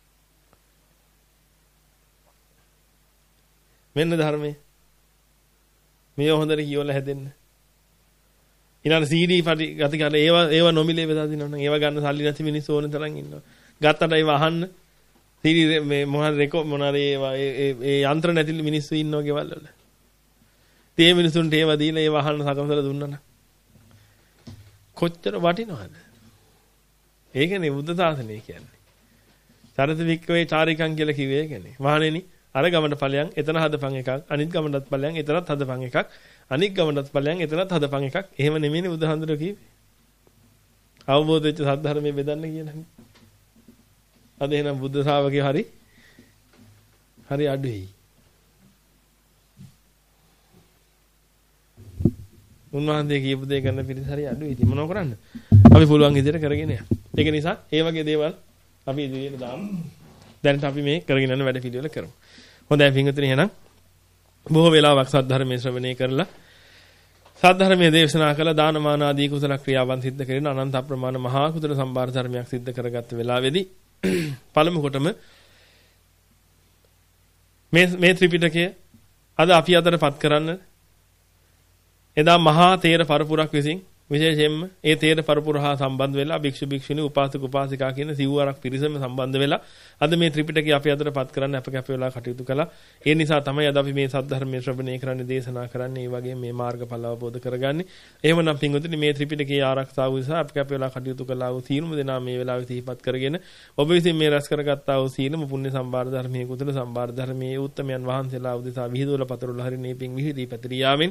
මෙන්න ධර්මයේ මේ හොඳට කියවලා හැදෙන්න ඊළඟ සී ඩී පටි ගති කරලා ඒව ඒව නොමිලේ බෙදා දෙනවනම් ඒව ගන්න සල්ලි නැති මිනිස්සු ඕන තරම් ඉන්නවා ගත්තට ඒව අහන්න සී ඩී මේ මොන රෙකෝ මොන හරි ඒවා ඒ ඒ යන්ත්‍ර නැති මිනිස්සු ඉන්නවා ගෙවල් වල තේ මිනිසුන්ට ඒව දීලා ඒව අහන්න සකසලා දුන්නා නම් කොච්චර වටිනවද? ඒකනේ බුද්ධ ශාසනය කියන්නේ. සරත වික්කවේ චාරිකං කියලා කිව්වේ ඒකනේ. මහණෙනි අර ගමනට ඵලයන් එතන හදපන් එකක් අනිත් ගමනටත් ඵලයන් එතනත් හදපන් එකක් අනිත් ගමනටත් ඵලයන් එතනත් හදපන් එකක්. එහෙම නෙමෙයිනේ බුදුහාමුදුරුවෝ කිව්වේ. අවබෝධ වෙච්ච සද්ධර්මයේ බෙදන්න කියලානේ. අද එහෙනම් බුද්ධ ශාවකයෝ හරි හරි අඩුයි. උන්වහන්සේ කියපු දේ කරන පිරිස හරි අඩුයි. ඉතින් මොනව කරන්න? අපි පුළුවන් විදිහට කරගෙන යන්න. ඒක නිසා ඒ වගේ දේවල් අපි ඉදිරියට දාමු. දැන් අපි මේ කරගෙන යන වැඩ පිළිවෙල කරමු. හොඳයි පින්වතුනි එහෙනම් බොහෝ වෙලාවක් සද්ධර්මයේ ශ්‍රවණය කරලා සද්ධර්මයේ දේශනා කළ දානමාන ආදී කුසල ක්‍රියාවන් සිද්ධ කරගෙන අනන්ත අප්‍රමාණ මහා කුසල සම්භාර ධර්මයක් සිද්ධ කරගත්ත වෙලාවේදී පළමු කොටම මේ මේ ත්‍රිපිටකය අද අපි අතරපත් කරන්න එදා මහා තේර පරපුරක් විසින් විශේෂයෙන්ම ඒ තේර පරපුර හා සම්බන්ධ වෙලා භික්ෂු භික්ෂුණී උපාසක උපාසිකා කියන සිව්වරක් පිරිසම සම්බන්ධ වෙලා අද මේ ත්‍රිපිටකය අපි අතරපත් කරන්න අප කැප වෙලා කටයුතු කළා. ඒ නිසා තමයි අද අපි මේ සද්ධර්මයේ ශ්‍රවණය කරන්නේ දේශනා කරන්නේ ඒ වගේ මේ මාර්ගඵල අවබෝධ කරගන්නේ. එහෙමනම් පින්වතුනි මේ ත්‍රිපිටකයේ ආරක්ෂාව නිසා අප කැප වෙලා කටයුතු කළා වූ සීලම දෙනා මේ වෙලාවේ සිහිපත් කරගෙන ඔබ විසින් මේ රැස් කරගත්තා වූ සීලම පුණ්‍ය සම්භාර ධර්මයේ කුසල සම්භාර ධර්මයේ උත්තමයන් වහන්සේලා උදෙසා විහිදුවල පතරවල හරිනේ පිං විහිදී පැතිරියාවෙන්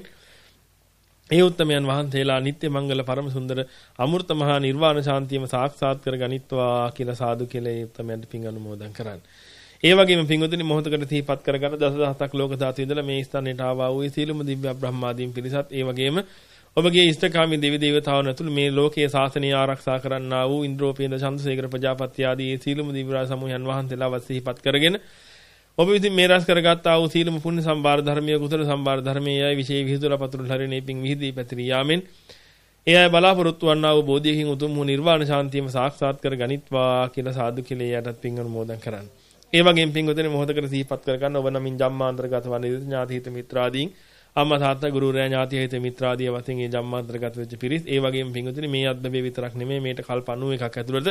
ඒ උත්තමයන් වහන්සේලා නිත්‍ය මංගල පරම සුන්දර අමෘත මහා නිර්වාණ ශාන්තියම සාක්ෂාත් කර ගනිත්වා කියලා සාදු කියලා ඒ උත්තමයන්ට පිං අනුමෝදන් කරන්න. ඒ වගේම පිංගුතුනි මොහොතකට සිහිපත් කරගන්න දසදහසක් ලෝක ධාතු ඉඳලා මේ ස්ථානයට ආවා වූ සීලම දිව්‍ය බ්‍රහ්මාදීන් පිරිසත් ඒ වගේම ඔබගේ ඉෂ්ඨකාමී දෙවි දේවතාවුන් ඇතුළු මේ ලෝකයේ ශාසනය ආරක්ෂා කරන්නා වූ ඉන්ද්‍රෝපේන්ද්‍ර චන්ද්‍රසේකර ප්‍රජාපති ආදී සීලම දිව්‍ය රාජ සමූහයන් වහන්සේලාවත් සිහිපත් කරගෙන ඔබ විසින් මේ රැස් කරගත්තා වූ සීලම පුණ්‍ය සම්භාර ධර්මයේ කුසල සම්භාර ධර්මයේ යයි විශේෂ විහිදුල පතුරුල් හරිනේ පිං විහිදී පැතිරී යාමෙන් ඒ අය බලාපොරොත්තු වන්නා වූ බෝධියකින් උතුම් වූ නිර්වාණ ශාන්තියම සාක්ෂාත් කර ගනිත්වා කියලා සාදු කියලා යටත් පිං අනුමෝදන් කරන්න. ඒ වගේම පිං උදෙනේ මොහොතකට සිහිපත් කරගන්න ඔබ නමින් ජම්මාන්තරගත වන ඥාති හිත මිත්‍රාදීන් අම්මා තාත්තා ගුරුවරයා ඥාති හිත මිත්‍රාදී වශයෙන් ඒ ජම්මාන්තරගත වෙච්ච පිරිස් ඒ වගේම පිං උදෙනේ මේ අද්දබේ විතරක් නෙමෙයි මේට කල්ප අනූවකක් ඇතුළත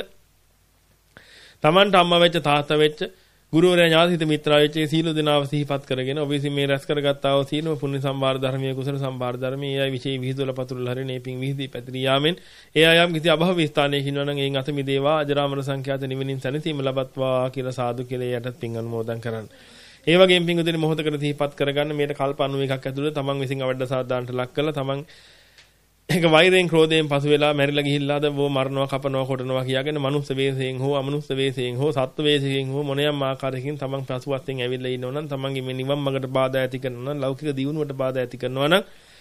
Tamanට අම්මා වෙච්ච තාත්තා වෙච්ච ගුරුවරයා ඥාතිහිත මිත්‍රායචේ සීල දෙනාව සිහිපත් කරගෙන ඔබ විසින් මේ රැස් කරගත්තා වූ සීලම පුණ්‍ය සම්භාර ධර්මයේ කුසල සම්භාර ධර්මයේ එයයි විශේෂ විහිදුවල පතුරුල් හරිනේ පිං විහිදී පැතිරී යාමෙන් ඒ අයම් කිසි අභව ස්ථානයක ඉන්නවා නම් එයින් අත මිදේවා අජරාමර සංඛ්‍යාත නිවෙනින් සැනසීම ලබත්වා කියලා සාදු කියලා යටත් පිං අනුමෝදන් කරන්න. ඒ වගේම පිං උදේ මොහොතකට සිහිපත් කරගන්න මේට කල්ප අනූවකක් ඇතුළත තමන් විසින් අවඩ සාදාන්ට ලක් කළා තමන් ඒක වෛරයෙන් ක්‍රෝධයෙන් පසු වෙලා මැරිලා ගිහිල්ලාද වෝ මරනවා කපනවා කොටනවා කියාගෙන මනුස්ස වේශයෙන් හෝ අමනුස්ස වේශයෙන් හෝ සත්ත්ව වේශයෙන් හෝ මොනියම් ආකාරයකින් තමන් පසුවත්ෙන් ඇවිල්ලා ඉන්නවනම් තමන්ගේ මේ නිවන් මාර්ගට බාධා ඇති කරනවා නම් ලෞකික දියුණුවට බාධා ඇති කරනවා නම්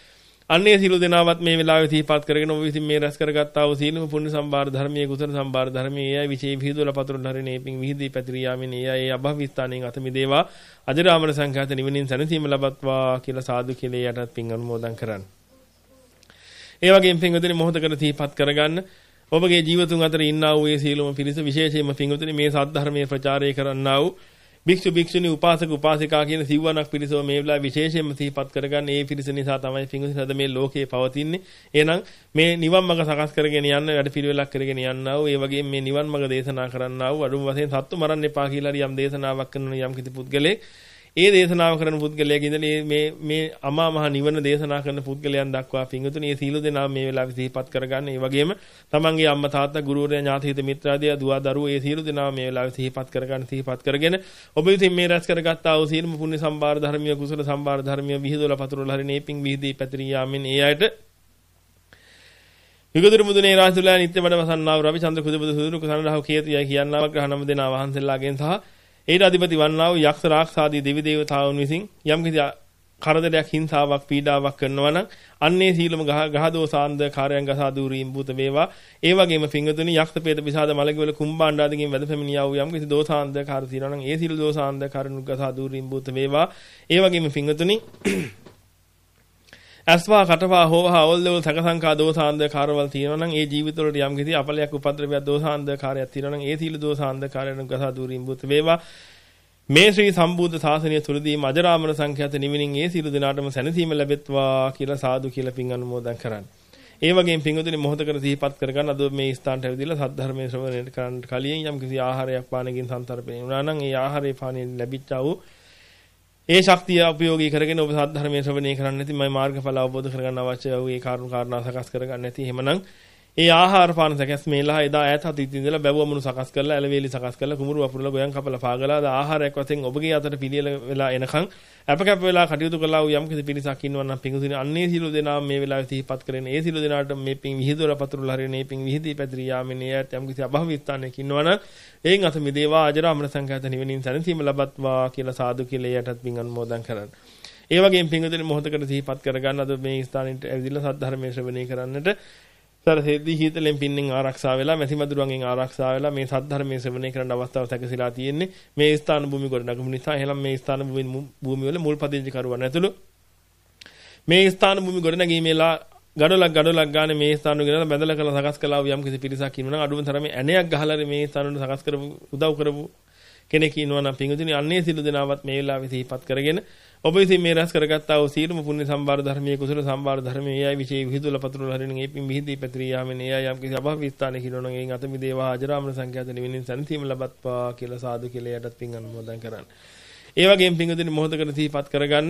අන්නේ සියලු දෙනාවත් මේ වෙලාවේ සිහිපත් කරගෙන ඔබ විසින් මේ රැස් කරගත්තා වූ සීලම පුණ්‍ය සම්භාර ධර්මයේ කුසල සම්භාර ධර්මයේ එයයි විශේෂ විහිදුවල පතුරුන් හරිනේ පිං විහිදී පැතිරී යාමින් එයයි අභව්‍ය ස්ථානයෙන් අත මිදේවා අජරාමර සංඛ්‍යාත නිවනින් සැනසීම ලබත්වා කියලා සාදු කියලා යටත් පිං අනුමෝදන් කරන්න. ඒ වගේම පිංගුතුනි මොහොතකට සිහිපත් කරගන්න ඔබගේ ජීවිතුන් අතර ඉන්නා වූ ඒ සීලම පිරිස විශේෂයෙන්ම පිංගුතුනි මේ සද්ධර්මයේ ප්‍රචාරය කරන්නා වූ භික්ෂු භික්ෂුණී උපාසක උපාසිකා කියන සිව්වණක් පිරිසව මේ වෙලාව විශේෂයෙන්ම සිහිපත් කරගන්න. ඒ පිරිස නිසා තමයි පිංගුතුනි අද මේ ලෝකේ පවතින්නේ. එහෙනම් මේ නිවන් මඟ සකස් කරගෙන යන්න වැඩ පිළිවෙලක් කරගෙන යන්නා වූ ඒ වගේම මේ නිවන් මඟ දේශනා කරන්නා වූ අඩුම වශයෙන් සත්තු මරන්න එපා කියලා හරි යම් දේශනාවක් කරන යම් කිසි පුද්ගලෙක් ඒ දේශනාව කරන පුද්ගලයාගේ ඉඳලා මේ මේ අමා මහ නිවන දේශනා කරන පුද්ගලයන් දක්වා පිංගුතුනි මේ සීල දෙනා මේ වෙලාවේ සිහිපත් කරගන්න. ඒ වගේම තමන්ගේ අම්මා තාත්තා ගුරුවරයා ඥාති හිත මිත්‍රාදිය දුව දරුවෝ මේ සීල දෙනා මේ වෙලාවේ සිහිපත් කරගන්න. සිහිපත් කරගෙන ඔබ විසින් මේ රැස් කරගත්තා වූ සීලම පුණ්‍ය සම්භාර ධර්මිය කුසල සම්භාර ධර්මිය විහිදුවල පතුරවල හරි නේපින් විහිදී පැතිරී යාමින් ඒ අයට විගුදුරු මුදුනේ රාජතුලා නිත්‍ය වැඩ වසන්නා වූ රවිචන්ද්‍ර කුදබුදු සුදුරු කුසනරහව කේතුයයි කියනවා ග්‍රහණම දෙනා වහන්සේලාගෙන් සහ ඊට අධිපති වන්නා වූ යක්ෂ රාක්ෂාදී දෙවි දේවතාවුන් විසින් යම් කිසි කරදරයක් හිංසාවක් පීඩාවක් කරනවා නම් අන්නේ සීලම ගහ ගහ දෝසාන්ද කාර්යයන් ගසා දූරීම් භූත වේවා. ඒ වගේම පිංගුතුනි යක්ෂ ප්‍රේත පිසාද මලකවල කුම්භාණ්ඩ ආදීන් වැද පැමිණියා වූ යම් කිසි දෝසාන්ද කාර තියෙනවා නම් ඒ සීල දෝසාන්ද කාරණු ගසා දූරීම් භූත වේවා. ඒ වගේම පිංගුතුනි අස්වා කටවා හෝවා අවල්දවල සකසංකා දෝසාන්ද කාරවල තියෙනවා නම් ඒ ජීවිතවලට යම් කිසි අපලයක් උපද්‍රවයක් දෝසාන්ද කාර්යයක් තියෙනවා නම් ඒ සීල දෝසාන්ද කාරණු ගසා දූරීම් භූත වේවා. මේ ශ්‍රී සම්බුද්ධ ශාසනය තුලදීම අජරාමර සංඛ්‍යාත නිවනින් ඒ සියලු දෙනාටම සැනසීම ලැබෙත්වා කියලා සාදු කියලා පින් අනුමෝදන් කරන්න. ඒ වගේම පින්වතුනි මොහොතකට සිහිපත් කරගන්න අද මේ ස්ථානට ඇවිදලා සද්ධර්මයේ ශ්‍රවණය කරන්න කලින් යම් කිසි ආහාරයක් පානකින් සන්තරපේ වුණා නම් ඒ ආහාරේ පානයෙන් ලැබිච්චා වූ ඒ ශක්තිය උපයෝගී කරගෙන ඔබ සද්ධර්මයේ ශ්‍රවණය කරන්න නැති මම මාර්ගඵල අවබෝධ කරගන්න අවශ්‍ය වූ ඒ කාරණා කාරණා සකස් කරගන්න නැති එහෙමනම් ඒ ආහාර පාන සකස් මේලා එදා ඈත අතීතයේ ඉඳලා බැවුව මුණු සකස් කරලා ඇලවේලි සකස් කරලා කුමුරු වපුරලා ගොයන් කපලා පාගලා ද ආහාරයක් වශයෙන් ඔබගේ අතට පිළියෙල වෙලා එනකන් අපකප් වෙලා කටයුතු කළා වූ යම් කිසි පිරිසක් ඉන්නවා නම් පිංගුතුනි අන්නේ සිළු දෙනා මේ වෙලාවේ සිහිපත් කරගෙන ඒ සිළු දෙනාට මේ පිං විහිදුවල පතුරුලා හරින මේ පිං විහිදී පැතිරී යාමේ නේ යම් කිසි අභව ස්ථානයක ඉන්නවා නම් එයින් අත මිදේවා අජරාමර සංඛ්‍යාත නිවනින් සැනසීම ලබත්වා කියලා සාදු කියලා යටත් පිං අනුමෝදන් කරන්න. ඒ වගේම පිංගුතුනි මොහොතකට සිහිපත් කරගන්න අද මේ ස්ථානෙට ඇවිදලා සද්ධර්මයේ ශ්‍රවණය කරන්නට සරසෙද්දී හීතලෙන් පින්නෙන් ආරක්ෂා වෙලා මැසි මදුරුවන්ගෙන් ආරක්ෂා වෙලා මේ සද්ධර්මයේ ශ්‍රවණය කරන්න අවස්ථාව සැකසීලා තියෙන්නේ මේ ස්ථාන භූමි ගොඩනගමු නිසා එහෙනම් මේ ස්ථාන භූමි වල මුල් පදිංචි කරුවන් ඇතුළු මේ ස්ථාන භූමි ගොඩනගීමේලා ගඩොලක් ගඩොලක් ගානේ මේ ස්ථාන වල ගෙනලා බැඳලා කරලා සකස් කළා වූ යම් කිසි පිරිසක් ඉන්නවා නම් අඩුම තරමේ ඇණයක් ගහලා මේ ස්ථාන වල සකස් කරපු උදව් කරපු කෙනෙක් ඉන්නවා නම් පිංගුතුනි අන්නේ සිළු දෙනාවත් මේ වෙලාවේ සිහිපත් කරගෙන ඔබ විසින් මේ රැස් කරගත්තා වූ සීලම පුණ්‍ය සම්භාර ධර්මයේ කුසල සම්භාර ධර්මයේ යයි විශේෂ විහිදුල පතුරුල හරින ඒ පින් විහිදී පැතිරී යාමෙන් එයයි යම් කිසි අභව ස්ථානයක ඉන්නවනම් එයින් අත මිදේවා අජරාමර සංඛ්‍යාත නිවෙනින් සැනසීම ලබත්වා කියලා සාදු කියලා යටත් පින් අනුමෝදන් කරන්න. ඒ වගේම පින්වතුනි මොහොතකට සිහිපත් කරගන්න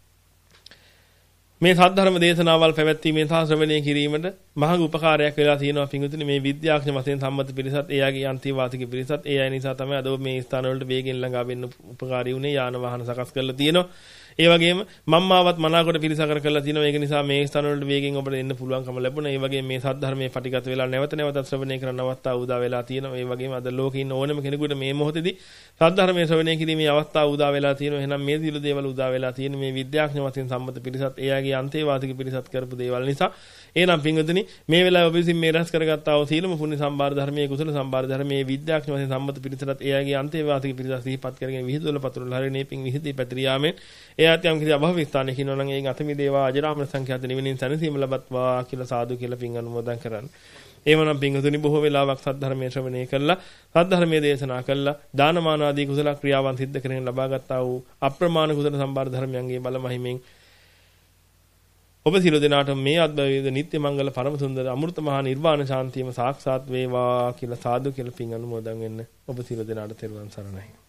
මේ සද්ධර්ම දේශනාවල් පැවැත්වීමෙන් සහ ශ්‍රවණය කිරීමට මහඟ උපකාරයක් වෙලා තියෙනවා පින්වතුනි මේ විද්‍යාඥ වශයෙන් සම්මත පිරිසත් එයාගේ අන්තිවාසික පිරිසත් ඒ අය නිසා තමයි අද මේ ස්ථාන වලට වේගෙන් ළඟා වෙන්න උපකාරී වුණේ යාන වාහන සකස් කරලා තියෙනවා. ඒ වගේම මම්මාවත් මනාකොට පිරිසකර කරලා තිනවා. ඒක නිසා මේ ස්ථාන වලට වේගෙන් ඔබට එන්න පුළුවන්කම ලැබුණා. ඒ වගේම මේ සද්ධර්මයේ පටිගත වෙලා නැවත නැවතත් ශ්‍රවණය කරන්න අවස්ථාව උදා වෙලා තියෙනවා. ඒ වගේම අද ලෝකේ ඉන්න ඕනම කෙනෙකුට මේ මොහොතේදී සද්ධර්මයේ ශ්‍රවණය කිරීමේ අවස්ථාව උදා වෙලා තියෙනවා. එහෙනම් මේ සියලු දේවල් උදා වෙලා තියෙන මේ විද්‍යාඥ වශයෙන් සම්මත පිරිසත් එයාගේ අන්තේවාසික පිරිසත් කරපු දේවල් නිසා එහෙනම් පින්වතුනි මේ වෙලාවේ ඔබ විසින් මේ රැස් කරගත්තා වූ සීලම පුණ්‍ය සම්භාර ධර්මයේ කුසල සම්භාර ධර්මයේ විද්‍යාඥ වශයෙන් සම්මත පිරිසත් එයාගේ අන්තේවාසික පිරිසත් සිහිපත් කරගෙන විහිදුවල පතුරුල හරිනේ පින් විහිදී පැතිරී යාමෙන් එයාත් යම් කිසි අභව ස්ථානයක ඉන්නවා නම් එයින් අත මිදේවා අජරාමර සංඛ්‍යාත නිවෙනින් සැනසීම ලබත්වා කියලා සාදු කියලා පින් අනුමෝදන් කරන්න. එහෙමනම් පින්වතුනි බොහෝ වෙලාවක් සද්ධර්මයේ ශ්‍රවණය කළා සද්ධර්මයේ දේශනා කළා දානමාන ආදී කුසල ක්‍රියාවන් සිද්ධ කරගෙන ලබාගත්තා වූ අප්‍රමාණ කුසල සම්භාර ධර්මයන්ගේ බල මහිමෙන් ඔබ සියලු දෙනාට මේ අද්භවයේ නිත්‍ය මංගල පරම සුන්දර අමෘත මහා නිර්වාණ ශාන්තියම සාක්ෂාත් වේවා කියලා සාදු කියලා පින් අනුමෝදන් වෙන්න ඔබ සියලු දෙනාට තෙරුවන් සරණයි.